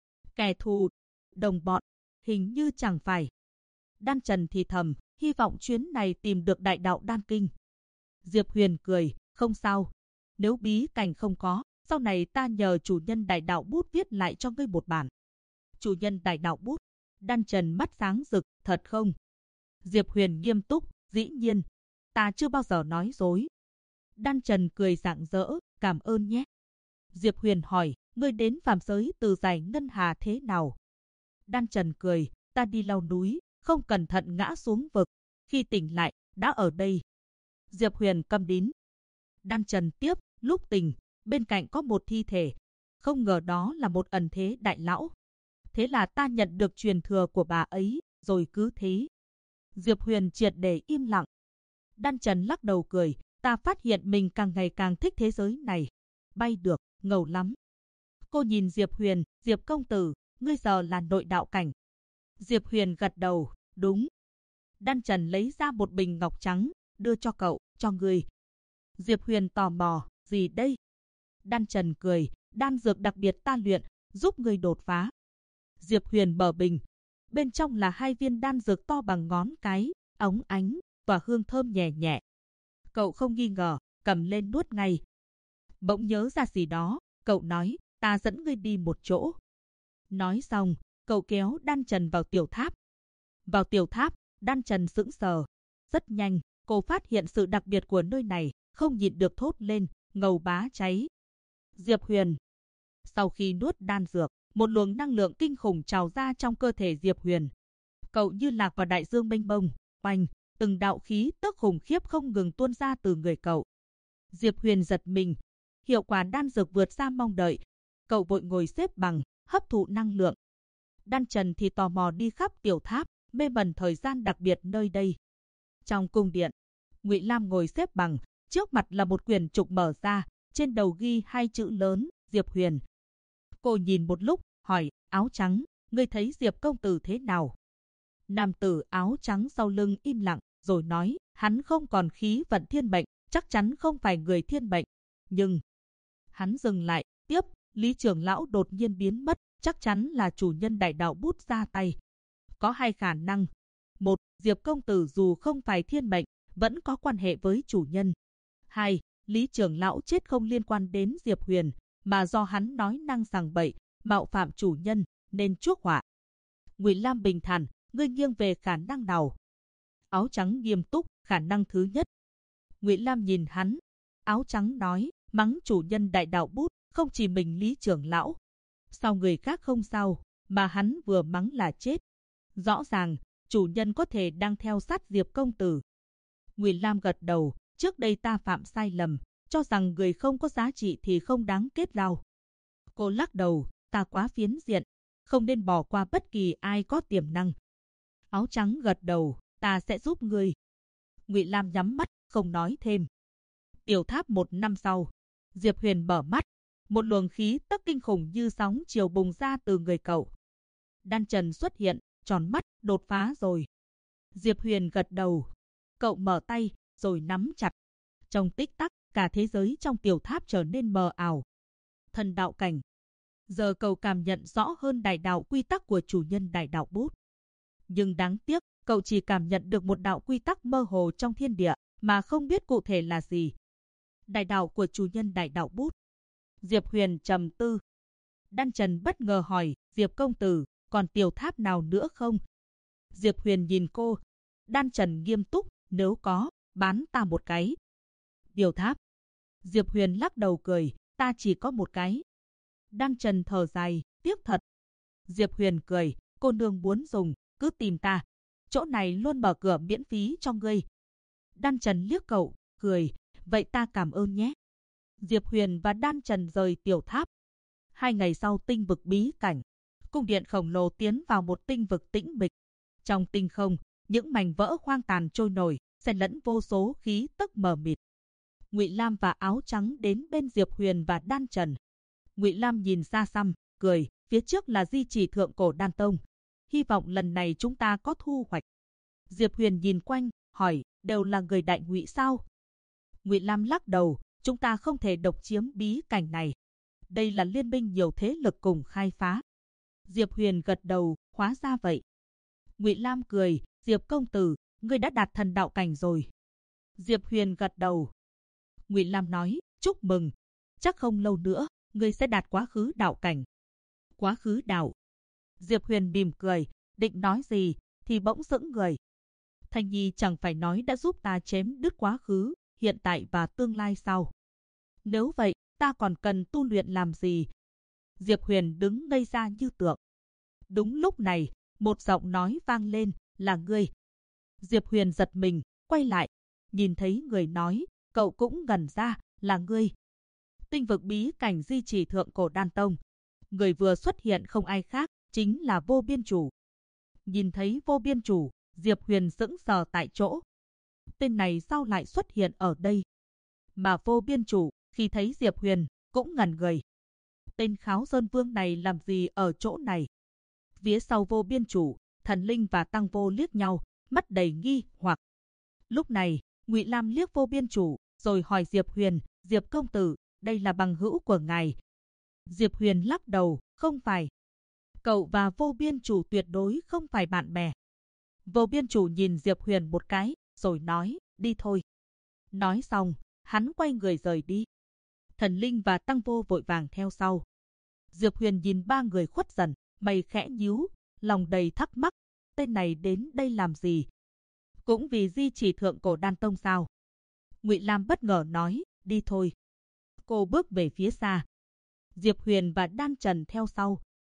Speaker 1: Kẻ thù, đồng bọn, hình như chẳng phải. Đan Trần thì thầm, hy vọng chuyến này tìm được đại đạo đan kinh. Diệp Huyền cười, không sao. Nếu bí cảnh không có, sau này ta nhờ chủ nhân đại đạo bút viết lại cho ngươi một bản. Chủ nhân đại đạo bút. Đan Trần mắt sáng rực, thật không? Diệp Huyền nghiêm túc, dĩ nhiên. Ta chưa bao giờ nói dối. Đan Trần cười rạng rỡ, cảm ơn nhé. Diệp Huyền hỏi, ngươi đến phàm giới từ giải ngân hà thế nào? Đan Trần cười, ta đi leo núi, không cẩn thận ngã xuống vực. Khi tỉnh lại, đã ở đây. Diệp Huyền câm nín. Đan Trần tiếp, lúc tỉnh, bên cạnh có một thi thể. Không ngờ đó là một ẩn thế đại lão. Thế là ta nhận được truyền thừa của bà ấy, rồi cứ thế. Diệp Huyền triệt để im lặng. Đan Trần lắc đầu cười, ta phát hiện mình càng ngày càng thích thế giới này. Bay được, ngầu lắm. Cô nhìn Diệp Huyền, Diệp công tử, ngươi giờ là nội đạo cảnh. Diệp Huyền gật đầu, đúng. Đan Trần lấy ra một bình ngọc trắng, đưa cho cậu, cho ngươi. Diệp Huyền tò mò, gì đây? Đan Trần cười, đan dược đặc biệt ta luyện, giúp ngươi đột phá. Diệp Huyền mở bình. Bên trong là 2 viên đan dược to bằng ngón cái, óng ánh, tỏa hương thơm nhẹ nhẹ. Cậu không nghi ngờ, cầm lên nuốt ngay. Bỗng nhớ ra gì đó, cậu nói, ta dẫn ngươi đi một chỗ. Nói xong, cậu kéo Đan Trần vào tiểu tháp. Vào tiểu tháp, Đan Trần sững sờ. Rất nhanh, cô phát hiện sự đặc biệt của nơi này, không nhịn được thốt lên, ngầu bá cháy. Diệp Huyền. Sau khi nuốt đan dược, một luồng năng lượng kinh khủng trào ra trong cơ thể Diệp Huyền. Cậu như lạc vào đại dương mênh mông, oanh, từng đạo khí tức khủng khiếp không ngừng tuôn ra từ người cậu. Diệp Huyền giật mình, hiệu quả đan dược vượt xa mong đợi. Cậu vội ngồi xếp bằng, hấp thụ năng lượng. Đan Trần thì tò mò đi khắp tiểu tháp, mê mẩn thời gian đặc biệt nơi đây. Trong cung điện, Ngụy Lam ngồi xếp bằng, trước mặt là một quyển trục mở ra, trên đầu ghi 2 chữ lớn, Diệp Huyền. Cô nhìn một lúc, hỏi, áo trắng, ngươi thấy Diệp công tử thế nào? Nam tử áo trắng sau lưng im lặng, rồi nói, hắn không còn khí vận thiên mệnh, chắc chắn không phải người thiên mệnh. Nhưng, hắn dừng lại, tiếp, Lý trưởng lão đột nhiên biến mất, chắc chắn là chủ nhân đại đạo bút ra tay. Có 2 khả năng. 1. Diệp công tử dù không phải thiên mệnh, vẫn có quan hệ với chủ nhân. 2. Lý trưởng lão chết không liên quan đến Diệp Huyền, mà do hắn nói năng sằng bậy, mạo phạm chủ nhân, nên chuốc họa. Ngụy Lam bình thản, ngươi nghiêng về khả năng nào? Áo trắng nghiêm túc, khả năng thứ nhất. Ngụy Lam nhìn hắn. Áo trắng nói, mắng chủ nhân đại đạo bút, không chỉ mình Lý trưởng lão. Sao người khác không sao, mà hắn vừa mắng là chết. Rõ ràng, chủ nhân có thể đang theo sát Diệp công tử. Ngụy Lam gật đầu, trước đây ta phạm sai lầm, cho rằng người không có giá trị thì không đáng kết giao. Cô lắc đầu, ta quá phiến diện, không nên bỏ qua bất kỳ ai có tiềm năng. Áo trắng gật đầu, ta sẽ giúp ngươi. Ngụy Lam nhắm mắt, không nói thêm. Tiểu tháp 1 năm sau, Diệp Huyền mở mắt, một luồng khí tức kinh khủng như sóng chiều bùng ra từ người cậu. Đan Trần xuất hiện, tròn mắt, đột phá rồi. Diệp Huyền gật đầu. Cậu mở tay, rồi nắm chặt. Trong tích tắc, cả thế giới trong tiểu tháp trở nên mờ ảo. Thần đạo cảnh. Giờ cậu cảm nhận rõ hơn đại đạo quy tắc của chủ nhân đại đạo bút. Nhưng đáng tiếc, cậu chỉ cảm nhận được một đạo quy tắc mơ hồ trong thiên địa, mà không biết cụ thể là gì. Đại đạo của chủ nhân đại đạo bút. Diệp Huyền trầm tư. Đan Trần bất ngờ hỏi, Diệp công tử, còn tiểu tháp nào nữa không? Diệp Huyền nhìn cô. Đan Trần nghiêm túc, nếu có, bán ta một cái. Tiểu tháp. Diệp Huyền lắc đầu cười, ta chỉ có một cái. Đan Trần thở dài, tiếc thật. Diệp Huyền cười, cô nương muốn dùng, cứ tìm ta. Chỗ này luôn mở cửa miễn phí cho ngươi. Đan Trần liếc cậu, cười, vậy ta cảm ơn nhé. Diệp Huyền và Đan Trần rời tiểu tháp. 2 ngày sau tinh vực bí cảnh, cung điện khổng lồ tiến vào một tinh vực tĩnh mịch. Trong tinh không, những mảnh vỡ hoang tàn trôi nổi, xen lẫn vô số khí tức mờ mịt. Ngụy Lam và áo trắng đến bên Diệp Huyền và Đan Trần. Ngụy Lam nhìn xa xăm, cười, phía trước là di chỉ thượng cổ Đan Tông. Hy vọng lần này chúng ta có thu hoạch. Diệp Huyền nhìn quanh, hỏi, đều là người Đại Ngụy sao? Ngụy Lam lắc đầu, chúng ta không thể độc chiếm bí cảnh này. Đây là liên minh nhiều thế lực cùng khai phá. Diệp Huyền gật đầu, hóa ra vậy. Ngụy Lam cười, Diệp công tử, ngươi đã đạt thần đạo cảnh rồi. Diệp Huyền gật đầu. Ngụy Lam nói, chúc mừng. Chắc không lâu nữa, ngươi sẽ đạt quá khứ đạo cảnh. Quá khứ đạo. Diệp Huyền mỉm cười, định nói gì, thì bỗng sững người. Thanh Nhi chẳng phải nói đã giúp ta chém đứt quá khứ, hiện tại và tương lai sao? Nếu vậy, ta còn cần tu luyện làm gì? Diệp Huyền đứng ngây ra như tượng. Đúng lúc này, một giọng nói vang lên, là ngươi. Diệp Huyền giật mình, quay lại, nhìn thấy người nói, cậu cũng ngẩn ra, là ngươi. Tinh vực bí cảnh di chỉ thượng cổ Đan Tông. Người vừa xuất hiện không ai khác, chính là Vô Biên Chủ. Nhìn thấy Vô Biên Chủ, Diệp Huyền sững sờ tại chỗ. Tên này sao lại xuất hiện ở đây? Mà Vô Biên Chủ, khi thấy Diệp Huyền, cũng ngẩn người. Tên Kháo Sơn Vương này làm gì ở chỗ này? Phía sau Vô Biên Chủ, Thần Linh và Tăng Vô liếc nhau, mắt đầy nghi hoặc. Lúc này, Ngụy Lam liếc Vô Biên Chủ, rồi hỏi Diệp Huyền, Diệp công tử, đây là bằng hữu của ngài. Diệp Huyền lắc đầu, không phải. Cậu và Vô Biên Chủ tuyệt đối không phải bạn bè. Vô Biên Chủ nhìn Diệp Huyền một cái, rồi nói, đi thôi. Nói xong, hắn quay người rời đi. Thần Linh và Tăng Vô vội vàng theo sau. Diệp Huyền nhìn 3 người khuất dần, mày khẽ nhíu, lòng đầy thắc mắc, tên này đến đây làm gì? Cũng vì di chỉ thượng cổ Đan Tông sao? Ngụy Lam bất ngờ nói, đi thôi. Cô bước về phía xa. Diệp Huyền và Đan Trần theo sau.